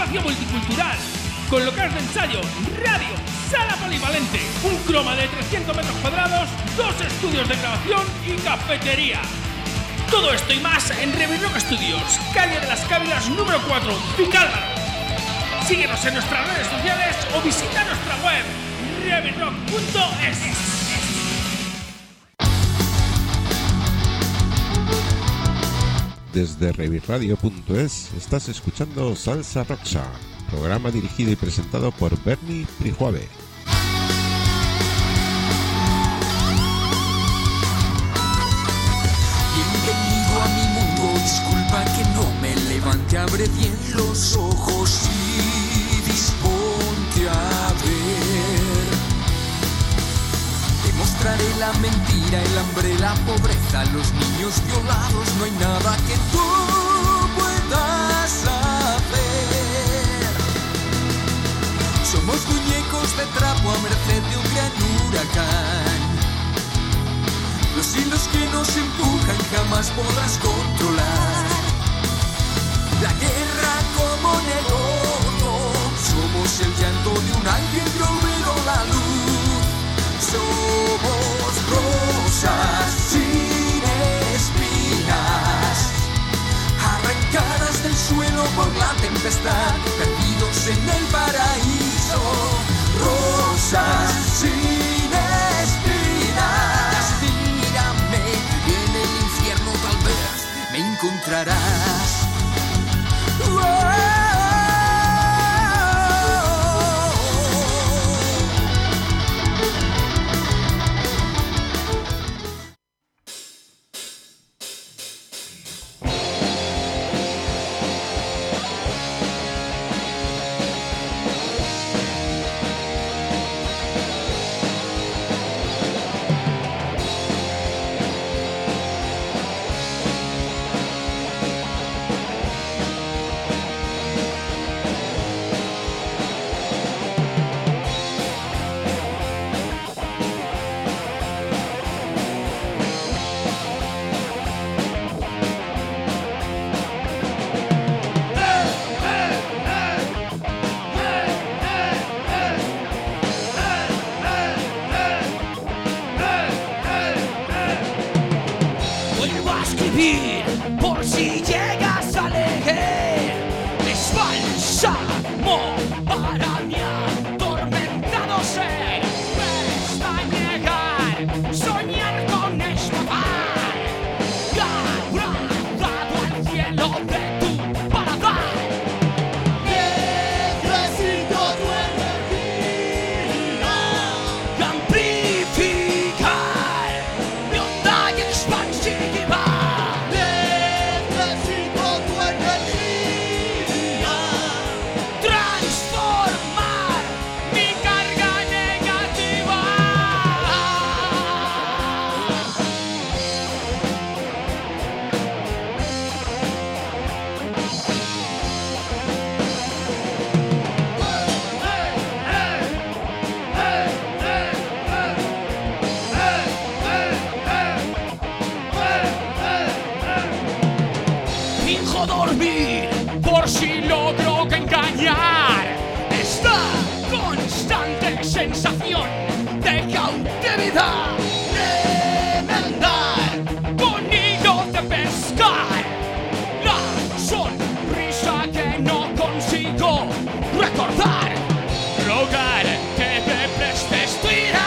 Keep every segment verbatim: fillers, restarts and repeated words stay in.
espacio multicultural, con locales de ensayo, radio, sala polivalente, un croma de trescientos metros cuadrados, dos estudios de grabación y cafetería. Todo esto y más en Revirrock Studios, calle de las Cávilas número cuatro, Vicálvaro. Síguenos en nuestras redes sociales o visita nuestra web revirrock punto es. Desde revirradio punto es estás escuchando Salsa Roxa, programa dirigido y presentado por Bernie Prijuave. Bienvenido a mi mundo, disculpa que no me levante, abre bien los ojos y disponte a ver. Te mostraré la mentira, el hambre, la pobreza, los niños violados, no hay nada que tú puedas hacer. Somos muñecos de trapo a merced de un gran huracán. Los hilos que nos empujan jamás podrás controlar. La guerra como negocio, somos el llanto de un ángel pero la luz. Somos rosas sin espinas, arrancadas del suelo por la tempestad, perdidos en el paraíso. Rosas sin espinas, mírame, en el infierno tal vez me encontrarás. ¡Oh! Por si llegas a leer, es bálsamo para mi atormentado ser. Cuesta llegar, soñar con escapar, abrazado al cielo de tu paladar. Necesito tu energía, amplificar mi onda expansiva. Dormir por si logro que engañar esta constante sensación de cautividad, de andar con hilos de pescar, la sonrisa que no consigo recordar, rogar que te prestes tu ira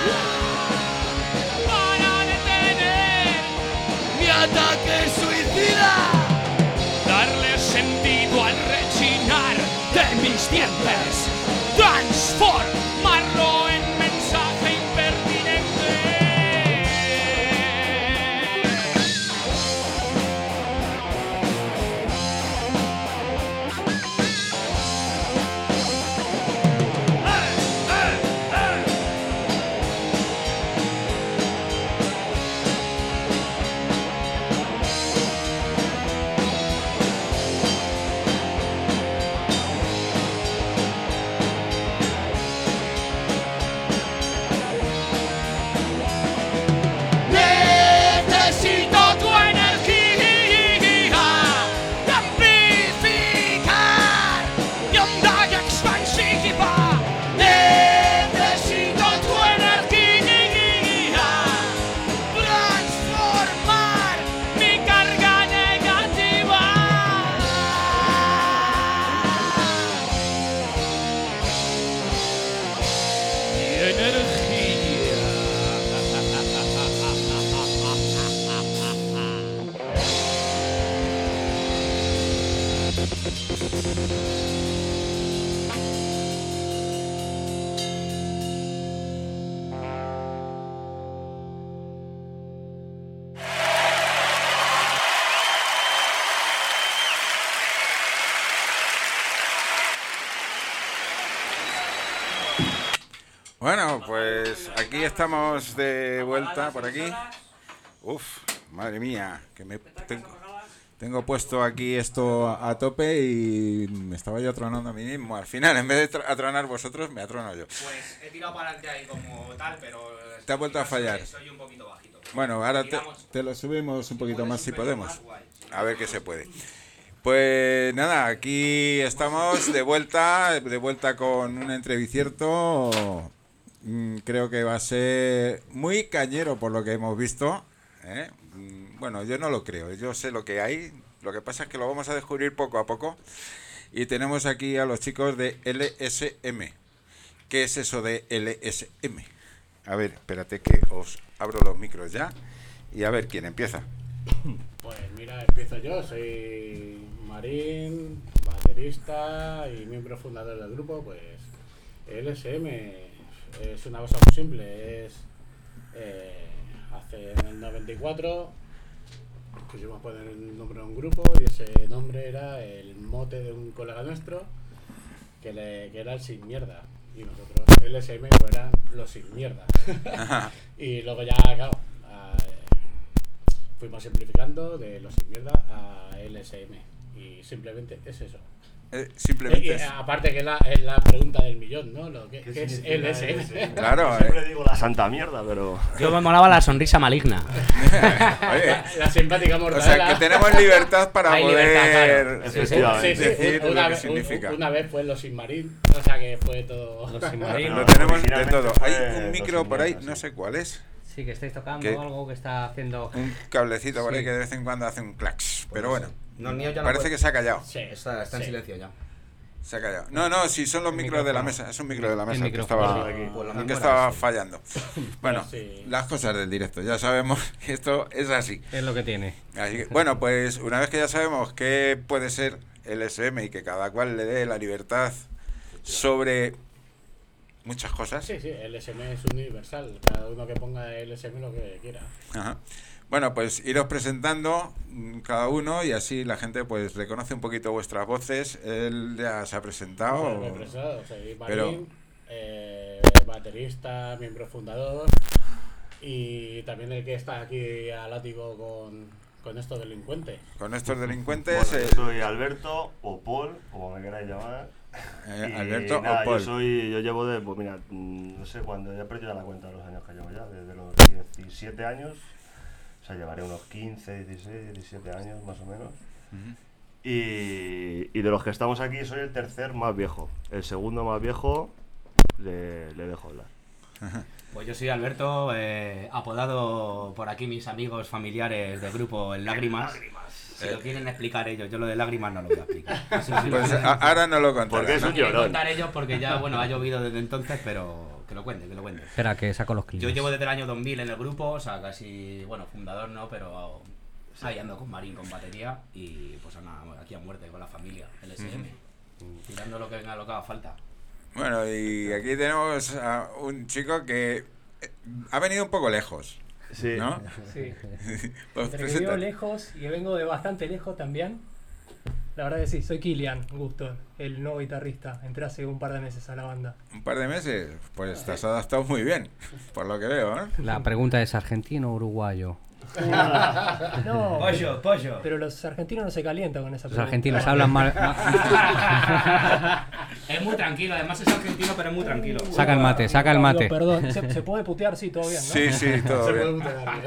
para detener mi ataque suicida. Sentido al rechinar de mis dientes, transformarlo en mensaje impertinente. Bueno, pues aquí estamos de vuelta por aquí. Uf, madre mía, que me tengo, tengo puesto aquí esto a, a tope y me estaba yo atronando a mí mismo. Al final, en vez de tra- atronar vosotros, me atrono yo. Pues he tirado para adelante ahí como tal, pero... Te ha vuelto a fallar. Soy un poquito bajito. Bueno, ahora te, te lo subimos un poquito más si podemos. A ver qué se puede. Pues nada, aquí estamos de vuelta, de vuelta con un entrevicierto. Mm, Creo que va a ser muy cañero por lo que hemos visto, ¿eh? Mm, Bueno, yo no lo creo, yo sé lo que hay. Lo que pasa es que lo vamos a descubrir poco a poco. Y tenemos aquí a los chicos de L S M. ¿Qué es eso de L S M? A ver, espérate que os abro los micros ya. Y a ver quién empieza. Pues mira, empiezo yo, soy Marín, baterista y miembro fundador del grupo. Pues L S M es una cosa muy simple, es eh, hace en el noventa y cuatro quisimos poner el nombre de un grupo y ese nombre era el mote de un colega nuestro que, le, que era el Sin Mierda, y nosotros L S M pues eran los Sin Mierda. Y luego ya, claro, a, fuimos simplificando de los Sin Mierda a L S M y simplemente es eso. Eh, simplemente Eh, es- aparte que es la, es la pregunta del millón, ¿no? Lo que, ¿Qué que es significa L S M. L S M? Claro, Siempre eh. digo la santa mierda, pero... Yo me molaba la sonrisa maligna. Oye, La, la simpática o mortadela. sea, que tenemos libertad para Hay poder libertad, claro. Sí, sí, Efectivamente. sí, sí, decir una, lo que vez, significa. una vez fue los Sin Marín, o sea que fue todo. Los Sin Marín. Lo tenemos de Originalmente todo. fue Hay un los micro Sin por ahí, Mierda, no sí. sé cuál es. Sí, que estáis tocando ¿Qué? algo que está haciendo... Un cablecito por ahí Sí. que de vez en cuando hace un clax. Pero bueno, No, el mío ya no parece puede. que se ha callado. Sí, Está, está en sí. silencio ya. Se ha callado. No, no, si son los El micros de la micrófono. mesa. Es un micro de la mesa el que micrófono. estaba, Pues lo el mismo que era estaba ese. fallando. Bueno, sí. las cosas del directo. Ya sabemos que esto es así. Es lo que tiene. Así que, bueno, pues una vez que ya sabemos qué puede ser el S M y que cada cual le dé la libertad sobre muchas cosas. Sí, sí, L S M es universal, cada uno que ponga L S M lo que quiera. Ajá. Bueno, pues iros presentando mm, cada uno y así la gente pues reconoce un poquito vuestras voces. Él ya se ha presentado. Bueno, me he presentado, soy Marín, Pero- eh, baterista, miembro fundador y también el que está aquí a látigo con, con estos delincuentes. Con estos delincuentes, Bueno, eh, yo soy Alberto o Paul, como me queráis llamar. eh, Y Alberto nada, o Paul. Yo, soy, yo llevo de, pues mira, mm, no sé cuándo, ya he perdido la cuenta de los años que llevo ya, desde los diecisiete años, o sea, llevaré unos quince, dieciséis, diecisiete años más o menos. Ujú. Y, y de los que estamos aquí soy el tercer más viejo, el segundo más viejo le, le dejo hablar. Pues yo soy Alberto, eh, apodado por aquí mis amigos familiares del grupo en Lágrimas. Si lo quieren explicar ellos, yo lo de Lágrimas no lo voy a explicar. Eso sí lo Pues quieren- a- ahora no lo contarás, Porque es ¿no? un quieren llorón. contar ellos porque ya, bueno, ha llovido desde entonces, pero que lo cuente, que lo cuente. Espera, que saco los clips. Yo llevo desde el año dos mil en el grupo, o sea, casi, bueno, fundador no, pero ahí ando con Marín, con batería y pues nada, aquí a muerte con la familia, L S M, tirando lo que venga, lo que haga falta. Bueno, y aquí tenemos a un chico que eh, ha venido un poco lejos, Sí. ¿no? Sí, Pues entre que presenta- vivo lejos y vengo de bastante lejos también. La verdad que sí, soy Kilian, un gusto, el nuevo guitarrista. Entré hace un par de meses a la banda. un par de meses, pues te has adaptado muy bien, por lo que veo, ¿eh? La pregunta es, ¿argentino o uruguayo? No, Pollo, pollo. pero los argentinos no se calientan con esa Los pregunta. argentinos hablan mal... ma- Es muy tranquilo, además es argentino, pero es muy tranquilo. Saca el mate, saca el Digo, mate. perdón, ¿se, se puede putear? Sí, todo bien, ¿no? Sí, sí, todo Se puede bien. putear, ¿eh?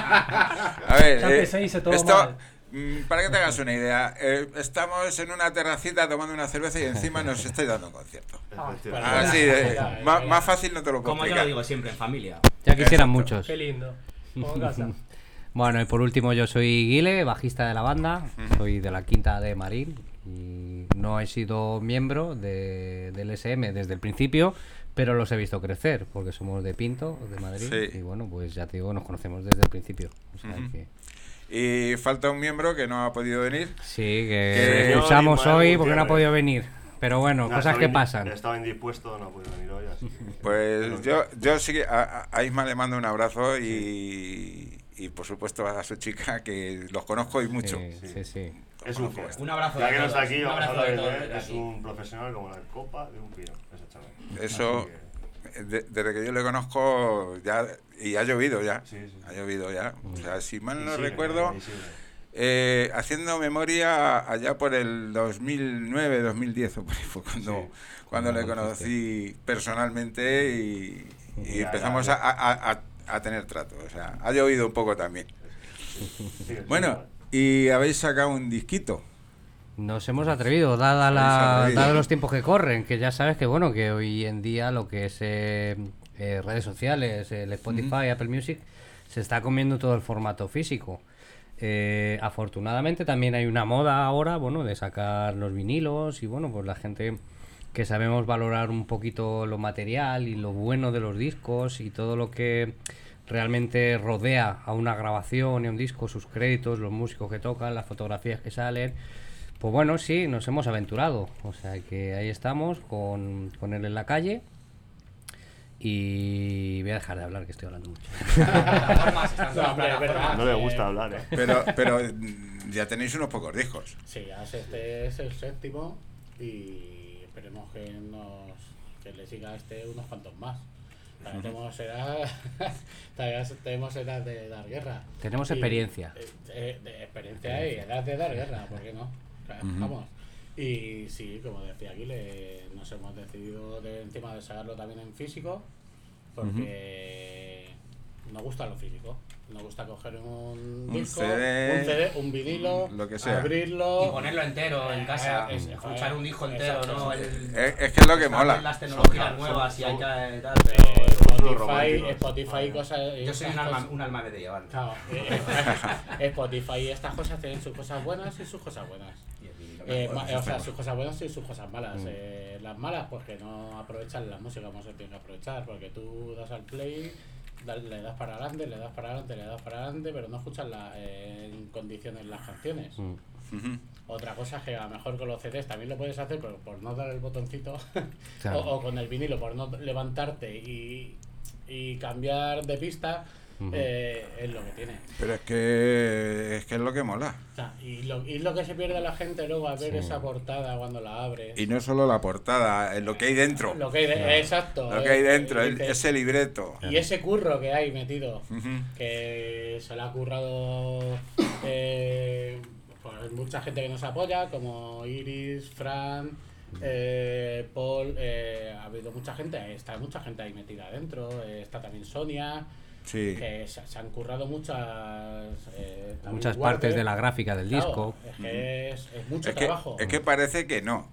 A ver, Ya que eh, se dice todo esto, mal. mm, para que te hagas una idea, eh, estamos en una terracita tomando una cerveza y encima nos estáis dando un concierto. Efectivamente. Ah, Así, espera, de- espera, más, espera. más fácil no te lo puedo Como yo lo explicar. digo siempre, en familia. Ya quisieran Exacto. muchos. Qué lindo. Como en casa. Bueno, y por último yo soy Guile, bajista de la banda, soy de la quinta de Marín y no he sido miembro de, del S M desde el principio, pero los he visto crecer porque somos de Pinto, de Madrid, Sí. y bueno, pues ya te digo, nos conocemos desde el principio. O sea Ujú. que Y falta un miembro que no ha podido venir. sí, Que- que escuchamos Ismael hoy porque no ha Gutiérrez. podido venir. Pero bueno, Nada, cosas estaba que indi- pasan. Estaba indispuesto, no pude venir hoy, así que... Pues yo, yo sí que a, a Isma le mando un abrazo y, y por supuesto a su chica que los conozco y mucho. Sí, sí, sí. Es un Conozco fiel. Un abrazo Ya de que no todos, está aquí, un vamos a abrazo hablar de de todos él. desde Es aquí. un profesional como la copa de un pino, exactamente. Eso, Así de- desde que yo le conozco ya, y ha llovido ya, Sí, sí. ha llovido ya. O sea, si mal Y no sigue, recuerdo, y sigue. eh, haciendo memoria allá por el dos mil nueve, dos mil diez, o por ahí fue cuando, Sí. cuando le Cuando conocí personalmente y, y Ya, empezamos ya, a, a- a- a tener trato. O sea, ha llovido un poco también. Sigue, Bueno, sigue. y habéis sacado un disquito. Nos hemos atrevido, dada Habéis la, atrevido. dado los tiempos que corren, que ya sabes que bueno, que hoy en día lo que es eh, eh, redes sociales, el Spotify, Apple Music, se está comiendo todo el formato físico. Eh, afortunadamente también hay una moda ahora, bueno, de sacar los vinilos y bueno, pues la gente que sabemos valorar un poquito lo material y lo bueno de los discos y todo lo que realmente rodea a una grabación y a un disco, sus créditos, los músicos que tocan, las fotografías que salen. Pues bueno, sí, nos hemos aventurado. O sea que ahí estamos con, con él en la calle. Y voy a dejar de hablar, que estoy hablando mucho. Plataformas, están No, todas hombre, es plataformas. verdad. No le eh, gusta hablar, ¿eh? Pero, pero mm, ya tenéis unos pocos discos. Sí, ya es- este es el séptimo y esperemos que nos que le siga a este unos cuantos más. También tenemos edad, todavía tenemos edad de dar guerra. Tenemos Y, experiencia. eh, eh, de experiencia y edad de dar guerra, ¿por qué no? Claro, Ujú. Vamos. Y sí, como decía aquí, le- nos hemos decidido de, encima de sacarlo también en físico, porque nos gusta lo físico. Nos gusta coger un, Un disco, C D, un C D, un vinilo, lo que sea. abrirlo Y ponerlo entero en casa, Eh, es- escuchar un disco entero, exacto, ¿no? sí. El- Es, es que es lo que están mola. Las tecnologías nuevas y hay que tal, pero Eh, Spotify, románticos. Spotify, cosas. yo soy un estas alma, cosas- un alma de llevar. Claro, eh, Spotify y estas cosas tienen sus cosas buenas y sus cosas buenas. Eh, ma- o sea, sus cosas buenas y sus cosas malas. Eh, las malas, pues que no aprovechan la música como se tiene que aprovechar, porque tú das al play, da- le das para adelante, le das para adelante, le das para adelante, pero no escuchas la, eh, en condiciones las canciones. Ujú. Otra cosa es que a lo mejor con los C Ds también lo puedes hacer, pero por no dar el botoncito, Claro. o, o con el vinilo, por no levantarte y, y cambiar de pista, eh, es lo que tiene. Pero es que es que es lo que mola. O sea, y, lo, y lo que se pierde la gente luego al ver esa portada cuando la abres. Y no solo la portada, es lo que hay dentro. Lo que hay de- exacto. Lo que hay eh, dentro, y el- te- ese libreto. Y ese curro que hay metido, Ujú. que se le ha currado eh, pues mucha gente que nos apoya, como Iris, Fran, eh, Paul, eh, ha habido mucha gente, está mucha gente ahí metida adentro, eh, está también Sonia, Sí. que se, se han currado muchas eh, también Muchas Warper. partes de la gráfica del Claro, disco. es que es, es mucho Es que, trabajo. es que parece que no,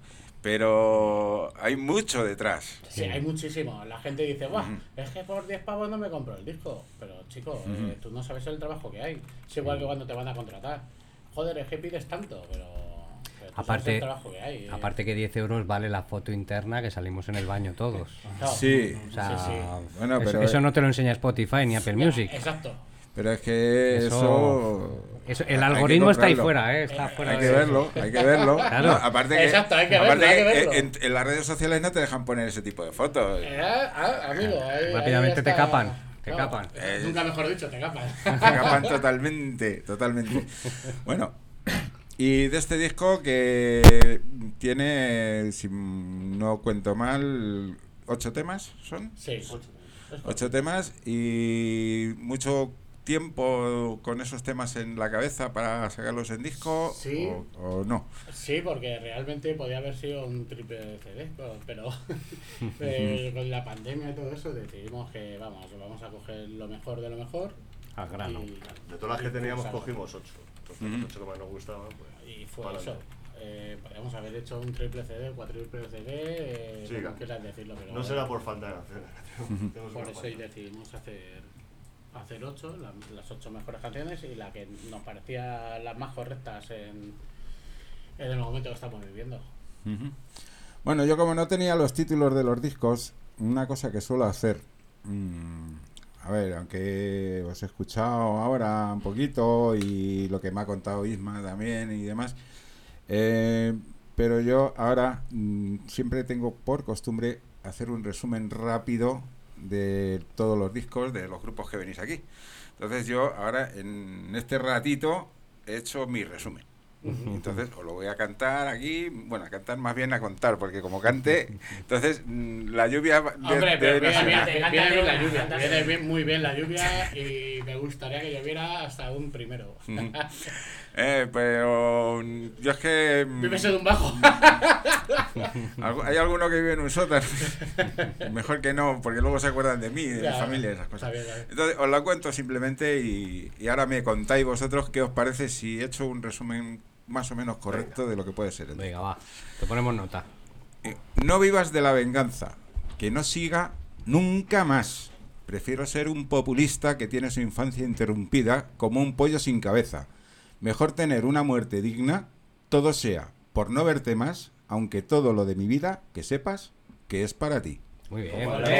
pero hay mucho detrás. Sí, hay muchísimo. La gente dice, guau, es que por diez pavos no me compro el disco. Pero, chico, eh, tú no sabes el trabajo que hay. Es igual que cuando te van a contratar. Joder, es que pides tanto, pero, pero tú sabes Aparte, el trabajo que hay. eh. aparte que diez euros vale la foto interna que salimos en el baño todos. Claro. Sí, O sea, Sí, sí. Bueno, eso, pero- eso no te lo enseña Spotify ni Apple Music. Exacto. pero es que Eso- eso... Eso- hay el que algoritmo está ahí comprarlo. fuera, ¿eh? Está fuera Hay de- que verlo, hay que verlo. Claro. No, aparte que, Exacto, hay que verlo, aparte hay que que verlo. En, en las redes sociales no te dejan poner ese tipo de fotos. Eh, ah, amigo, ahí- Rápidamente ahí te está. capan, te Claro, capan. eh, Nunca mejor dicho, te capan. Se escapan totalmente, totalmente. Bueno, y de este disco que tiene, si no cuento mal, ocho temas, ¿son? Sí. Ocho temas y mucho tiempo con esos temas en la cabeza para sacarlos en disco Sí. o, o no. Sí, porque realmente podía haber sido un triple C D, pero eh, con la pandemia y todo eso decidimos que vamos, que vamos a coger lo mejor de lo mejor. Al grano. y- De todas las que y teníamos pulsarlo. cogimos ocho. Entonces Ujú. los ocho que más nos gustaban, pues. Y fue para eso. adelante. Eh, podríamos haber hecho un triple C D, cuatriple C D, eh, Sí, como claro. quieras decirlo, pero No será por falta de canciones. Tenemos por una eso y cuanta. decidimos hacer hacer ocho, la- las ocho mejores canciones y la que nos parecía las más correctas en, en el momento que estamos viviendo. Ujú. Bueno, yo como no tenía los títulos de los discos, una cosa que suelo hacer, mm, a ver, aunque os he escuchado ahora un poquito y lo que me ha contado Isma también y demás, eh, pero yo ahora mm, siempre tengo por costumbre hacer un resumen rápido de todos los discos de los grupos que venís aquí. Entonces yo ahora en este ratito he hecho mi resumen, Entonces os lo voy a cantar aquí, bueno, a cantar más bien a contar, porque como cante, entonces mm, la lluvia... De, Hombre, pero de- viene, no sé. viene- viene bien la lluvia, viene bien- muy bien la lluvia y me gustaría que lloviera hasta un primero. Eh, pero mm, yo es que... mm, Vives en un bajo. algu- Hay alguno que vive en un sótano. Mejor que no, porque luego se acuerdan de mí, de Ya, mi familia, esas cosas. está bien, está bien. Entonces, os la cuento simplemente y, y ahora me contáis vosotros qué os parece si he hecho un resumen más o menos correcto de lo que puede ser el Venga, va. Te ponemos nota. Eh, No vivas de la venganza, que no siga nunca más. Prefiero ser un populista que tiene su infancia interrumpida como un pollo sin cabeza. Mejor tener una muerte digna, todo sea por no verte más, aunque todo lo de mi vida, que sepas que es para ti. Muy bien. Vale.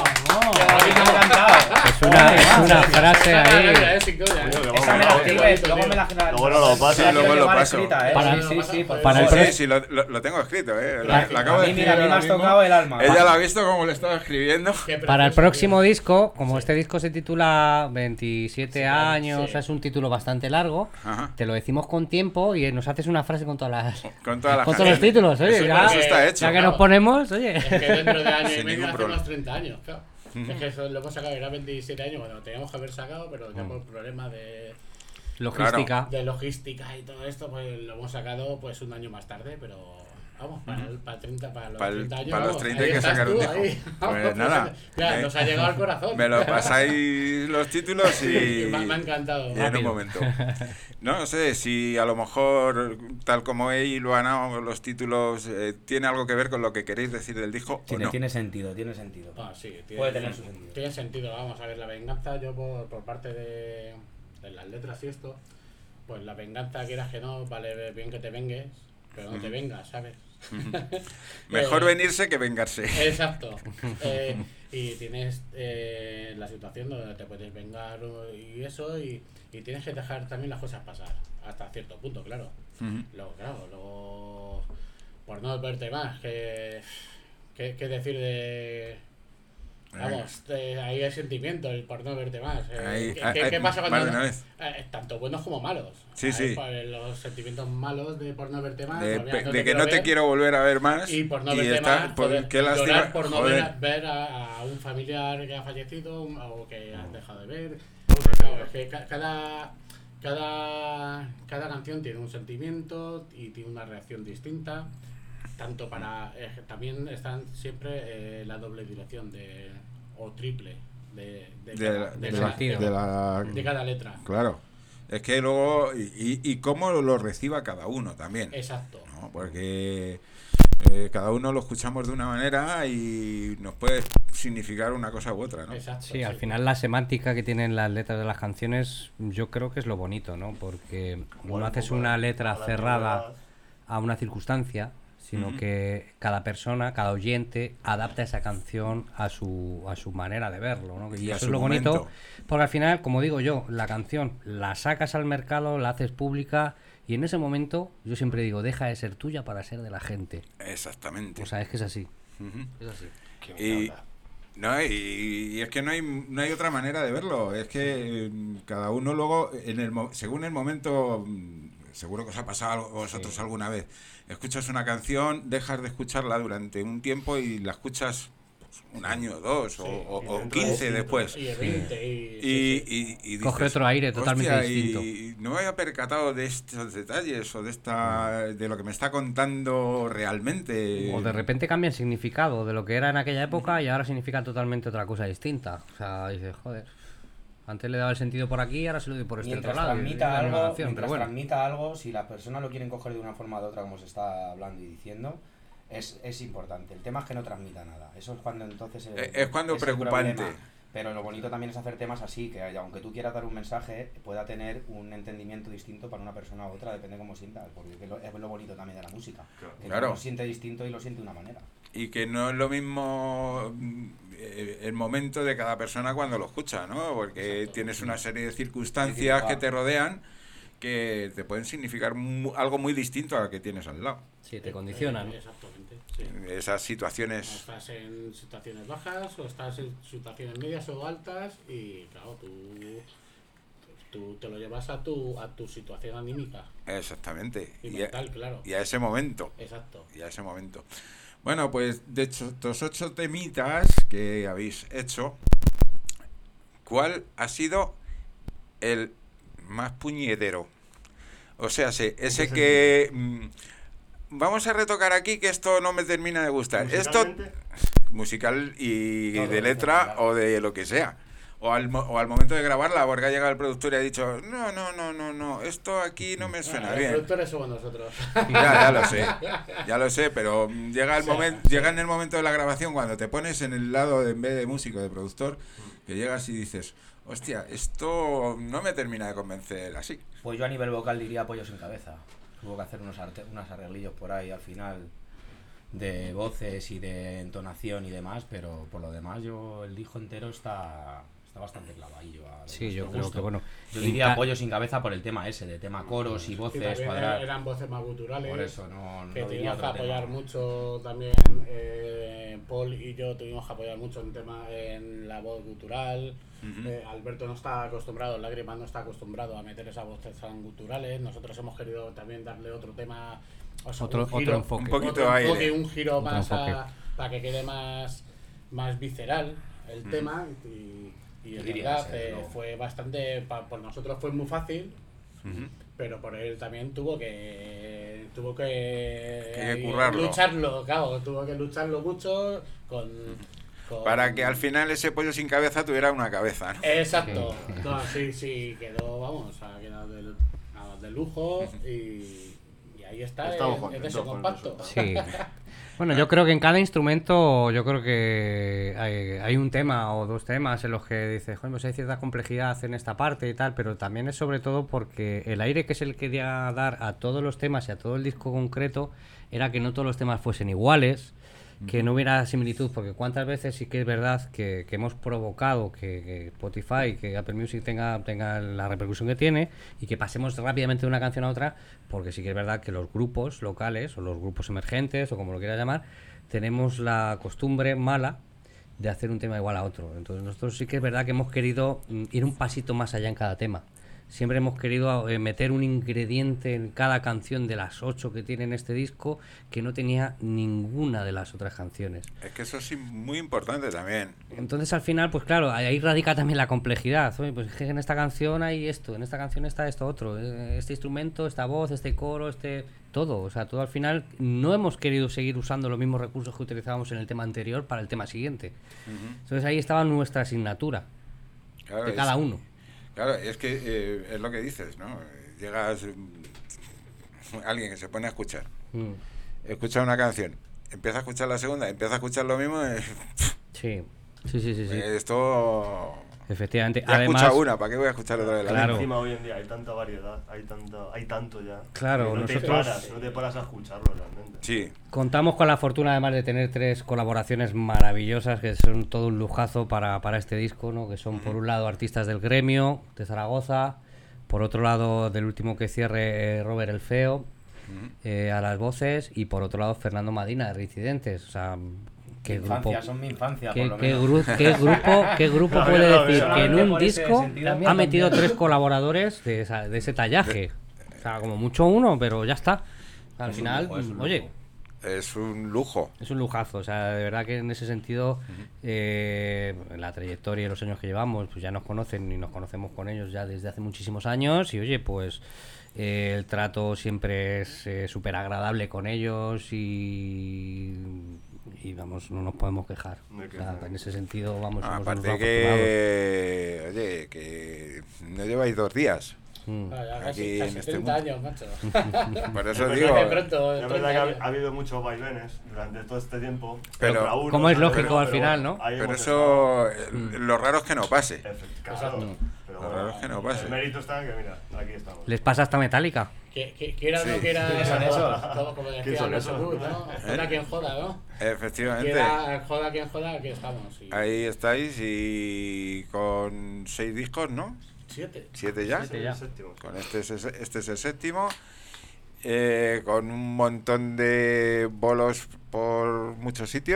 Es una, es una frase ahí. Esa me la escribes, luego me la Luego no lo pasa. Sí, luego lo paso. escrita, ¿eh? Para- sí, sí, sí, por para el favor. Sí, sí, lo, lo- lo tengo escrito, ¿eh? La, la acabo A de mí, escribir mira, a mí me ahora has mismo. tocado el alma. Ella la ha visto como le estaba escribiendo. Para el próximo disco, como este disco se titula veintisiete años, sí. es un título bastante largo, Ajá. te lo decimos con tiempo y nos haces una frase con todas las Con todas las con todos los canciones. títulos, oye, Eso- ya, eso está hecho. ya que claro. nos ponemos, oye. Es que dentro de año y Sin medio ningún hacemos problema. treinta años, claro. Es que eso lo hemos sacado, era veintisiete años, bueno, lo teníamos que haber sacado, pero ya por problemas de, Logística. de logística y todo esto, pues lo hemos sacado pues un año más tarde, pero vamos, para, el, para, treinta, para los Para el- treinta años. para los vamos, treinta ahí hay que estás sacar un tú, disco. ahí. Pues nada. Ya, Eh, nos ha llegado al corazón. Me lo pasáis los títulos y... me, me ha encantado. y en un Rápido. momento. No sé si a lo mejor, tal como he iluminado los títulos, eh, tiene algo que ver con lo que queréis decir del disco Tiene, o no. tiene sentido, tiene sentido. Ah, sí, tiene, Puede tener su sentido. Tiene sentido, vamos a ver, la venganza, yo por, por parte de, de las letras y esto, pues la venganza, quieras que no, vale bien que te vengues, pero no te vengas, ¿sabes? Mejor Eh, venirse que vengarse. Exacto. Eh, y tienes eh, la situación donde te puedes vengar o- y eso, y, y tienes que dejar también las cosas pasar, hasta cierto punto, claro. Ujú. Luego, claro, luego, por no verte más, que, que, que decir de... Vamos, eh, ahí hay sentimiento, el por no verte más. Eh, Ahí- ¿qué, ahí- qué- qué pasa más cuando... de una no- vez. eh, tanto buenos como malos. Sí, Ahí, sí. pues, los sentimientos malos de por no verte más. De, pues, pe- mira, de que no te ver, quiero volver a ver más. y por no verte está- más, por- joder, qué lástima, llorar por no ver, joder. a, ver a, a un familiar que ha fallecido un- o que has dejado de ver. Porque, claro, es que ca- cada, cada, cada canción tiene un sentimiento y tiene una reacción distinta. Tanto para... eh, también están siempre eh, la doble dirección de o triple de, de, De, cada, la- de de cada- la, de la- de cada letra. Claro. Es que luego. Y, y, y cómo lo reciba cada uno también. Exacto. ¿No? Porque eh, cada uno lo escuchamos de una manera y nos puede significar una cosa u otra, ¿no? Exacto. Sí, al final la semántica que tienen las letras de las canciones, yo creo que es lo bonito, ¿no? Porque Igual no un haces poco una a letra la cerrada antigüedad. a una circunstancia, sino Ujú. que cada persona, cada oyente adapta esa canción a su a su manera de verlo, ¿no? Y, Y a eso su es lo bonito, momento. porque al final, como digo yo, la canción la sacas al mercado, la haces pública y en ese momento yo siempre digo, deja de ser tuya para ser de la gente. Exactamente. O sea, es que es así. Ujú. Es así. Y, no, y, y es que no hay, no hay otra manera de verlo. Es que eh, cada uno luego, en el, mo- según el momento, mm, seguro que os ha pasado algo- vosotros Sí. alguna vez, escuchas una canción, dejas de escucharla durante un tiempo y la escuchas pues, un año, dos o, o- y o dentro de quince distinto. después. Y veinte, y, Y, sí, sí. y- y Coge dices, otro aire totalmente "Hostia, distinto". Y no me había percatado de estos detalles o de esta de lo que me está contando realmente. O de repente cambia el significado de lo que era en aquella época y ahora significa totalmente otra cosa distinta. O sea, dices, joder, antes le daba el sentido por aquí, ahora se lo doy por este Mientras otro lado. y es transmita la misma algo, canción, mientras pero bueno. transmita algo, si las personas lo quieren coger de una forma o de otra, como se está hablando y diciendo, es, es importante. El tema es que no transmita nada. Eso es cuando entonces... el- Es- es cuando el preocupante. problema. Pero lo bonito también es hacer temas así, que aunque tú quieras dar un mensaje, pueda tener un entendimiento distinto para una persona u otra, depende cómo sientas, porque es lo, es lo bonito también de la música. Que Claro. uno lo siente distinto y lo siente de una manera. Y que no es lo mismo mm, eh, el momento de cada persona cuando lo escucha, ¿no? Porque Exacto. tienes una serie de circunstancias que te rodean que te pueden significar mu- algo muy distinto a lo que tienes al lado. Sí, te condicionan. Eh, exactamente, sí. Esas O situaciones. estás en situaciones bajas o estás en situaciones medias o altas y claro, tú tú te lo llevas a tu a tu situación anímica. Exactamente. Y Y, mental, a, claro. y a ese momento. Exacto. Y a ese momento. Bueno, pues de hecho, estos ocho temitas que habéis hecho, ¿cuál ha sido el más puñetero? O sea, ese que... Mmm, vamos a retocar aquí que esto no me termina de gustar. Esto musical y no, de letra no, no, o de lo que sea. O al, o al momento de grabarla, porque ha llegado el productor y ha dicho, no, no, no, no, no, esto aquí no me suena ah, bien. Los productores somos nosotros. Ya, ya lo sé, ya lo sé, pero llega el sí, momento, sí. llega en el momento de la grabación cuando te pones en el lado, de, en vez de músico, de productor, que llegas y dices, hostia, esto no me termina de convencer así. Pues yo a nivel vocal diría pollo sin cabeza. Tuvo que hacer unos, arte, unos arreglillos por ahí al final de voces y de entonación y demás, pero por lo demás yo el disco entero está... está bastante clavadillo. Sí, yo creo que bueno. Yo diría pollo sin cabeza por el tema ese, de tema coros y voces, sí, cuadrar. Eran voces más guturales. Por eso no, que no tuvimos que apoyar tema. mucho también. Eh, Paul y yo tuvimos que apoyar mucho en tema en la voz gutural. Uh-huh. eh, Alberto no está acostumbrado, Lágrimas no está acostumbrado a meter esas voces tan guturales. Nosotros hemos querido también darle otro tema, o sea, otro, un, giro, otro enfoque, un poquito otro aire, enfoque, un giro otro más a, para que quede más, más visceral el uh-huh. tema. Y, Y en realidad eh, no. fue bastante, pa, por nosotros fue muy fácil, uh-huh. pero por él también tuvo que tuvo que, que currarlo. lucharlo, claro, tuvo que lucharlo mucho con, con... para que al final ese pollo sin cabeza tuviera una cabeza, ¿no? Exacto, no, sí, sí, quedó, vamos, ha quedado de, de lujo y, y ahí está Estamos en, en ese compacto. Sí. Bueno, yo creo que en cada instrumento, yo creo que hay, hay un tema o dos temas en los que dices, joder, pues hay cierta complejidad en esta parte y tal, pero también es sobre todo porque el aire que se le quería dar a todos los temas y a todo el disco concreto era que no todos los temas fuesen iguales, que no hubiera similitud, porque cuántas veces sí que es verdad que, que hemos provocado que, que Spotify, que Apple Music tenga, tenga la repercusión que tiene y que pasemos rápidamente de una canción a otra, porque sí que es verdad que los grupos locales o los grupos emergentes o como lo quieras llamar, tenemos la costumbre mala de hacer un tema igual a otro. Entonces nosotros sí que es verdad que hemos querido ir un pasito más allá en cada tema. Siempre hemos querido eh, meter un ingrediente en cada canción de las ocho que tiene en este disco que no tenía ninguna de las otras canciones. Es que eso es muy importante también. Entonces al final, pues claro, ahí radica también la complejidad. Oye, pues es que en esta canción hay esto, en esta canción está esto otro, este instrumento, esta voz, este coro, este... todo. O sea, todo al final no hemos querido seguir usando los mismos recursos que utilizábamos en el tema anterior para el tema siguiente. Uh-huh. Entonces ahí estaba nuestra asignatura claro, de cada es... uno. Claro, es que eh, es lo que dices, ¿no? Llegas, alguien que se pone a escuchar, mm. escucha una canción, empieza a escuchar la segunda, empieza a escuchar lo mismo. Eh, sí, sí, sí, sí. sí. Esto... Efectivamente. Ya he Además, escuchado una, ¿para qué voy a escuchar otra vez? Claro. Encima hoy en día hay tanta variedad, hay tanto, hay tanto ya. Claro, no nosotros... te paras, no te paras a escucharlo realmente. Sí. Contamos con la fortuna además de tener tres colaboraciones maravillosas que son todo un lujazo para, para este disco, ¿no? Que son uh-huh. por un lado artistas del gremio de Zaragoza, por otro lado del último que cierre Robert el Feo uh-huh. eh, a las voces y por otro lado Fernando Madina de Reincidentes, o sea... ¿Qué mi grupo, infancia, son mi infancia, ¿qué, por lo qué, menos. Gru ¿Qué grupo, qué grupo no, puede no, no, decir no, que en un disco ha metido también. tres colaboradores de, esa, de ese tallaje? O sea, como mucho uno, pero ya está. Al es final, lujo, es oye... Es un lujo. Es un lujazo, o sea, de verdad que en ese sentido, uh-huh. eh, la trayectoria y los años que llevamos, pues ya nos conocen y nos conocemos con ellos ya desde hace muchísimos años y oye, pues eh, el trato siempre es eh, súper agradable con ellos y... y vamos, no nos podemos quejar. O sea, en ese sentido, vamos, ah, somos aparte unos que, oye, que no lleváis dos días. Mm. Ah, ya, aquí casi, casi en este treinta mundo. años, macho. Por eso es digo. Verdad, pronto, es verdad que ha, ha habido muchos vaivenes durante todo este tiempo. Pero, uno, como es ¿sabes? lógico pero, al pero final, bueno, ¿no? Pero eso, mm. lo raro es que no pase. Claro, lo pero raro es que no pase. El mérito está en que, mira, aquí estamos. Les pasa hasta Metallica. Que, que, que era sí. lo que era. ¿Quiénes son esos? Como, como decía son no esos? Good, ¿no? Joda ¿Eh? quien joda, ¿no? Efectivamente. Que era, joda quien joda, aquí estamos. Y... Ahí estáis y con seis discos, ¿no? Siete. ¿Siete ya? Siete ya. Con este es, este es el séptimo. Eh, con un montón de bolos por muchos sitios.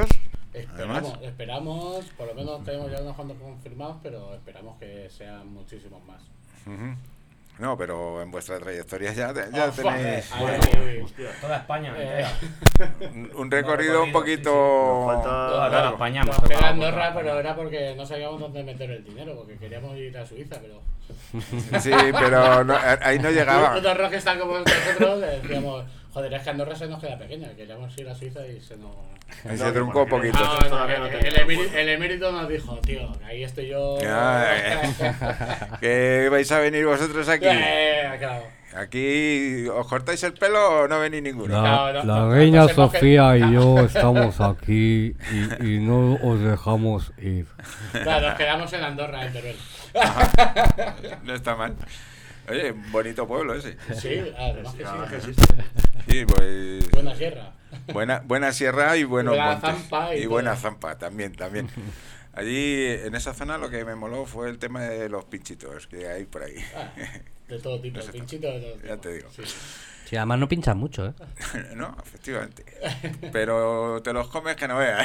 Esperamos, esperamos, por lo menos tenemos ya unos cuantos confirmados, pero esperamos que sean muchísimos más. Uh-huh. No, pero en vuestra trayectoria ya, ya oh, tenéis bueno, toda España eh, un, un recorrido un poquito sí, sí. toda largo. España. Nos queda Andorra, pero era porque no sabíamos dónde meter el dinero, porque queríamos ir a Suiza, pero... Sí, pero no, ahí no llegaba. Los dos que están como nosotros decíamos, joder, es que Andorra se nos queda pequeña, queríamos ir a Suiza y se nos... Ahí se truncó un poquito. No, no, el, el, emérito, el emérito nos dijo, tío, ahí estoy yo... Ah, que vais a venir vosotros aquí. Eh, claro. Aquí os cortáis el pelo o no venís ninguno. La, No, no, la no, reina no sé por qué- Sofía y yo estamos aquí y, y no os dejamos ir. Claro, nos quedamos en Andorra, en Teruel. No está mal. Oye, bonito pueblo ese. Sí, además que Ah, que sí. existe. Sí, pues. Buena sierra. Buena, buena sierra y buenos Buena montes. zampa y y todo. buena zampa también, también. Allí, en esa zona, lo que me moló fue el tema de los pinchitos que hay por ahí. Ah, de todo tipo, Eso pinchito de todo tipo. Ya te digo. Sí. Sí, además no pinchan mucho, ¿eh? No, efectivamente. Pero te los comes que no veas.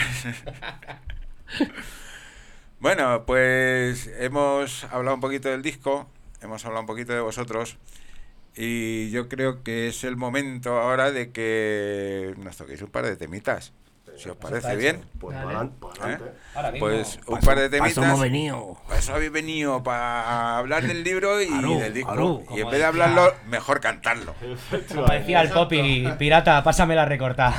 Bueno, pues hemos hablado un poquito del disco, hemos hablado un poquito de vosotros y yo creo que es el momento ahora de que nos toquéis un par de temitas. Si os parece bien. Pues Dale. para adelante. Para ¿Eh? adelante. Ahora mismo. Pues un par de temitas. hemos venido. Para eso habéis venido, para hablar del libro y Claro, del disco. claro. Y en Como vez de decía- hablarlo, mejor cantarlo. Como decía el Poppy, pirata, pásame la recortada.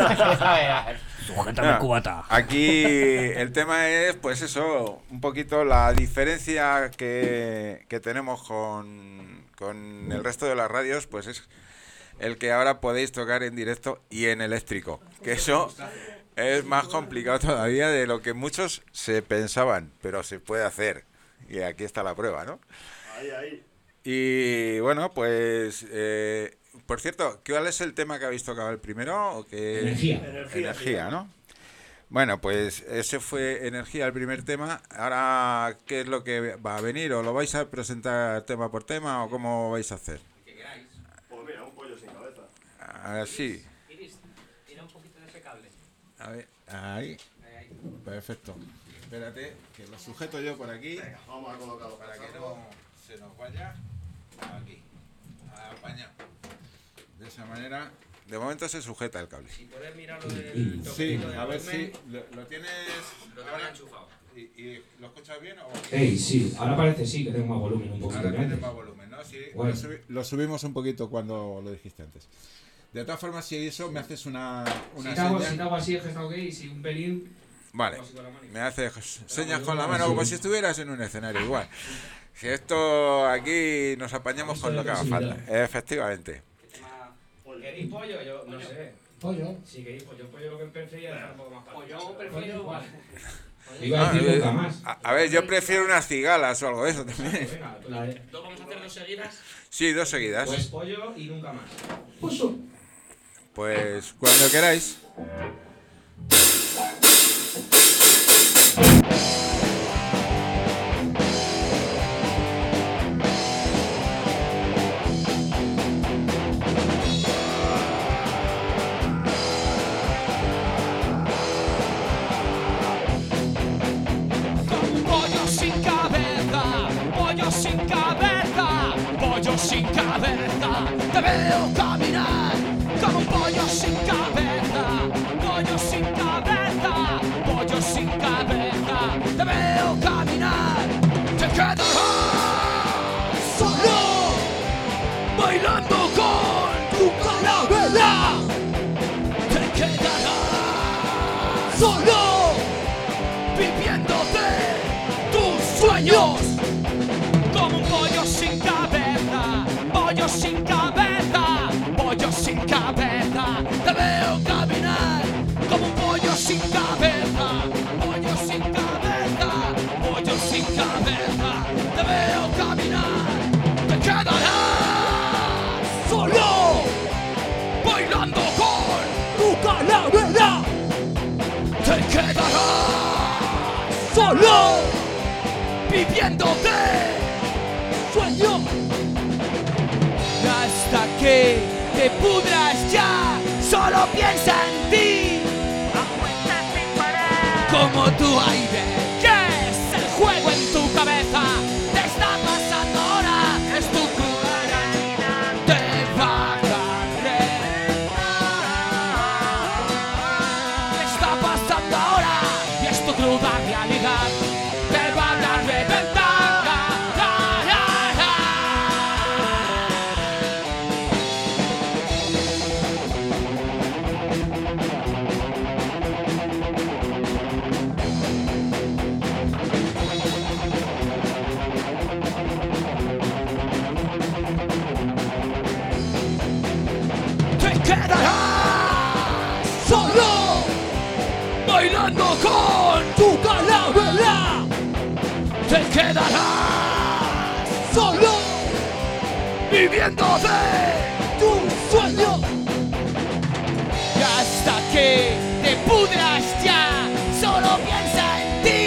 Sujétame No, el cubata. Aquí el tema es, pues eso, un poquito la diferencia que, que tenemos con, con el resto de las radios, pues es el que ahora podéis tocar en directo y en eléctrico. Que eso es más complicado todavía de lo que muchos se pensaban, pero se puede hacer. Y aquí está la prueba, ¿no? Ahí, ahí. Y bueno, pues... Eh, por cierto, ¿cuál es el tema que habéis tocado el primero? ¿O qué? Energía. Energía, Energía, sí. ¿no? Bueno, pues ese fue Energía, el primer tema. Ahora, ¿qué es lo que va a venir? ¿O lo vais a presentar tema por tema o cómo vais a hacer? Pues mira, un pollo sin cabeza. Así. Iris, tira un poquito de ese cable. A ver, ahí. Perfecto. Espérate, que lo sujeto yo por aquí Vamos a colocarlo. para que no se nos vaya. Aquí. Apañado. De esa manera, de momento se sujeta el cable. Si puedes mirar lo del Sí, a ver si lo, lo tienes Lo tengo ahora enchufado. y, y lo escuchas bien o Ey, sí, ahora parece sí que tengo más volumen un poquito ahora que tienes antes. más volumen, ¿no? Sí, Guay. lo, subi- lo subimos un poquito cuando lo dijiste antes. De todas formas, si eso me haces una una Si te hago, seña. si te hago así es que está ok y si un pelín... Vale. así con la mano. Me haces señas con la mano como si estuvieras en un escenario igual. Si esto aquí nos apañamos con lo que haga falta. Efectivamente. ¿Queréis pollo? Yo no sé. Pollo. Si queréis pollo, pollo lo que prefería es un poco más fácil. Yo prefiero- igual. Iba a decir Ah, nunca eh, más. a, a ver, yo prefiero unas cigalas o algo de eso también. Venga, la de- ¿Dos vamos a hacer dos seguidas? Sí, dos seguidas. pues pollo y nunca más. Pues cuando queráis. Pollo sin cabeza, pollo sin cabeza, pollo sin cabeza. Te veo caminar como un pollo sin cabeza, pollo sin cabeza, pollo sin cabeza. Te veo caminar, te quedarás solo bailando con tu calavera. Te quedarás solo viviendo de tus sueños como un pollo sin cabeza, pollo sin cabeza, pollo sin cabeza. Te veo caminar como un pollo sin cabeza, pollo sin cabeza, pollo sin cabeza. Te veo caminar, te quedarás solo bailando con tu calavera. Te quedarás solo viviendo de sueño hasta que te pudras ya. Solo piensa en ti. Aguanta sin parar. como tu aire, que es el juego en tu cabeza. Te está pasando ahora, es tu cruda realidad. Te va a reventar. Te está pasando ahora y es tu cruda realidad. Te va a reventar. Quedarás solo bailando con tu calavera. Te quedarás solo viviendo de tu sueño. Y hasta que te pudras ya, solo piensa en ti.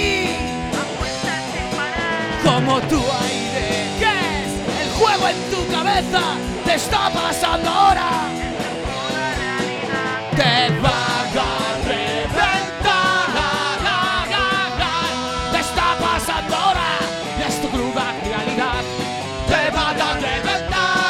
Como tu aire, que es el juego en tu cabeza. Te está pasando ahora. Te va a reventar. Te está pasando ahora y es tu cruda realidad. Te va a reventar.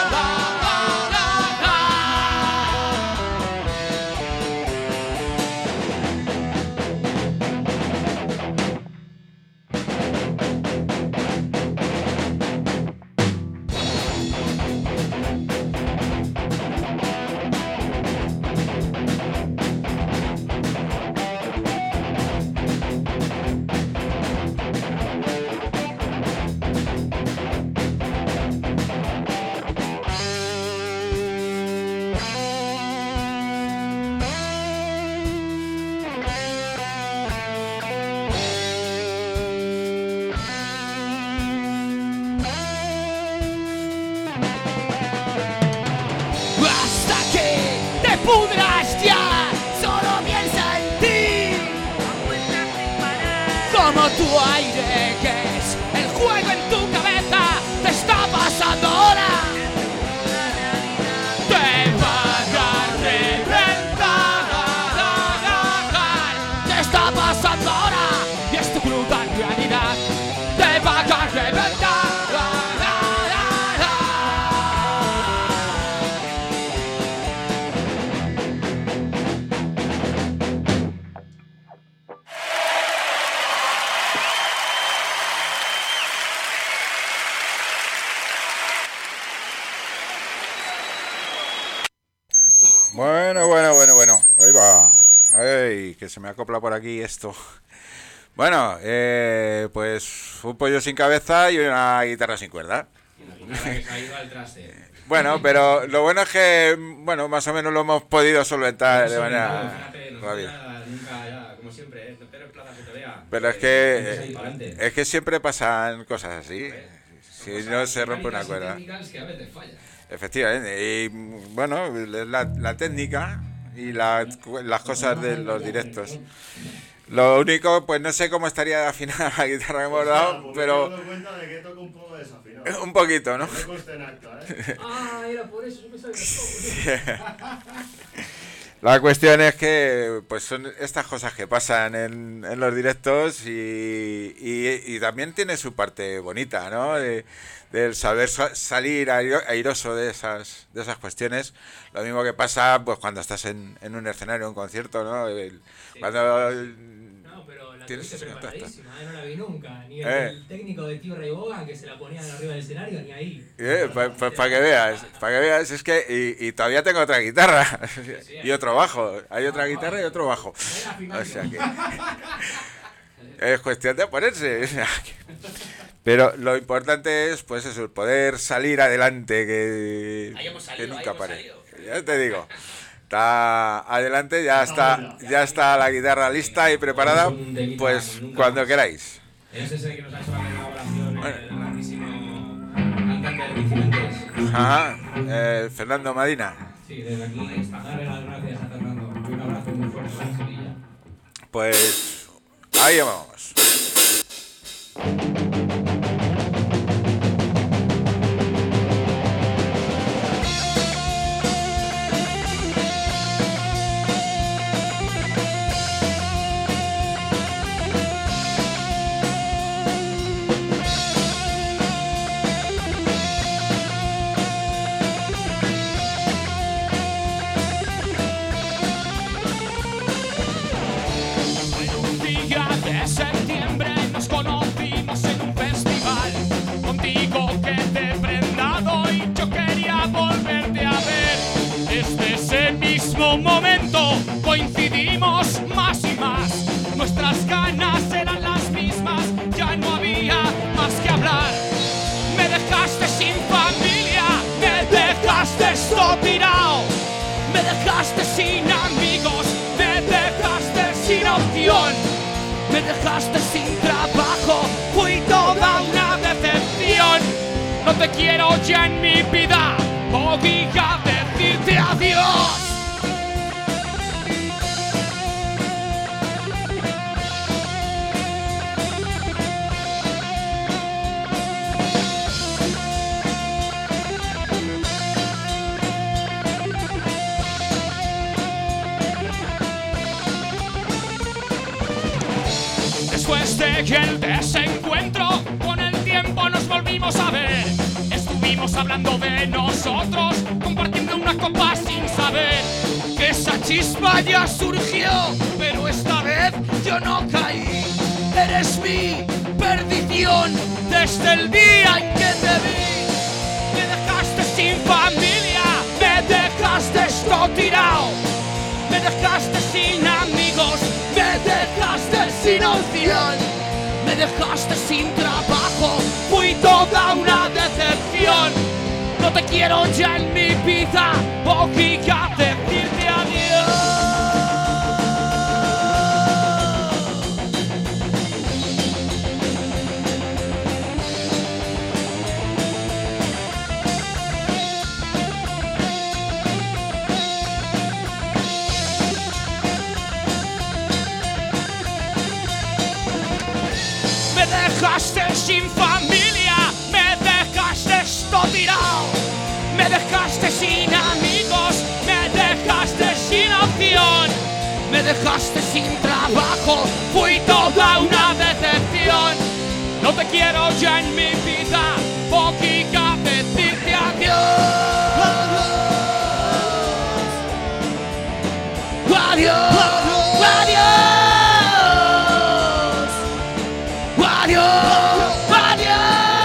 Pudras ya, solo piensa en ti. Como tu aire, que es el juego en tu cabeza. Te está pasando ahora. Te va a reventar. Te está pasando ahora y es tu cruda realidad. Te va a reventar. Bueno, bueno, bueno, bueno. Ahí va. Ay, que se me acopla por aquí esto. Bueno, eh, pues un pollo sin cabeza y una guitarra sin cuerda. Una guitarra que se ha ido al traste. Bueno, pero lo bueno es que, bueno, más o menos lo hemos podido solventar de manera rápida. Nunca, ya, como siempre, ¿eh? Pero en plaza que te vea. Pero es que, es que siempre pasan cosas así. Si no se rompe una cuerda. Que a veces fallan. Efectivamente, y bueno, la, la técnica y la, las cosas de los directos. Lo único, pues no sé cómo estaría afinada la guitarra que hemos dado, pues pero... Me he dado cuenta de que toca un poco desafinado. Un poquito, ¿no? Me consta en acta, ¿eh? Ah, era por eso, yo pensaba que La cuestión es que pues son estas cosas que pasan en, en los directos y, y, y también tiene su parte bonita, ¿no? De, del saber sa- salir airoso de esas de esas cuestiones. Lo mismo que pasa pues cuando estás en, en un escenario, en un concierto, ¿no? El, Sí. Cuando no, pero la tienes tuviste esa preparadísima, ¿eh? No la vi nunca. Ni el, Eh. el técnico de Tío Ray Bogan que se la ponían arriba del escenario, ni ahí. Eh, pues pa, pa, para que veas, para que veas, es que y, y todavía tengo otra guitarra y otro bajo, hay otra guitarra y otro bajo, o sea que es cuestión de ponerse, o sea que- pero lo importante es pues eso, el poder salir adelante, que, Ahí hemos que salido, ahí nunca hemos pare, salido. ya te digo. Está adelante, ya está, ya está la guitarra lista y preparada, pues cuando queráis. Es ese que nos ha hecho la colaboración, el grandísimo cantante de Vigilentes. Ajá, eh, Fernando Madina. Sí, desde aquí, darle las gracias a Fernando. Y un abrazo muy fuerte para Sevilla. Pues ahí vamos. No te quiero ya en mi vida, voy a decirte adiós. Después de el desencuentro, con el tiempo nos volvimos a ver. Estuvimos hablando de nosotros, compartiendo una copa sin saber que esa chispa ya surgió, pero esta vez yo no caí. Eres mi perdición desde el día en que te vi. Me dejaste sin familia, me dejaste esto tirado, me dejaste sin amigos, me dejaste sin opción, me dejaste sin trabajo, fui toda una decepción. No te quiero ya en mi vida, voy a decirte adiós. Me dejaste sin familia, me dejaste esto tirado, me dejaste sin amigos, me dejaste sin opción, me dejaste sin trabajo, fui toda una decepción. No te quiero ya en mi vida, voy a decirte adiós. Adiós, adiós. Adiós, adiós.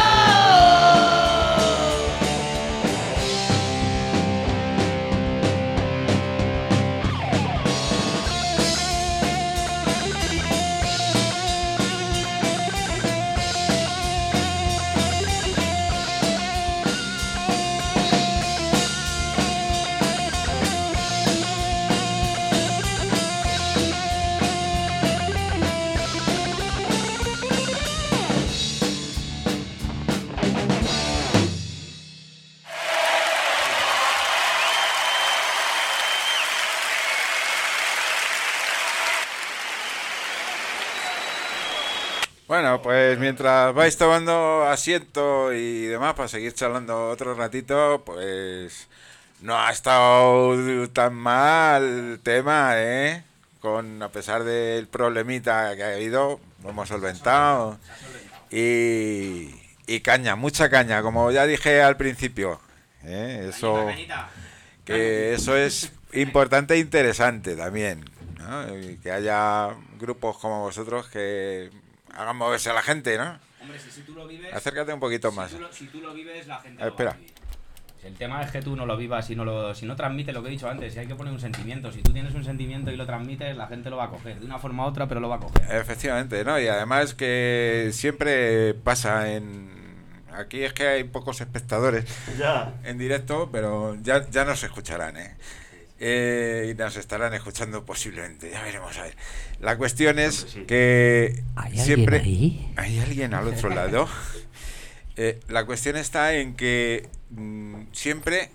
Bueno, pues mientras vais tomando asiento y demás para seguir charlando otro ratito, pues no ha estado tan mal el tema, ¿eh? Con, a pesar del problemita que ha habido, lo hemos solventado. Y, y caña, mucha caña, como ya dije al principio, ¿eh? Eso, que eso es importante e interesante también, ¿no? Y que haya grupos como vosotros que hagan moverse a la gente, ¿no? Hombre, si, si tú lo vives... Acércate un poquito si más. Tú lo, si tú lo vives, la gente A ver, lo va a espera. vivir. Si el tema es que tú no lo vivas y no lo, si no transmite lo que he dicho antes, si hay que poner un sentimiento, si tú tienes un sentimiento y lo transmites, la gente lo va a coger, de una forma u otra, pero lo va a coger. Efectivamente, ¿no? Y además que siempre pasa en... Aquí es que hay pocos espectadores Ya. en directo, pero ya, ya nos escucharán, ¿eh? Eh, y nos estarán escuchando posiblemente, ya veremos a ver. La cuestión es que ¿Hay siempre alguien ahí? hay alguien al otro lado. Eh, la cuestión está en que mmm, siempre,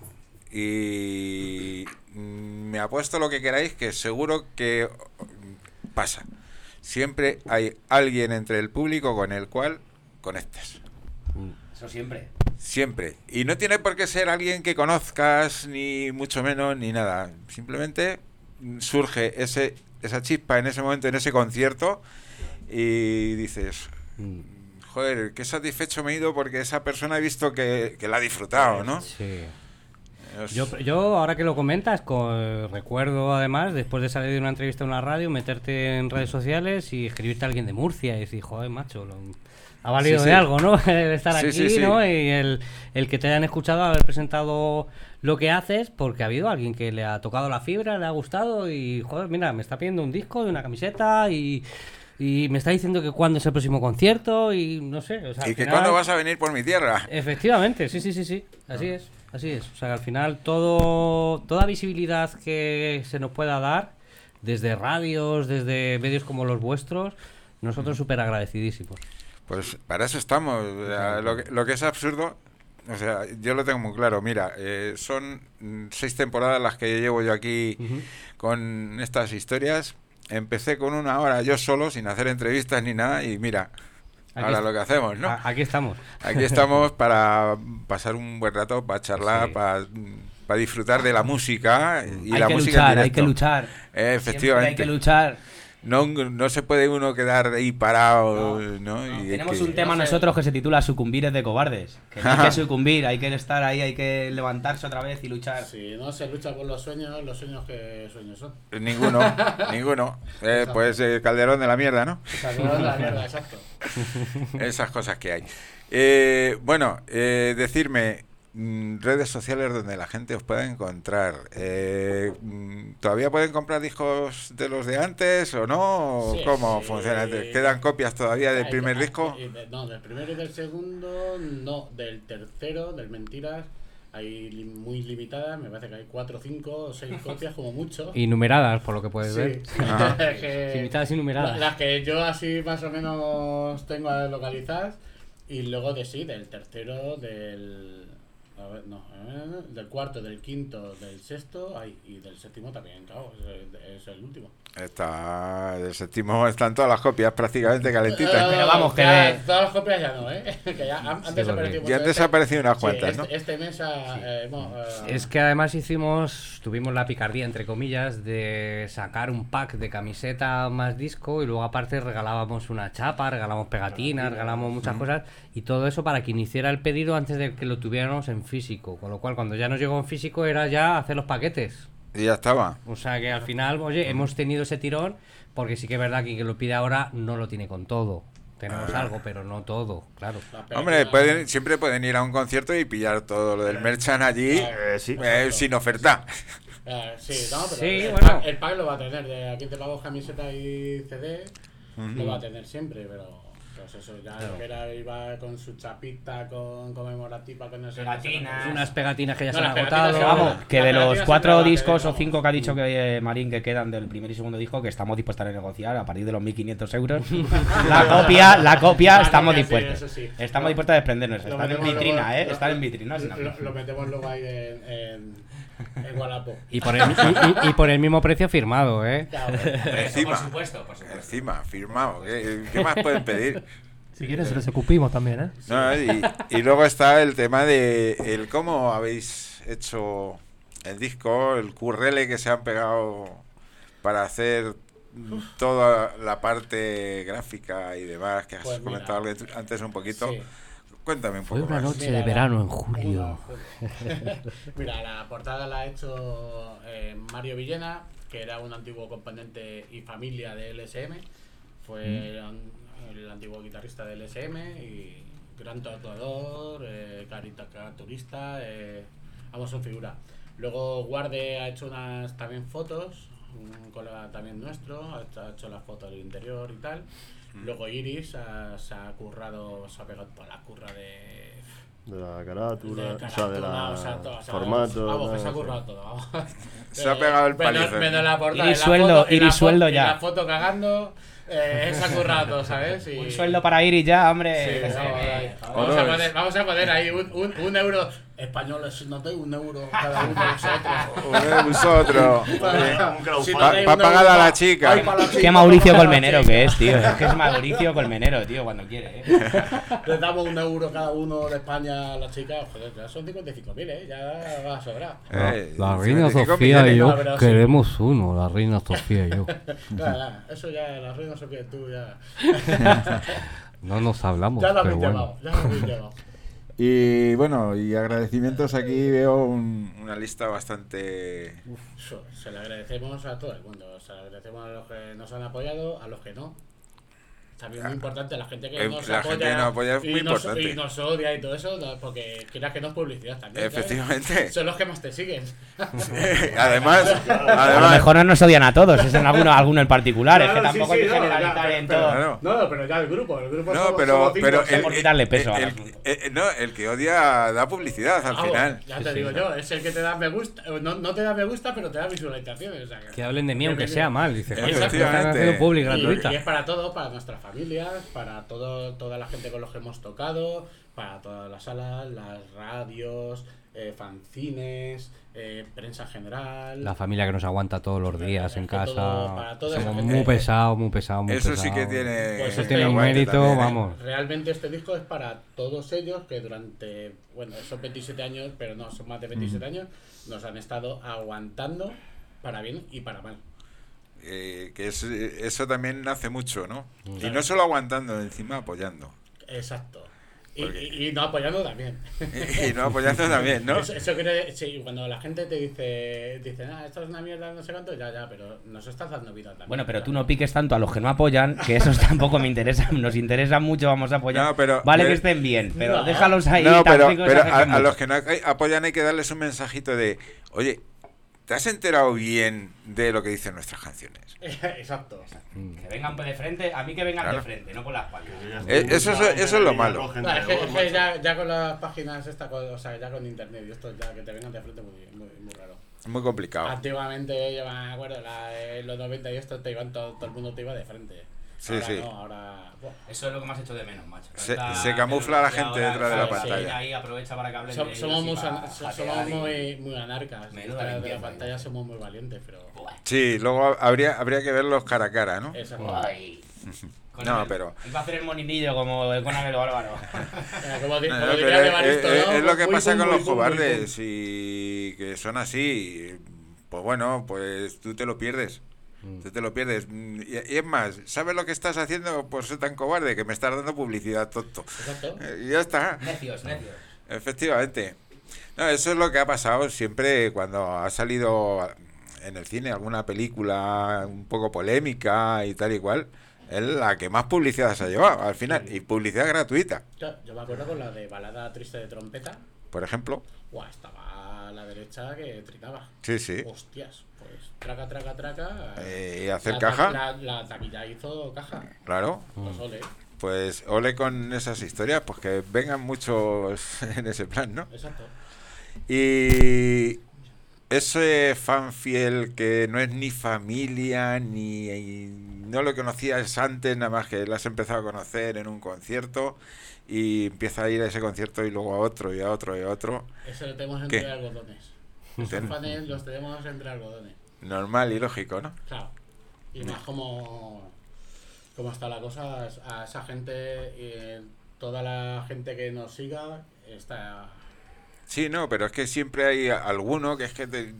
y mmm, me apuesto lo que queráis, que seguro que pasa. Siempre hay alguien entre el público con el cual conectas. Eso siempre. Siempre. Y no tiene por qué ser alguien que conozcas, ni mucho menos, ni nada. Simplemente surge ese esa chispa en ese momento, en ese concierto, y dices, joder, qué satisfecho me he ido porque esa persona he visto que, que la ha disfrutado, ¿no? Sí. Es- Yo, yo, ahora que lo comentas, con, recuerdo además, después de salir de una entrevista en una radio, meterte en redes sociales y escribirte a alguien de Murcia y decir, joder, macho, lo, ha valido Sí, de sí. algo, ¿no? El estar Sí, aquí, sí, sí. ¿no? Y el, el que te hayan escuchado, haber presentado lo que haces, porque ha habido alguien que le ha tocado la fibra, le ha gustado y, joder, mira, me está pidiendo un disco de una camiseta y... Y me está diciendo que cuándo es el próximo concierto y no sé. O sea, y al que final- cuándo vas a venir por mi tierra. Efectivamente, sí, sí, sí, sí. Así es, así es. O sea, que al final todo, toda visibilidad que se nos pueda dar, desde radios, desde medios como los vuestros, nosotros súper agradecidísimos. Pues para eso estamos. O sea, lo, que, lo que es absurdo, O sea, yo lo tengo muy claro. Mira, eh, son mm, seis temporadas las que llevo yo aquí Ujú. con estas historias. Empecé con una hora yo solo, sin hacer entrevistas ni nada, y mira, Aquí ahora est- lo que hacemos, ¿no? A- Aquí estamos. Aquí estamos para pasar un buen rato, para charlar, Sí. para, para disfrutar de la música y hay la que música en luchar, hay directo. que luchar. Eh, efectivamente. Siempre hay que luchar. No, no se puede uno quedar ahí parado, ¿no? Y hay Tenemos que- un tema nosotros que se titula Sucumbir es de cobardes. Que no hay que sucumbir, hay que estar ahí, hay que levantarse otra vez y luchar. Si no se lucha por los sueños, los sueños que sueños son. Ninguno, ninguno. Eh, pues eh, Calderón de la mierda, ¿no? O sea, no es la mierda, exacto. Esas cosas que hay. Eh, bueno, eh, decirme mm, redes sociales donde la gente os pueda encontrar. Eh, mm, ¿Todavía pueden comprar discos de los de antes o no? ¿O Sí, ¿Cómo sí. funciona? ¿Te ¿Quedan copias todavía del Hay- primer hay- disco? y de- No, del primero y del segundo, no. Del tercero, del Mentiras, hay li- muy limitadas. Me parece que hay cuatro, cinco o seis copias como mucho. Y numeradas, por lo que puedes Sí, ver. sí. Ajá. Que- Limitadas y numeradas. la- Las que yo así más o menos tengo localizadas. Y luego de sí, del tercero, del. A ver, no, eh, del cuarto, del quinto, del sexto ay, y del séptimo también, claro, es, es el último. Está, el séptimo están todas las copias prácticamente calentitas. Pero vamos, que ya, de- todas las copias ya no, ¿eh? Que ya han, han Sí, desaparecido. porque- mucho. Ya han Este- desaparecido unas sí, cuantas, este, ¿no? Este mes ha, eh, hemos, eh, Es que además hicimos, tuvimos la picardía, entre comillas, de sacar un pack de camiseta más disco y luego aparte regalábamos una chapa, regalábamos pegatinas, regalábamos muchas cosas y todo eso para quien hiciera el pedido antes de que lo tuviéramos en físico. Con lo cual, cuando ya nos llegó en físico era ya hacer los paquetes. Y ya estaba. O sea que al final, oye, hemos tenido ese tirón porque sí que es verdad que quien lo pide ahora no lo tiene con todo. Tenemos algo, pero no todo, claro. las pegatina- Hombre, pueden, siempre pueden ir a un concierto y pillar todo lo del merchan allí Eh, sí. eh, sin oferta. Eh, sí, no, pero Sí, el, bueno. pack, el pack lo va a tener. De aquí te pago camiseta y C D, lo va a tener siempre, pero. Pues eso, ya lo que era, iba con su chapita, con conmemorativa, con ese. Pegatinas. Unas pegatinas que ya No, se han las pegatinas agotado. que Vamos, Las que de pegatinas los siempre cuatro van a tener, discos o vamos. cinco que ha dicho que eh, Marín que quedan del primer y segundo disco, que estamos dispuestos a negociar a partir de los mil quinientos euros. La copia, la copia, La estamos copia, sí, dispuestos. eso sí. Están dispuestos a desprendernos. Lo Están en metemos vitrina, luego- ¿eh? lo- Están en vitrina. sin Lo, aviso. lo metemos luego ahí en, en, en Wallapop. Y por, el, y, y- y por el mismo precio firmado, ¿eh? Claro, Encima. Por supuesto, por supuesto. Encima, firmado. ¿Qué, qué más pueden pedir? Si quieres, se los escupimos también, ¿eh? No, y, y luego está el tema de el cómo habéis hecho el disco, el currele que se han pegado para hacer toda la parte gráfica y demás, que has Pues mira. comentado algo antes un poquito. Sí. Cuéntame un Fue poco una más. noche Mira, de la- verano en julio. Mira, la portada la ha hecho eh, Mario Villena, que era un antiguo componente y familia de L S M. Fue an- el antiguo guitarrista de L S M y gran tatuador, eh, caricaturista, eh, vamos, son figura. Luego Guarde ha hecho unas también fotos, un colega también nuestro, ha hecho, ha hecho las fotos del interior y tal. Luego Iris ha- se ha currado, se ha pegado toda la curra de... De la carátula, de o sea, de carátula, la o sea, todo, o sea, formato. Vamos, que se ha no, currado sí. todo. Vamos. Se ha pegado el Menos- palizo. menos la portada, Iris en la sueldo, foto- en Iris la fo- sueldo en ya. la foto cagando, eh, se ha currado todo, ¿sabes? Y- Un sueldo para Iris ya, hombre. Sí, L S M. vamos, ahí. O Vamos a dos. poner, vamos a poner ahí un, un, un euro españoles, no doy un euro cada uno de vosotros. Joder, vosotros. Para- un crowdfunding. si no Pa- dais pa un pagar euro a la pa- chica. ay, para la Qué chica, Mauricio para la Colmenero chica. que es, tío. Es que es Mauricio Colmenero, tío, cuando quiere, ¿eh? Les damos un euro cada uno de España a las chicas, joder, ya son cincuenta y cinco mil, ¿eh? Ya va a sobrar. Eh, La reina cincuenta y cinco Sofía y millones. yo No, pero sí. queremos uno, la reina Sofía y yo. Ya, ya, eso ya, la reina Sofía y tú ya. No nos hablamos, Ya lo pero habéis bueno. llevado, ya lo habéis llevado. Y bueno, y agradecimientos aquí veo un- una lista bastante... Eso, se le agradecemos a todo el mundo, se le agradecemos a los que nos han apoyado, a los que no. También muy importante, la gente que Eh, nos la apoya, gente que nos apoya es y muy nos, importante. y nos odia y todo eso, no, porque quieras que no es publicidad también. ¿sabes? Efectivamente. Son los que más te siguen. Además, A lo además... mejor no nos odian a todos, es en alguno, alguno en particular, es que Claro, sí, tampoco sí, hay que no, generalizar ya, en pero- todo. Claro. No, pero ya el grupo, el grupo No, somos- pero, somos cinco, pero seis. por quitarle peso el, al el- asunto. eh, no, el que odia da publicidad al Vamos, final. Ya te digo yo, es el que te da me gusta, no, no te da me gusta, pero te da visualizaciones. O sea, Que hablen de mí aunque Bienvenido. sea mal, dice. Eh, "Coño, efectivamente. están haciendo publi Y, gratuita". y es para todo, para nuestra familia, familias, para todo, toda la gente con los que hemos tocado, para todas las salas, las radios, eh, fanzines, eh, prensa general. La familia que nos aguanta todos los días en casa. Todo, para toda esa Somos gente. muy pesados, muy pesados, muy Eso pesados. sí que tiene, Pues Eso este tiene un aguante mérito, también, ¿eh? vamos. Realmente este disco es para todos ellos que durante, bueno, son veintisiete años, pero no, son más de veintisiete años, nos han estado aguantando para bien y para mal. Eh, que es, eso también hace mucho, ¿no? Y Claro. no solo aguantando, encima apoyando. Exacto. Y, Porque- y- y no apoyando también. Y no apoyando también, ¿no? Eso, eso quiere, sí, cuando la gente te dice, dice, ah, esto es una mierda, no sé cuánto, ya, ya, pero nos estás dando vida también. Bueno, pero tú no piques tanto a los que no apoyan, que esos tampoco me interesan. Nos interesa mucho, vamos a apoyar. No, pero- vale pero- que estén bien, pero No. déjalos ahí. No, pero, tampoco pero exageren a, a mucho. los que no apoyan hay que darles un mensajito de, oye, ¿te has enterado bien de lo que dicen nuestras canciones? Exacto. Que vengan de frente, a mí que vengan Claro. de frente, no por la espalda. Eh, eso es- eso es lo malo. No, es que, es que ya, ya con las páginas, esta, co- o sea, ya con internet y esto, ya que te vengan de frente, muy, muy, muy raro. Es muy complicado. Antiguamente, yo me acuerdo, la, en los noventa y esto, te iban todo, todo el mundo te iba de frente. Sí, ahora sí. no, ahora... buah. Eso es lo que me has hecho de menos, macho. Se- La- se camufla la y gente ahora, detrás de la ¿sabes? pantalla. Sí, ahí aprovecha para que hablen Som- de somos ellos y muy, para an- so- jatear somos y- muy, muy anarcas. Menuda Detrás de limpieza, la pantalla ¿no? somos muy valientes, pero... Sí, luego habría, habría que verlos cara a cara, ¿no? Exacto. Ay. Con No, el- pero... Iba a hacer el moninillo como el Conan el Bárbaro. Eh, como di- No, como pero diría es, Evaristo, es- ¿no? es lo que Muy pasa pum, con muy los pum, muy cobardes y que son así. Pues bueno, pues tú te lo pierdes. Tú te lo pierdes. Y, y es más, ¿sabes lo que estás haciendo por ser tan cobarde? Que me estás dando publicidad, tonto. Exacto. Eh, Y ya está. Necios, necios. Efectivamente. No, eso es lo que ha pasado siempre cuando ha salido en el cine alguna película un poco polémica y tal y cual. Es la que más publicidad se ha llevado al final. Y publicidad gratuita, Yo, yo me acuerdo con la de Balada Triste de Trompeta. por ejemplo. Guau, estaba a la derecha que tritaba. Sí, sí. Hostias, pues traca, traca, traca. Eh, y hacer la, caja. La, la taquilla hizo caja. Claro. Pues ole. Pues ole con esas historias, pues que vengan muchos en ese plan, ¿no? Exacto. Y ese fan fiel que no es ni familia, ni y no lo conocías antes, nada más que lo has empezado a conocer en un concierto y empieza a ir a ese concierto y luego a otro y a otro y a otro. Eso lo tenemos ¿Qué? entre algodones. Esos Ten- fans los tenemos entre algodones. Normal y lógico, ¿no? Claro. Y más como, como está la cosa, a esa gente, eh, toda la gente que nos siga, está... Sí, no, pero es que siempre hay alguno que es que te...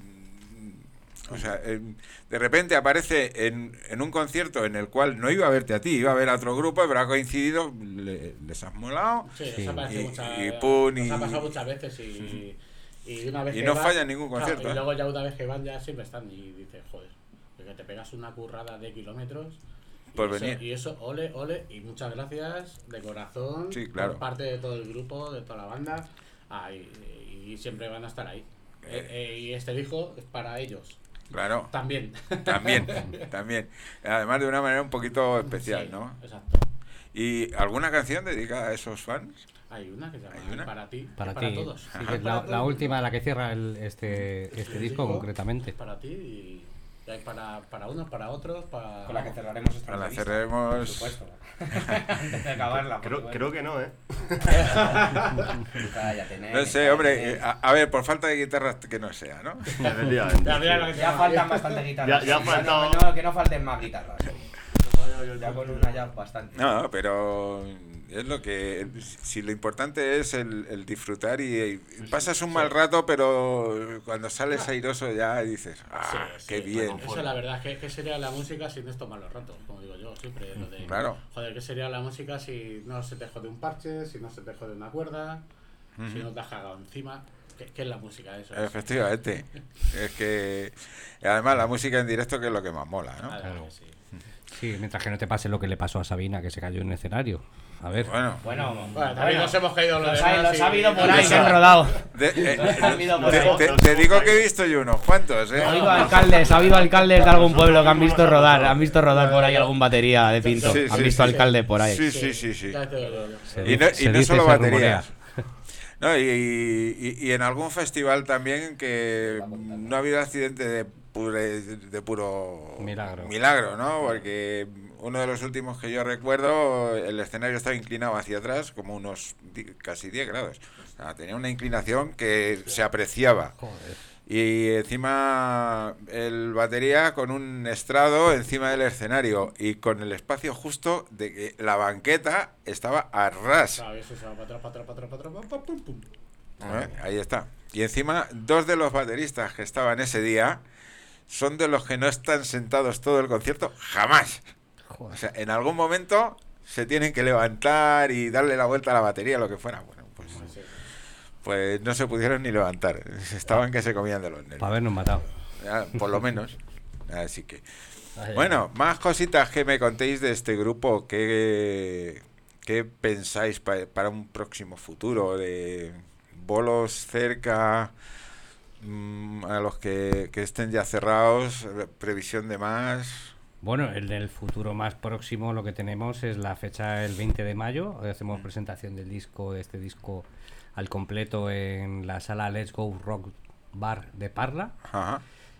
O sea, eh, de repente aparece en, en un concierto en el cual no iba a verte a ti, iba a ver a otro grupo, pero ha coincidido, le- les has molado Sí, Sí. nos ha pasado y, muchas- y pum, nos ha y- pasado muchas veces y, y una vez Y que no van- falla en ningún claro, concierto, y ¿eh? luego ya una vez que van ya siempre están y dices, joder, que te pegas una currada de kilómetros y Por eso, venir. y eso, ole, ole, y muchas gracias de corazón Sí, claro. por parte de todo el grupo, de toda la banda, ah, y, y siempre van a estar ahí. Eh, eh, y este disco es para ellos. Claro, También. también, también. Además de una manera un poquito especial, Sí, ¿no? Exacto. ¿Y alguna canción dedicada a esos fans? Hay una que se llama ¿Hay una? Para ti, Para es ti. para todos. Sí, Es que es para la, todo la el última, mundo. la que cierra el, este, este Este disco disco concretamente. es para ti y y hay para, para unos, para otros, para... Con la que cerraremos esta Con la entrevista, cerraremos- por supuesto. Antes de acabarla. Creo, porque, creo que no, ¿eh? Cállate, nene, No sé, cállate. hombre, eh, a, a ver, por falta de guitarras que no sea, ¿no? Efectivamente. Ya, mira lo que te Ya llama. faltan bastante guitarras. Ya- ya sí, falta- no, no, que no falten más guitarras. Ya con una ya bastante. No, pero es lo que... Si lo importante es el, el disfrutar y, y pasas un mal rato, pero cuando sales airoso ya dices, ¡ah, Sí, sí, qué bien! Eso la verdad, ¿qué, qué sería la música sin estos malos ratos? Como digo yo, siempre lo de... Claro. Joder, ¿qué sería la música si no se te jode un parche, si no se te jode una cuerda, si no te has cagado encima? ¿Qué, qué es la música? Eso es. Efectivamente. Es que... Además, la música en directo que es lo que más mola, ¿no? Ah, Claro. sí. Sí, mientras que no te pase lo que le pasó a Sabina, que se cayó en el escenario. A ver. Bueno, Bueno, Bueno, también nos hemos caído los los ha, demás los y- ha habido por y ahí, eso- se han rodado. de- eh, Ha habido por te, ahí. te- te digo que he visto yo unos cuantos, ¿eh? Ha habido alcaldes, ha habido alcaldes de algún pueblo que han visto rodar, han visto rodar por ahí algún batería de Pinto. Sí, Han sí, visto sí. alcalde por ahí. Sí, sí, sí, sí. Ya te lo digo yo. Se Y no, dice- y se no dice, solo se baterías. rumorea. No, y, y- y en algún festival también que no ha habido accidente de, pure- de puro Milagro. milagro, ¿no? Porque uno de los últimos que yo recuerdo, el escenario estaba inclinado hacia atrás como unos di- casi diez grados. O sea, tenía una inclinación que se apreciaba. Joder. Y encima el batería con un estrado encima del escenario y con el espacio justo de que la banqueta estaba a ras. Claro, eso se va para atrás, para atrás, para atrás, para atrás, pum, pum, pum. ¿Eh? Ahí está. Y encima dos de los bateristas que estaban ese día son de los que no están sentados todo el concierto jamás. Joder. O sea, en algún momento se tienen que levantar y darle la vuelta a la batería, lo que fuera. Bueno, pues, Sí. pues no se pudieron ni levantar. Estaban que se comían de los nervios. Para habernos matado. Ya, por lo menos. Así que. Ay, Bueno, más cositas que me contéis de este grupo. ¿Qué, qué pensáis pa- para un próximo futuro? De bolos cerca, mm, a los que, que estén ya cerrados, previsión de más. Bueno, el del futuro más próximo lo que tenemos es la fecha el veinte de mayo. Hoy hacemos presentación del disco, este disco al completo en la sala Let's Go Rock Bar de Parla. Ajá.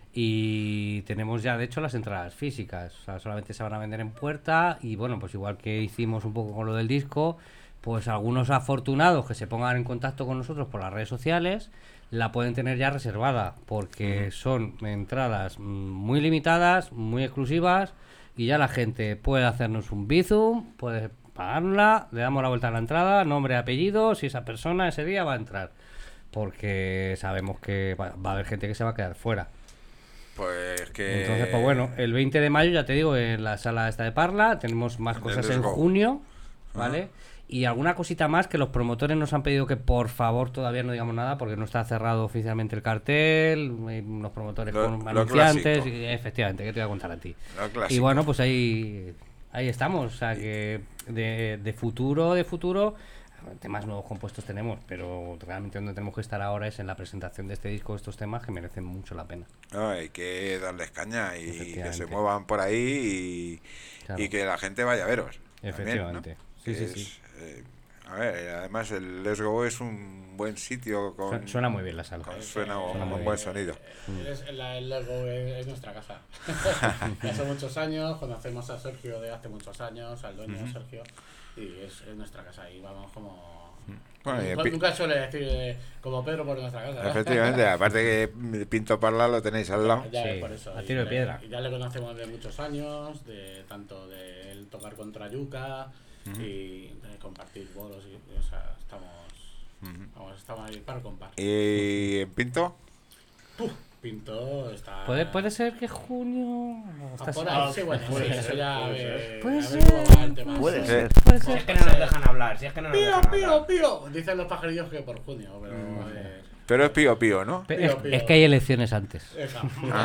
Y tenemos ya, de hecho, las entradas físicas. O sea, solamente se van a vender en puerta. Y bueno, pues igual que hicimos un poco con lo del disco, pues algunos afortunados que se pongan en contacto con nosotros por las redes sociales la pueden tener ya reservada, porque son entradas mm, muy limitadas, muy exclusivas, y ya la gente puede hacernos un bizum, puede pagarla, le damos la vuelta a la entrada, nombre, apellido, si esa persona ese día va a entrar, porque sabemos que va, va a haber gente que se va a quedar fuera. Pues que. Entonces, pues bueno, el veinte de mayo, ya te digo, en la sala esta de Parla, tenemos más En el cosas Let's en Go. junio, ¿vale? Y alguna cosita más que los promotores nos han pedido que por favor todavía no digamos nada porque no está cerrado oficialmente el cartel, hay unos promotores Lo- con lo anunciantes, clásico. y efectivamente, ¿qué te voy a contar a ti? Lo clásico. Y bueno, pues ahí ahí estamos, o sea que de, de futuro, de futuro, temas nuevos compuestos tenemos, pero realmente donde tenemos que estar ahora es en la presentación de este disco, estos temas que merecen mucho la pena. No, hay que darles caña y que se Efectivamente. muevan por ahí y, Claro. y que la gente vaya a veros. también, ¿no? Efectivamente. Sí, Que sí, es, sí. eh, a ver, además el Let's Go es un buen sitio con... Su- Suena muy bien la sala. con- suena Suena un muy buen bien. sonido. Es, la, el Let's Go es, es nuestra casa. Hace muchos años, conocemos a Sergio de hace muchos años, al dueño de Sergio, y es, es nuestra casa. Y vamos como. Bueno, y en nunca, Pi- nunca suele decir eh, como Pedro por nuestra casa. ¿no? Efectivamente, aparte que Pinto Parla lo tenéis al lado. Ya Sí, es por eso. a y tiro de le- piedra. y ya le conocemos de muchos años, de tanto de él tocar contra Yuca y de compartir bolos. Y, y, o sea, estamos, vamos, estamos ahí para compartir. ¿Y en Pinto? Puf, Pinto está. ¿Puede, puede ser que junio... Ah, estás- por ahí, sí, bueno, puede sí, ser, eso ya. puede a ver, ser. Puede a ver ser. cómo va el tema. Puede Sí. ser. Puede Si ser. es que no nos dejan hablar, si es que no nos Pío, dejan pío, hablar. pío. Dicen los pajarillos que por junio, pero a ver. Pero es Pío Pío, ¿no? Pe- Pío, es, pío. es que hay elecciones antes. Esa.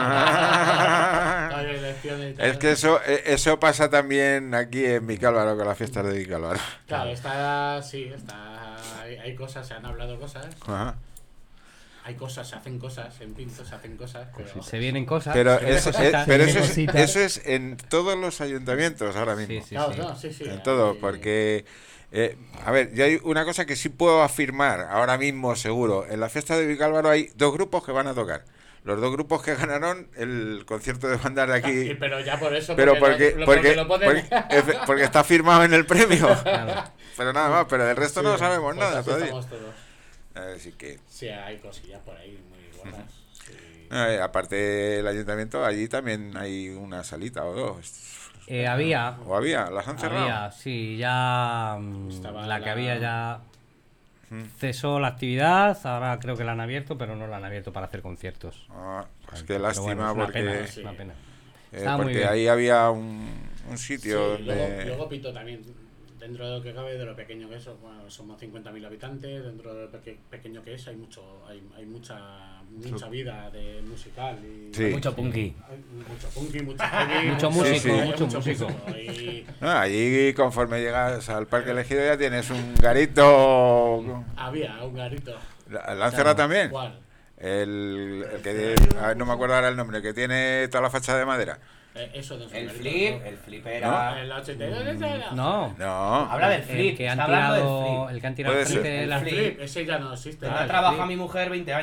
Ah. Hay elecciones y tal. Es que eso eh, eso pasa también aquí en Vicálvaro con las fiestas de Vicálvaro. Claro, está. Sí, está. Hay, hay cosas, se han hablado cosas. Ajá. Hay cosas, se hacen cosas. En Pinto se hacen cosas. Pero. Se vienen cosas. Pero, se vienen eso, cositas. eh, pero se eso, vienen es, cositas. eso es en todos los ayuntamientos ahora mismo. Sí, sí, Claro, sí. no, sí, sí. En todo, hay- porque... eh, a ver, yo hay una cosa que sí puedo afirmar ahora mismo seguro. En la fiesta de Vicálvaro hay dos grupos que van a tocar. Los dos grupos que ganaron el concierto de bandas de Y- aquí. pero ya por eso. Pero porque, lo- lo- porque, lo ponen- porque, efe- porque está firmado en el premio. Claro. Pero nada más, pero del resto no Sí, sabemos pues nada así todavía. estamos todos. Así que... Sí, hay cosillas por ahí muy buenas. Sí. eh, aparte del ayuntamiento, allí también hay una salita o dos. Eh, había... ¿O había? ¿Las han cerrado? Había, sí, ya... mm, Estaba la que la- había ya... Cesó la actividad, ahora creo que la han abierto, pero no la han abierto para hacer conciertos. Ah, pues qué Pero lástima, bueno, es una porque, pena, es Sí. una pena. eh, Estaba muy porque bien. ahí había un, un sitio Sí, donde... luego, luego Pito también, dentro de lo que cabe, de lo pequeño que es, bueno, somos cincuenta mil habitantes, dentro de lo peque- pequeño que es, hay mucho hay, hay mucha mucha vida de musical y Sí. Mucho punky. hay mucho punky, mucho heavy, Mucho sí, músico, sí, hay mucho músico. y No, allí conforme llegas al Parque Elegido ya tienes un garito... había un garito. ¿La la han cerrado también? ¿Cuál? El, el que... ah, no me acuerdo ahora el nombre, que tiene toda la fachada de madera. Eh, eso de El garito, flip, ¿no? el flip era... El ochenta y dos era- No, No. Habla del el flip, que han está hablando tirado, del flip. el que han tirado Puede al frente ser. de El la... flip. flip, ese ya no existe. Donde El trabaja flip. mi mujer veinte años.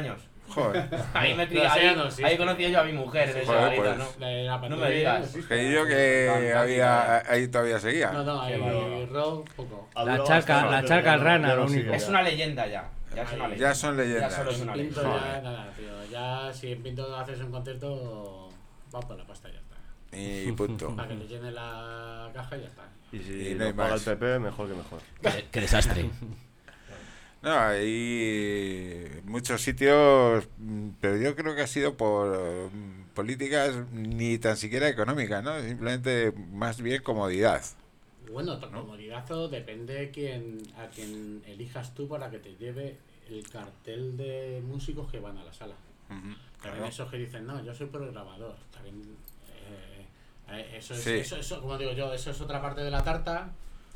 Joder. Ahí me crié, No, sí, ahí, no, sí, ahí sí. conocí yo a mi mujer en esa Joder, garita, pues. ¿no? La, la No me pandemia digas. existe. Que yo que Fantástico. había ahí todavía seguía. No, no, hay Qué rock, poco. Ha La durado charca- bastante, la pero charca ya no- rana, ya lo no único. sigue Es ya. una leyenda ya. Ya es una Ya leyenda. son leyendas. Ya solo es En una Pinto leyenda. ya nada, tío. Ya si en Pinto haces un concierto, va por la pasta y ya está. Y punto. Para que le llene la caja y ya está. Y si Y no lo hay paga el más. P P, mejor que mejor. Qué, qué desastre. No, hay muchos sitios, mm, pero yo creo que ha sido por mm, políticas ni tan siquiera económicas, ¿no? Simplemente más bien comodidad. Bueno, tu comodidazo depende quién, a quien elijas tú para que te lleve el cartel de músicos que van a la sala. Ujú, También claro. esos que dicen, no, yo soy programador. También, eh, eh, eso es, Sí. eso, eso, como digo yo, eso es otra parte de la tarta.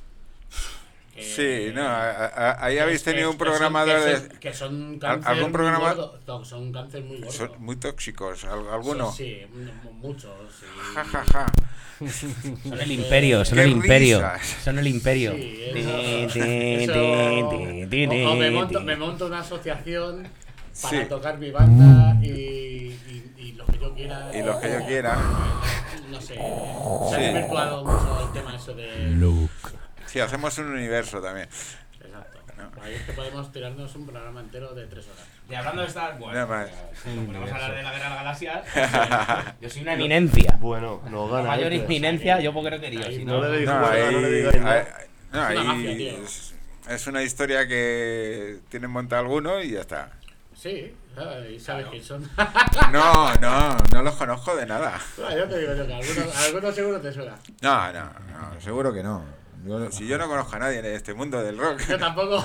que- Sí, no, a- a- ahí que habéis es- que tenido es- un que son- programador que de... son, que son ¿Al- cáncer algún muy programa- gordo, no, son cáncer muy gordo. Son muy tóxicos, ¿al- ¿alguno? Sí, sí, m- muchos. Sí. Ja, ja, ja. Son el imperio, son ¡Qué el imperio. risas! Son el imperio. Sí, eso- Tin, tin, eso- tin, tin, tin, o, o me, tin, monto, tin. me monto una asociación para Sí. tocar mi banda y, y, y lo que yo quiera. Y los que yo quiera. No sé, se ha desvirtuado mucho el tema eso de... Sí, hacemos un universo también. Exacto. Ahí es que podemos tirarnos un programa entero de tres horas. Y hablando de Star Wars, Nada más. si nos ponemos a hablar de la guerra de las galaxias, yo soy una eminencia. Bueno, no La gana. mayor este. eminencia, yo porque no quería. Si No no, le digo No, juega, ahí, no le digáis nada. ahí- no, Es una ahí mafia, tío. es, es una historia que tienen montado algunos y ya está. Sí, ¿sabes? Y sabes quién son. No, no, no los conozco de nada. Ah, yo te digo yo que algunos, algunos seguro te suena. No, no, no, seguro que no. Yo no- si yo no conozco a nadie en este mundo del rock. Yo tampoco.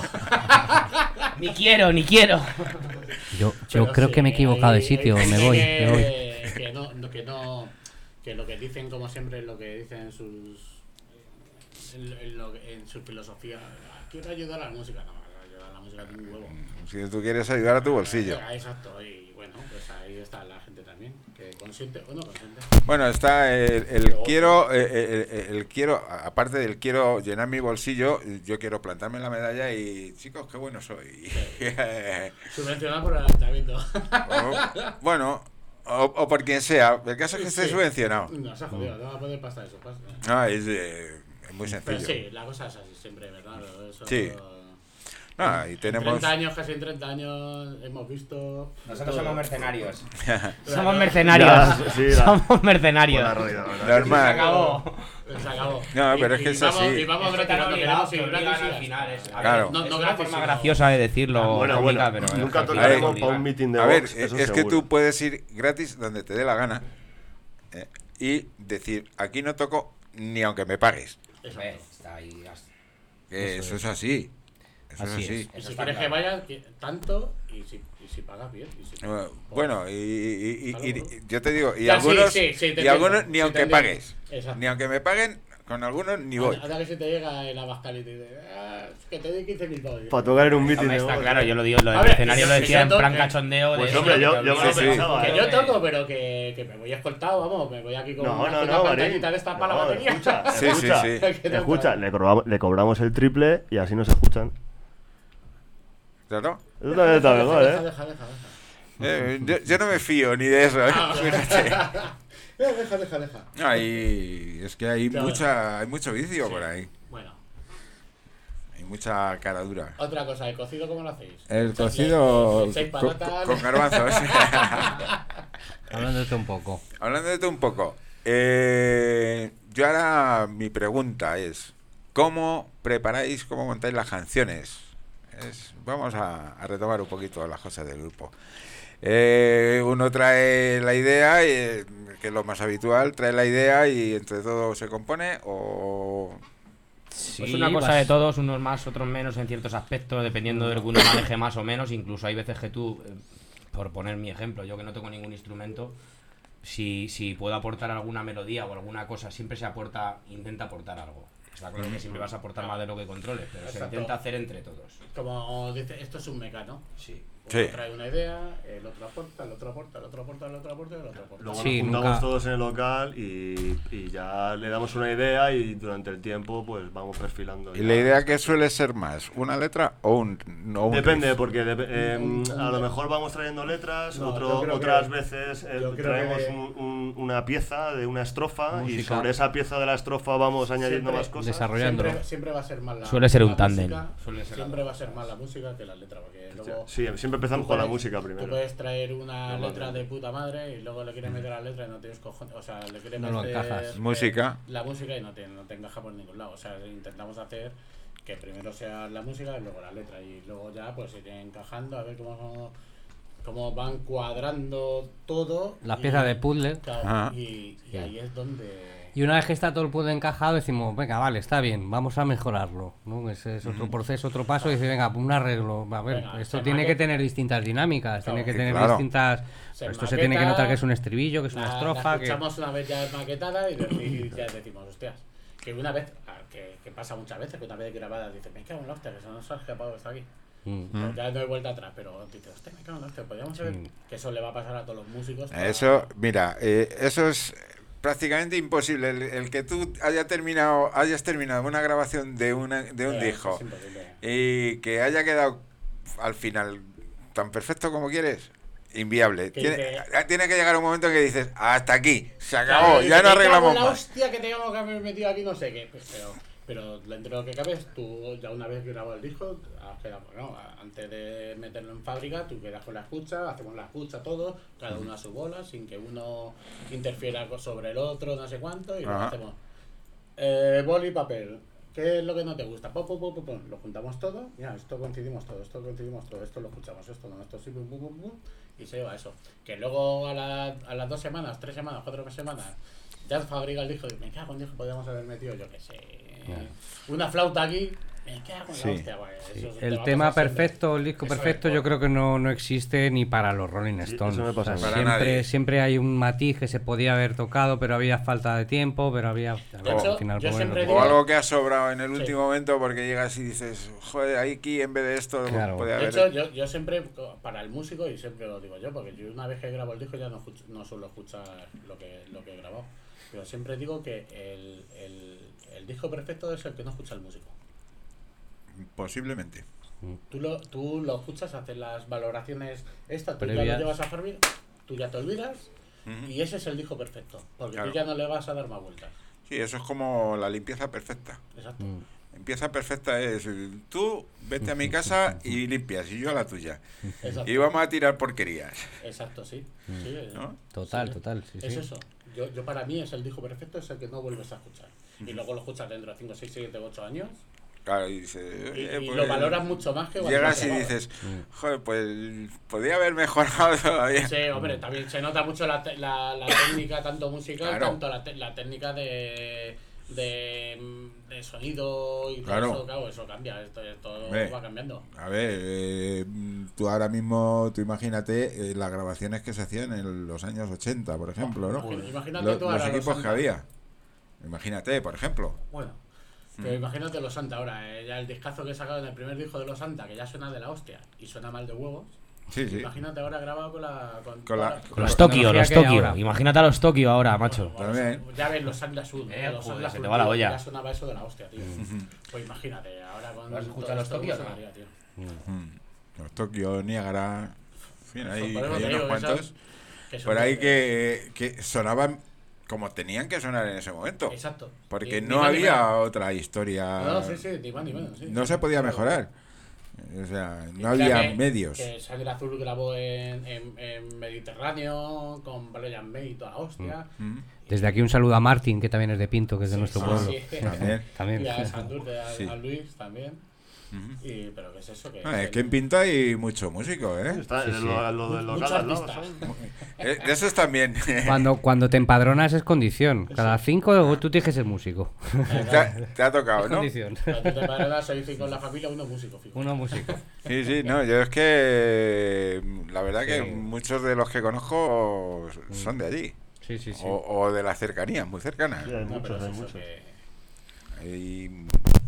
ni quiero, ni quiero. Yo, yo Pero creo sí, que me he equivocado hay- de sitio, hay me gente voy, que, me voy. Que no, no- que no, que lo que dicen, como siempre, lo que dicen en sus, en, en lo, en su filosofía, "Ah, quiero ayudar a la música, no, ayudar a la música de un huevo. Si tú quieres ayudar a tu bolsillo. Ah, exacto, y bueno, pues ahí está la gente también, que consiente o no consiente. Bueno, está el, el quiero, eh, eh, el, el quiero, aparte del quiero llenar mi bolsillo, yo quiero plantarme la medalla y chicos, qué bueno soy. Subvencionado por el ayuntamiento. O- bueno, o, o por quien sea, el caso es que esté Sí. subvencionado. No, se ha jodido, no va a poder pasar eso. Pasa. No, es, eh, es muy Pero sencillo. sí, la cosa es así siempre, ¿verdad? Eso, Sí. No, y en tenemos... treinta años, casi en treinta años, hemos visto. Nosotros todo. somos mercenarios. Claro. Somos mercenarios. Ya, sí, la- Somos mercenarios. Buena rueda, ¿verdad? Se Normal. acabó. Se acabó. No, pero Y- es que y es vamos- así. Y vamos Eso gratis, está lo obligado, queremos que ir obligan gratis y al ya final. está. Es, a ver, Claro. No, es no una gratis, forma sino- graciosa de decirlo, Bueno, cómica, bueno, pero nunca al final tocaremos obligan. para un meeting de A ver, Vox, es, eso es que seguro. tú puedes ir gratis donde te dé la gana eh, y decir, aquí no toco ni aunque me pagues. Hombre, está ahí, as- Que eso es así. Eso Así es así. es. Y Eso si está quieres que claro. vaya, que- tanto, y si, y si pagas bien. Y si, Eh, Bueno, y, y- y- Claro, y- claro. y yo te digo, y Ya, sí, algunos, sí, sí, te y entiendo, algunos ni sí, aunque te entiendo. pagues. Exacto. Ni aunque me paguen, con algunos ni voy. Anda que se te llega el Abascal y te dice, ah, que te doy quince mil pavos. Para tocar en un meeting Hombre, de está Vox. claro, yo lo digo, lo A del ver, mercenario que lo yo- decía en que yo plan toque- cachondeo. de Pues eso, hombre, que yo- te yo me lo obligan. Sí, sí. pensaba, Que ¿eh? yo toco, pero que, que me voy escoltado, vamos, me voy aquí con No, una no, puta no, pantallita Marín. de esta para No, la batería. escucha, Sí, sí, escucha, sí. Que no escucha, está- le cobramos, le cobramos el triple y así nos escuchan. ¿Claro? Eso también está mejor, Deja, ¿eh? deja, deja, deja. Eh, yo, yo no me fío ni de eso. ¿eh? Ah, Fíjate. Deja, deja, deja. No, hay- es que hay, Claro. mucha, hay mucho vicio por ahí. Bueno, Hay mucha cara dura. otra cosa, ¿el cocido cómo lo hacéis? El ¿Echáis- cocido echáis con, patatas? con garbanzos. Hablándote un poco. Hablando de tú un poco. eh, yo ahora mi pregunta es, ¿cómo preparáis, cómo montáis las canciones? Es- vamos a, a retomar un poquito las cosas del grupo. Eh, uno trae la idea, eh, que es lo más habitual, trae la idea y entre todos se compone o... Es Pues una cosa vas- de todos, unos más, otros menos en ciertos aspectos, dependiendo de lo que uno maneje más o menos. Incluso hay veces que tú, eh, por poner mi ejemplo, yo que no tengo ningún instrumento, si, si puedo aportar alguna melodía o alguna cosa, siempre se aporta, intenta aportar algo. Está claro que siempre vas a aportar más de lo que controles, pero se Exacto. intenta hacer entre todos. Como dice, esto es un mecano. Sí. Sí. Uno trae una idea, el otro aporta, el otro aporta, el otro aporta, el otro aporta, el otro aporta. Luego Sí, nos juntamos nunca- todos en el local y, y ya le damos una idea y durante el tiempo pues vamos perfilando. ¿Y ya. la idea que suele ser más? ¿Una letra o un, o un Depende, riff? porque dep- eh, Un- a lo mejor vamos trayendo letras, No, otro- yo creo otras que- veces eh, yo creo traemos que- un- un- una pieza de una estrofa y Música. sobre esa pieza de la estrofa vamos añadiendo Siempre más cosas. desarrollando. Siempre, siempre va a ser más la Suele ser un la tándem. música, Suele ser siempre va a ser más la música que la letra, porque luego Sí, siempre empezamos tú con la puedes- música Tú primero. puedes traer una Normalmente. letra de puta madre y luego le quieres meter la letra y no tienes cojones, o sea, le quieres No lo meter encajas. eh, Música. la música y no te, no te encaja por ningún lado, o sea, intentamos hacer que primero sea la música y luego la letra y luego ya pues se iré encajando a ver cómo cómo van cuadrando todo. Las y- piezas de puzzle. claro, Ajá. y, y ahí es donde Y una vez que está todo el puzzle encajado, decimos, venga, vale, está bien, vamos a mejorarlo, ¿no? Ese es otro proceso, otro paso, y dice, venga, un arreglo, a ver, Venga, esto se tiene maqueta- que tener distintas dinámicas, Claro, tiene que sí, tener claro. distintas... Se esto se tiene que maqueta, notar que es un estribillo, que es una la, estrofa, la que... escuchamos una vez ya maquetada y, de- y ya decimos, hostias, que una vez, ah, que, que pasa muchas veces, que una vez grabada dices, me cago en la hostia, que se nos ha escapado esto aquí. Mm. Pero ya no hay vuelta atrás, pero dices, hostia, me cago en la hostia, podríamos saber Sí. que eso le va a pasar a todos los músicos. para- Eso, mira, eh, eso es prácticamente imposible. El, el que tú haya terminado, hayas terminado una grabación de, una, de un Eh, eso disco es imposible. y que haya quedado al final tan perfecto como quieres, inviable. Que Tiene, dice- tiene que llegar un momento en que dices, hasta aquí, se Claro, acabó, dice, ya no "Me cago en arreglamos la más. hostia que teníamos que haber metido aquí, no sé qué. Pues, pero, pero dentro de lo que cabes, tú ya una vez grabado el disco, has quedado, bueno, antes de meterlo en fábrica, tú quedas con la escucha, hacemos la escucha todo, cada uno a su bola, sin que uno interfiera co- sobre el otro, no sé cuánto, y luego Ajá. hacemos eh, boli y papel. ¿Qué es lo que no te gusta? Pum, pum, pum, pum, pum. Lo juntamos todo, mira, esto coincidimos todo, esto coincidimos todo, esto lo escuchamos, esto no, esto sí, pum, pum, pum, pum, y se lleva eso. Que luego a, la, a las dos semanas, tres semanas, cuatro semanas, ya fabrica el disco y me cago en Dios que podríamos haber metido, yo qué sé, una flauta aquí, me cago en Sí. la hostia, vaya, Sí, eso te el va a tema pasar siempre. perfecto, el disco Eso perfecto, es, yo creo que no, no existe ni para los Rolling Sí, Stones. eso me pasa O sea, a mí. Para nadie. siempre, siempre hay un matiz que se podía haber tocado, pero había falta de tiempo, pero había... hecho, al final, yo pues, siempre bueno, O digo- algo que ha sobrado en el Sí. último momento porque llegas y dices, joder, aquí en vez de esto Claro. puede De haber... hecho, yo, yo siempre, para el músico, y siempre lo digo yo, porque yo una vez que grabo el disco ya no, escucho- no suelo escuchar lo que, lo que he grabado. Pero siempre digo que el, el, el disco perfecto es el que no escucha el músico. Posiblemente. Tú lo, tú lo escuchas, haces las valoraciones, esta, tú ya Previas. lo llevas a Fermín, tú ya te olvidas, Ujú. y ese es el disco perfecto. Porque Claro. tú ya no le vas a dar más vueltas. Sí, eso es como la limpieza perfecta. Exacto. mm. Limpieza perfecta es, eh, tú vete a mi casa y limpias y yo a la tuya. Exacto. Y vamos a tirar porquerías, Exacto, sí. sí ¿no? Total, Sí. total, sí, Es sí. eso. Yo, yo para mí es el disco perfecto, es el que no vuelves a escuchar. Y luego lo escuchas dentro de cinco, seis, siete, ocho años. Claro, y, dices, Y, "Oye, y pues", lo valoras mucho más que cuando llegas lo y grababas. dices, joder, pues podría haber mejorado todavía. Sí, hombre, también se nota mucho la, te- la, la técnica tanto musical, Claro. tanto la, te- la técnica de, de, de sonido y todo Claro. eso, claro, eso cambia, esto, esto Hombre. va cambiando. A ver, eh, tú ahora mismo, tú imagínate eh, las grabaciones que se hacían en los años ochenta, por ejemplo, ¿no? Imagina- imagínate Lo- tú los ahora los equipos que Santa. había. Imagínate, por ejemplo. Bueno, pero imagínate los Santa ahora, eh, ya el discazo que he sacado en el primer disco de los Santa, que ya suena de la hostia y suena mal de huevos. Sí, sí. Imagínate ahora grabado con la. Con, Con la- con Con los La Tokio, los tecnología que hay Tokio. ahora. Imagínate a los Tokio ahora, macho. Bueno, También. Ya ves los Sangla Sud, Eh, los joder, Sangla se Sud, te va la tío, olla. Ya sonaba eso de la hostia, tío. Pues imagínate, ahora con. ¿Has escuchado todo los esto, Tokio, ¿cómo no? sonaría, tío? Mm. Los Tokio, Niágara, en fin, hay, Por eso hay te unos digo que cuantos son- que son por ahí de- que, que sonaban como tenían que sonar en ese momento. Exacto. Porque Ni- no ni más ni había menos. otra historia. No, sí, sí, ni más ni menos. Sí. No se podía mejorar. O sea, Y no mira había que- medios. Que Sangre Azul grabó en, en, en Mediterráneo, con Brian May y toda la hostia. Mm, Desde aquí un saludo a Martín, que también es de Pinto, que es de Sí, nuestro sí, pueblo. sí. También. También. Y a Santurce, a, Sí. a Luis también. Ujú. Y, pero ¿qué es eso? Que Ah, es que en Pinta hay mucho músico, ¿eh? Está Sí, en sí. lo, lo del Muchos local al lado, artistas. ¿sabes? Eh, De esos también. Cuando, cuando te empadronas es condición. Cada cinco tú tienes que ser músico. te, ha, te ha tocado, Es ¿no? condición. Cuando te paras, soy cinco en la familia, uno músico, fijo. Uno músico. Sí, sí, no, yo es que la verdad que Sí. muchos de los que conozco son de allí. Sí, sí, sí. O, o de las cercanías, muy cercanas. Sí, hay No, pero muchos, es hay eso muchos. que- Y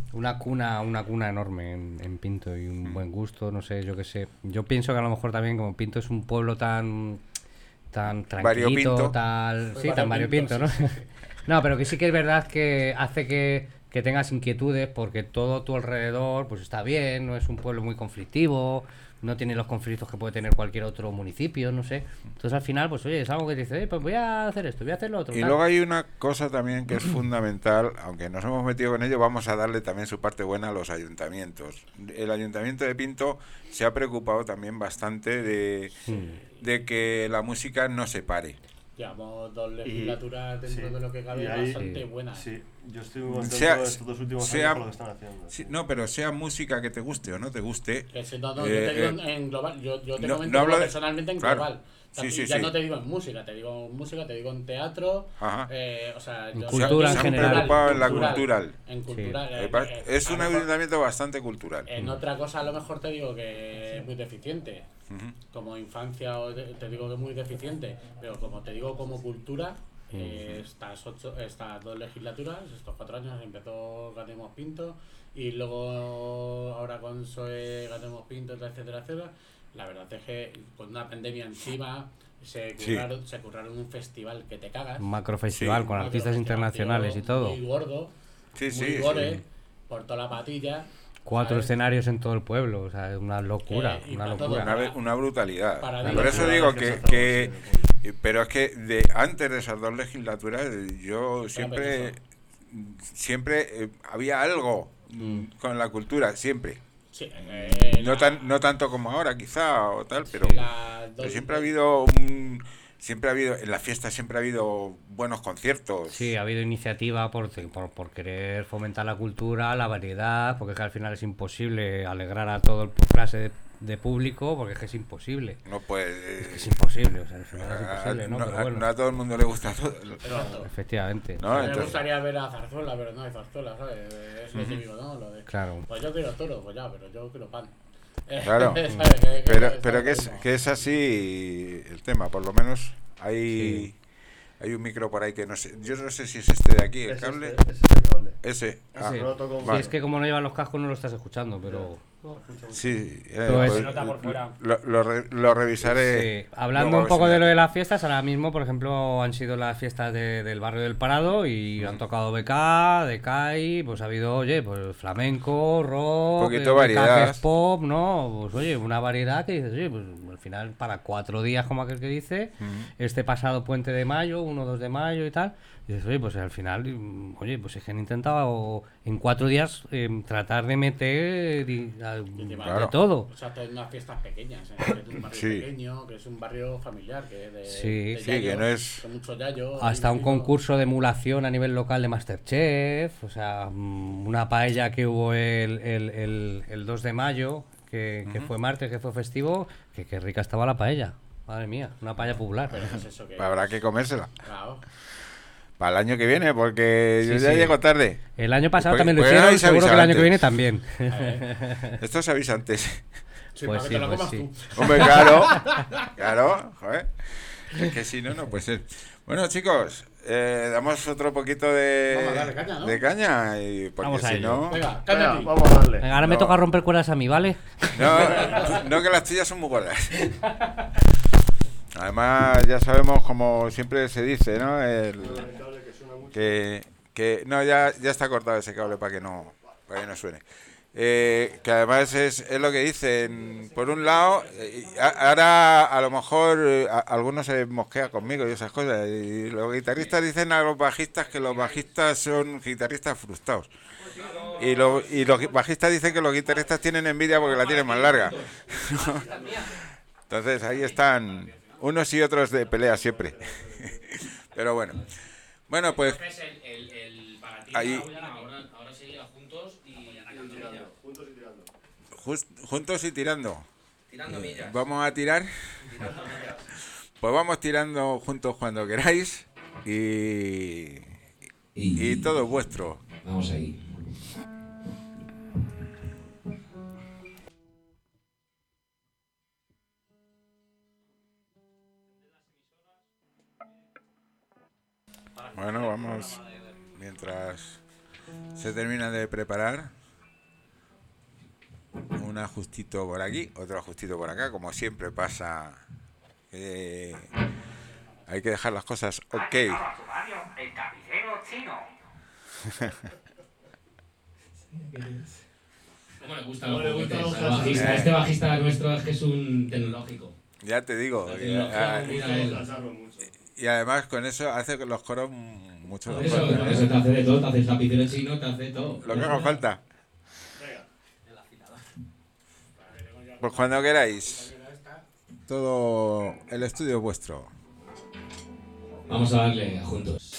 una cuna, una cuna enorme en, en Pinto y un buen gusto, no sé, yo qué sé. Yo pienso que a lo mejor también como Pinto es un pueblo tan tan tranquilito, Variopinto. tal, Pues sí, tan variopinto, variopinto, ¿no? sí, sí, sí. No, pero que sí que es verdad que hace que, que tengas inquietudes porque todo a tu alrededor pues está bien, no es un pueblo muy conflictivo, no tiene los conflictos que puede tener cualquier otro municipio, no sé. Entonces al final, pues oye, es algo que te dice, eh, pues voy a hacer esto, voy a hacer lo otro. Y tal. luego hay una cosa también que es fundamental, aunque nos hemos metido con ello, vamos a darle también su parte buena a los ayuntamientos. El Ayuntamiento de Pinto se ha preocupado también bastante de, de que la música no se pare. Llevamos dos legislaturas dentro sí, de lo que cabe y ahí- bastante sí. buenas. Sí, yo estoy muy contento Sea- de estos dos últimos sea- años con lo que están haciendo. Sí, no, pero sea música que te guste o no te guste. Que si no, no, eh, yo te digo eh, en, en global, yo, yo te no- comento no hablo como de- personalmente en claro. global. O sea, Sí, sí, y ya sí. no te digo en música, te digo en música, te digo en teatro, Ajá. eh, o sea, En yo- cultura yo- en se han general. preocupado en la cultural. En cultural. Eh, eh, pa- eh, Es a un lo mejor- ayuntamiento bastante cultural. En otra cosa a lo mejor te digo que es muy deficiente. Ujú. Como infancia o te, te digo que es muy deficiente, pero como te digo como cultura, eh, estas ocho, estas dos legislaturas, estos cuatro años empezó Ganemos Pinto y luego ahora con S O E Ganemos Pinto, etcétera, etcétera. La verdad es que con una pandemia encima se Sí. curraron, se curraron un festival que te cagas. Un macro festival Sí. con Un artistas macrofestival, internacionales y tío, todo. Muy gordo, Sí, muy sí, gore, sí. por toda la patilla. Cuatro ¿sabes? escenarios en todo el pueblo, o sea, es una locura, Eh, y una para todo. locura. Una, ve- una brutalidad. Para Por mí, eso la digo verdad es que, que que se hace eh, pero es que de antes de esas dos legislaturas eh, yo siempre siempre eh, había algo mm, con la cultura, siempre. Sí, eh, No la- tan no tanto como ahora quizá o tal, pero, las pero dos- siempre ha habido un siempre ha habido en la fiesta siempre ha habido buenos conciertos. Sí, ha habido iniciativa por, por, por querer fomentar la cultura, la variedad, porque es que al final es imposible alegrar a todo el clase de, de público, porque es que es imposible. No puede Es imposible, o sea, al final es a, imposible, ¿no? no- Pero a- bueno, no a todo el mundo le gusta todo. Exacto. efectivamente. ¿No? Me Entonces- gustaría ver a Zarzuela, pero no hay Zarzuela, ¿sabes? Es lo típico, ¿no? Lo de, Claro. pues yo quiero toro, pues ya, pero yo quiero pan. Claro, ¿Sabes? Que- que- pero, que- pero que es, mismo. que es así el tema, por lo menos hay, hay un micro por ahí que no sé, yo no sé si es este de aquí, el Es cable, este, es este cable. ese, ah, Sí. No lo toco Si vale. es que como no llevan los cascos no lo estás escuchando, pero... sí, eh, Pues- pues, Se nota por fuera. lo, lo re- lo revisaré. Sí, hablando luego un poco si me- de lo de las fiestas, ahora mismo, por ejemplo, han sido las fiestas de- del barrio del Parado y han tocado B K, D K I, pues ha habido, oye, pues flamenco, rock, Un poquito eh, variedad. B K que es pop, ¿no? Pues oye, una variedad que dices, oye, pues al final para cuatro días, como aquel que dice, este pasado puente de mayo, uno dos de mayo y tal, y dices, oye, pues al final, mm, oye, pues es que han intentado en cuatro días eh, tratar de meter y- a- encima de Claro. todo. O sea, en unas fiestas pequeñas, ¿eh? Que es un barrio Sí. pequeño, que es un barrio familiar, que es de, Sí. de Sí, yayo, que no es- con mucho yayo. Hasta un y- concurso de emulación a nivel local de Masterchef, o sea, mm, una paella que hubo el, el, el, el dos de mayo, que, que fue martes, que fue festivo, que, que rica estaba la paella, madre mía, una paella popular. Pero es eso que... Habrá que comérsela Claro. para el año que viene, porque Sí, yo ya sí. llego tarde. El año pasado Pues- también lo pues hicieron, habéis seguro que el avisado año que viene antes. también. Esto se avisa antes. Sí, Pues para que sí, te lo pues comas sí. tú. Hombre, claro, claro, joder. Es que si no, no puede ser. Bueno, chicos, eh, damos otro poquito de, Vamos a darle caña, ¿no? de caña, y porque Vamos a si ello. no, Venga, Venga, cállate. vamos a darle. Venga, ahora me No. toca romper cuerdas a mí, ¿vale? no, no que las tuyas son muy gordas. Además, ya sabemos, como siempre se dice, ¿no? El, que, que no, ya, ya está cortado ese cable para que no, para que no suene. Eh, que además es, es lo que dicen, por un lado, eh, a- ahora a lo mejor eh, a- algunos se mosquean conmigo y esas cosas, y los guitarristas dicen a los bajistas que los bajistas son guitarristas frustrados, y, lo- y los bajistas dicen que los guitarristas tienen envidia porque la tienen más larga. Entonces ahí están unos y otros de pelea siempre. Pero bueno, bueno pues Entonces, el, el, el para ti, Ahí. ahora, ahora se llega juntos y atacando millas. jus- juntos y tirando. Tirando millas. Vamos a tirar. Tirando millas. Pues vamos tirando juntos cuando queráis y, y todo es vuestro. Vamos ahí. Bueno, vamos mientras se termina de preparar. un ajustito por aquí, otro ajustito por acá, como siempre pasa. Eh, hay que dejar las cosas ok. El tapicero chino. ¿Cómo le gustan los juguetes al bajista? Este bajista nuestro es que es un tecnológico. Ya te digo. Y, a, y además con eso hace los coros mucho mejor. Eso, por eso te hace de todo, te hace el tapicero chino, te hace todo. Lo que haga falta. Pues cuando queráis. Todo el estudio es vuestro. Vamos a darle juntos.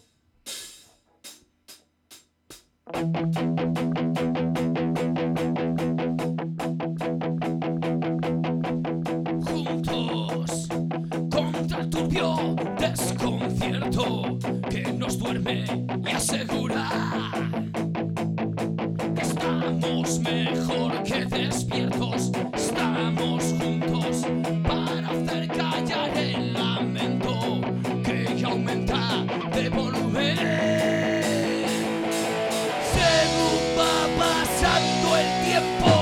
Juntos contra el turbio desconcierto que nos duerme y asegura que estamos mejor que despiertos. Estamos juntos para hacer callar el lamento que ya aumenta de volumen. Según va pasando el tiempo,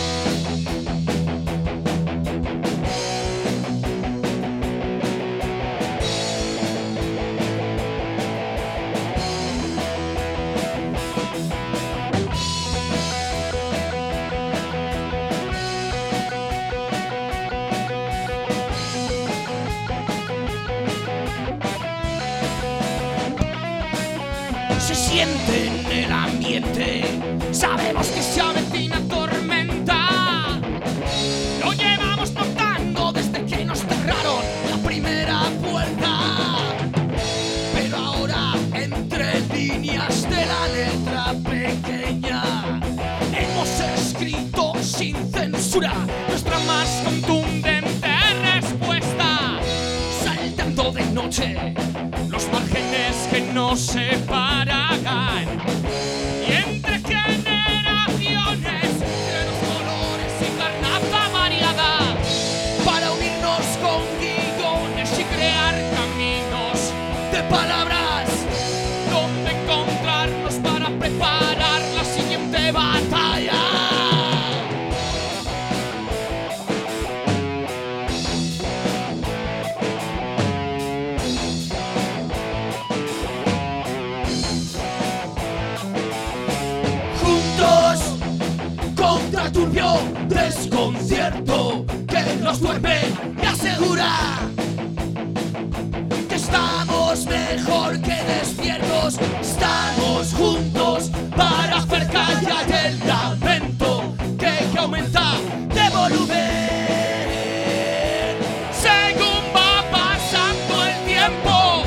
se siente en el ambiente. Sabemos que se avecina tormenta. Lo llevamos notando desde que nos cerraron la primera puerta. Pero ahora, entre líneas de la letra pequeña, hemos escrito sin censura nuestra más contundente respuesta. Saltando de noche los márgenes que nos separan, y entre generaciones de los colores y carnaza variada, para unirnos con guiones y crear caminos de palabras donde encontrarnos para preparar la siguiente batalla. Turbio desconcierto que nos duerme y asegura que estamos mejor que despiertos. Estamos juntos para hacer callar el lamento que aumenta de volumen según va pasando el tiempo.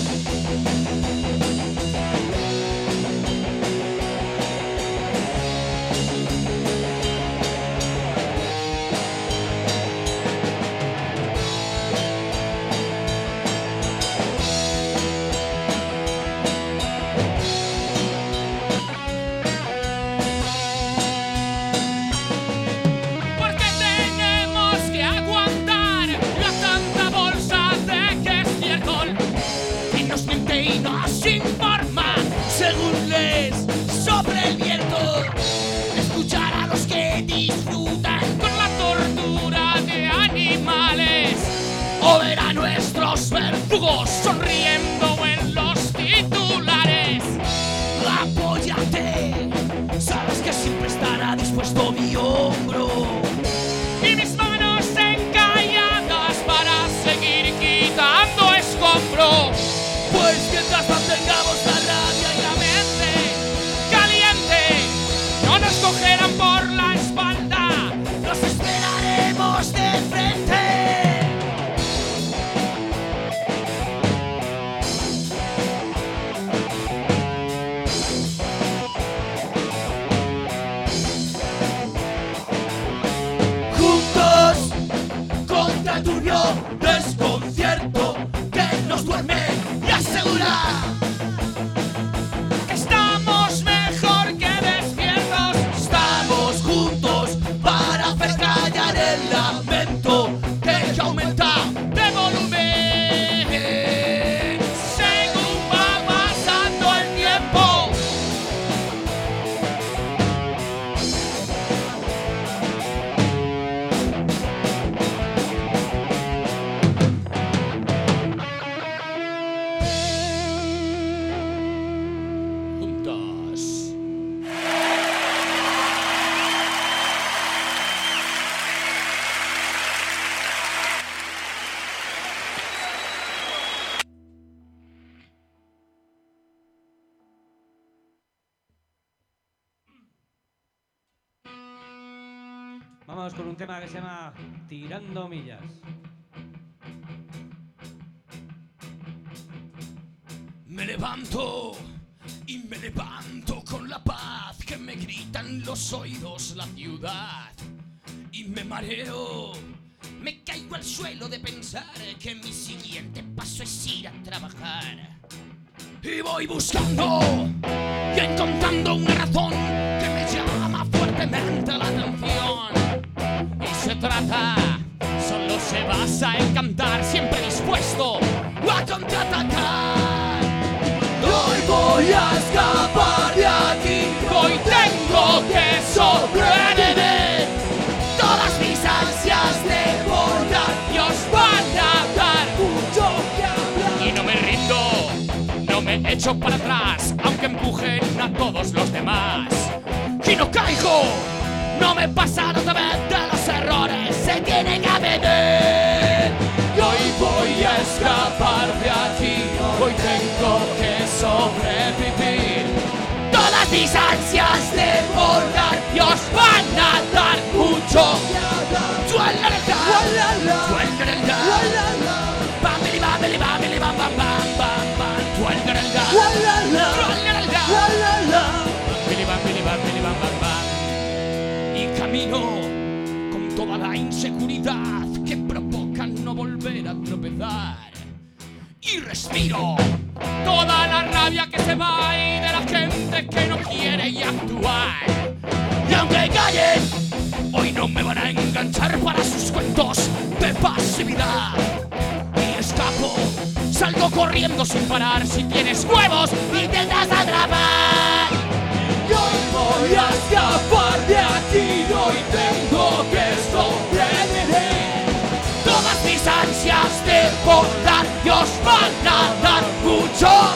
Y nos informa según les sobre el viento. Escuchar a los que disfrutan con la tortura de animales, o ver a nuestros verdugos sonriendo en los titulares. Apóyate, sabes que siempre estará dispuesto mi hombro y mis manos encalladas para seguir quitando escombros. Pues mientras mantengamos la rabia y la mente caliente, no nos cogerán por la espalda, los esperaremos de frente. Juntos contra el turbio desconcierto que nos duerme y asegura que estamos mejor que despiertos. Estamos juntos para hacer callar el lamento que ya aumenta de volumen según va pasando el tiempo. vamos con un tema que se llama Tirando Millas. Me levanto y me levanto con la paz que me grita en los oídos la ciudad. Y me mareo, me caigo al suelo de pensar que mi siguiente paso es ir a trabajar. Y voy buscando y encontrando una razón que me llama fuertemente la atención. Y se trata, solo se basa en cantar, siempre dispuesto a contraatacar. Hoy voy a escapar de aquí, hoy tengo que sobrevivir. Todas mis ansias de volar Dios van a dar mucho que hablar. Y no me rindo, no me echo para atrás, aunque empujen a todos los demás. Y no caigo, no me pasa otra vez de los errores, se tienen que venir. Y hoy voy a escapar de aquí, hoy tengo que sobrevivir. Todas mis ansias de volar Dios van a dar mucho. Y camino con toda la inseguridad que provoca no volver a tropezar. Y respiro toda la rabia que se va y de la gente que no quiere y actuar. Y aunque callen, hoy no me van a enganchar para sus cuentos de pasividad. Y escapo, salgo corriendo sin parar. Si tienes huevos, intentas atrapar. Y hoy voy a escapar de aquí, hoy tengo que sobrevivir. Todas mis ansias de volar Dios van a dar mucho.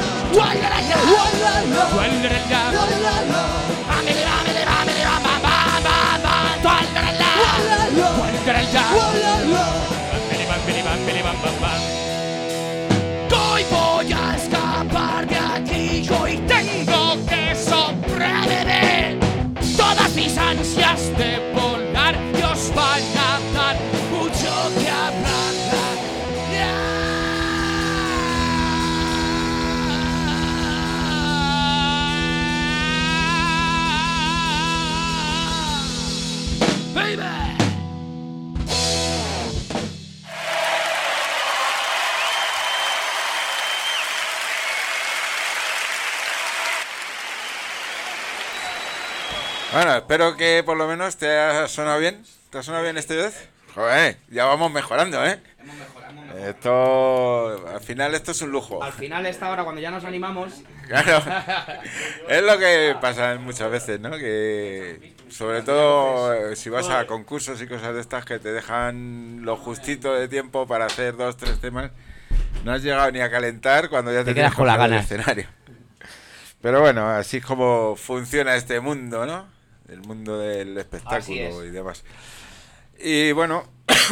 Hoy voy a escapar de aquí, hoy tengo que sobrevivir. Todas mis ansias de volar Dios van a dar mucho que hablar. Bueno, espero que por lo menos te ha sonado bien. ¿Te ha sonado bien esta vez? Joder, ya vamos mejorando, ¿eh? Hemos mejorado, hemos mejorado. Esto, al final esto es un lujo. Al final esta hora cuando ya nos animamos. Claro, es lo que pasa muchas veces, ¿no? Que sobre todo eh, si vas a concursos y cosas de estas que te dejan lo justito de tiempo para hacer dos, tres temas, no has llegado ni a calentar cuando ya te, Te quedas con las ganas. escenario. Pero bueno, así es como funciona este mundo, ¿no? El mundo del espectáculo y demás. Y bueno,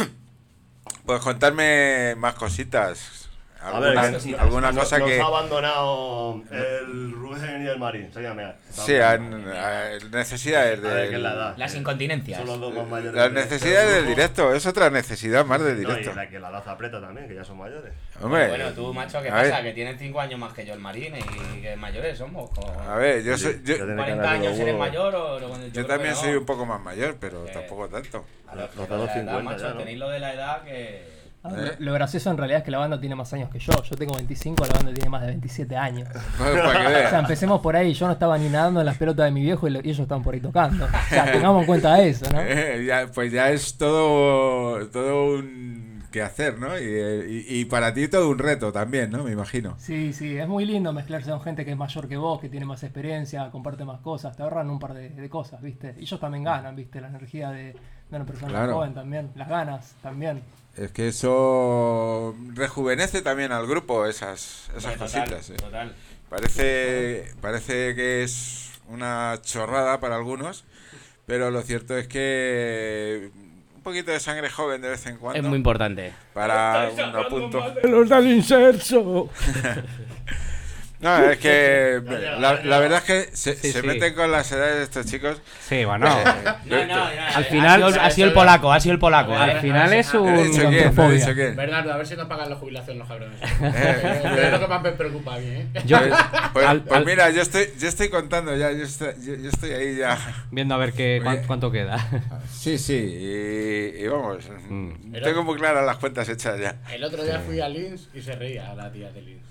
pues contarme más cositas. Alguna, a ver, que, alguna nos, cosa nos que... ha abandonado el Rubén y el Marín, se llama. Sí, han, han, necesidades de... Ver, la edad. Las incontinencias. Son los dos más mayores. Las necesidades del directo, es otra necesidad más del directo. No, y la que la edad aprieta también, que ya son mayores. Hombre, bueno, tú, macho, ¿qué a pasa? ver. Que tienen cinco años más que yo el Marín y que mayores somos. Como... A ver, yo soy... Yo, cuarenta años eres mayor o... Yo, yo creo también que no. soy un poco más mayor, pero Eh, tampoco tanto. A los, Los de la dos edad, cincuenta macho, ya, ¿no? tenéis lo de la edad que... Ah, ¿Eh? Lo gracioso en realidad es que la banda tiene más años que yo. Yo tengo veinticinco, la banda tiene más de veintisiete años. Bueno, para que O sea, veas. empecemos por ahí. Yo no estaba ni nadando en las pelotas de mi viejo y, lo- y ellos estaban por ahí tocando. O sea, tengamos en cuenta eso, ¿no? Eh, ya, pues ya es todo, todo un quehacer, ¿no? Y, y, y para ti todo un reto también, ¿no? Me imagino. Sí, sí, es muy lindo mezclarse con gente que es mayor que vos, que tiene más experiencia, comparte más cosas, te ahorran un par de, de cosas, ¿viste? Y ellos también ganan, ¿viste? La energía de, de una persona Claro. joven también, las ganas también. Es que eso rejuvenece también al grupo, esas, esas Hombre, total, cositas. ¿eh? total. Parece, parece que es una chorrada para algunos, pero lo cierto es que un poquito de sangre joven de vez en cuando. Es muy importante. Para un punto. ¡Los del inserso! No, es que la, la verdad es que se, Sí, se sí. meten con las edades de estos chicos. Sí, bueno. No, no, Al final ha sido, ha sido el polaco, ha sido el polaco. Al ¿eh? final es un... ¿He dicho quién? ¿No he dicho quién? Bernardo, a ver si nos pagan la jubilación los cabrones. Es lo que más me preocupa a mí, ¿eh? Yo- Pues, pues- al- pues al- mira, yo estoy, yo estoy contando ya, yo estoy, yo, yo estoy ahí ya. Viendo a ver qué, cuán- Oye. cuánto queda. Sí, sí, y, y vamos, Mm. tengo muy claras las cuentas hechas ya. El otro día fui a Linz y se reía la tía de Linz.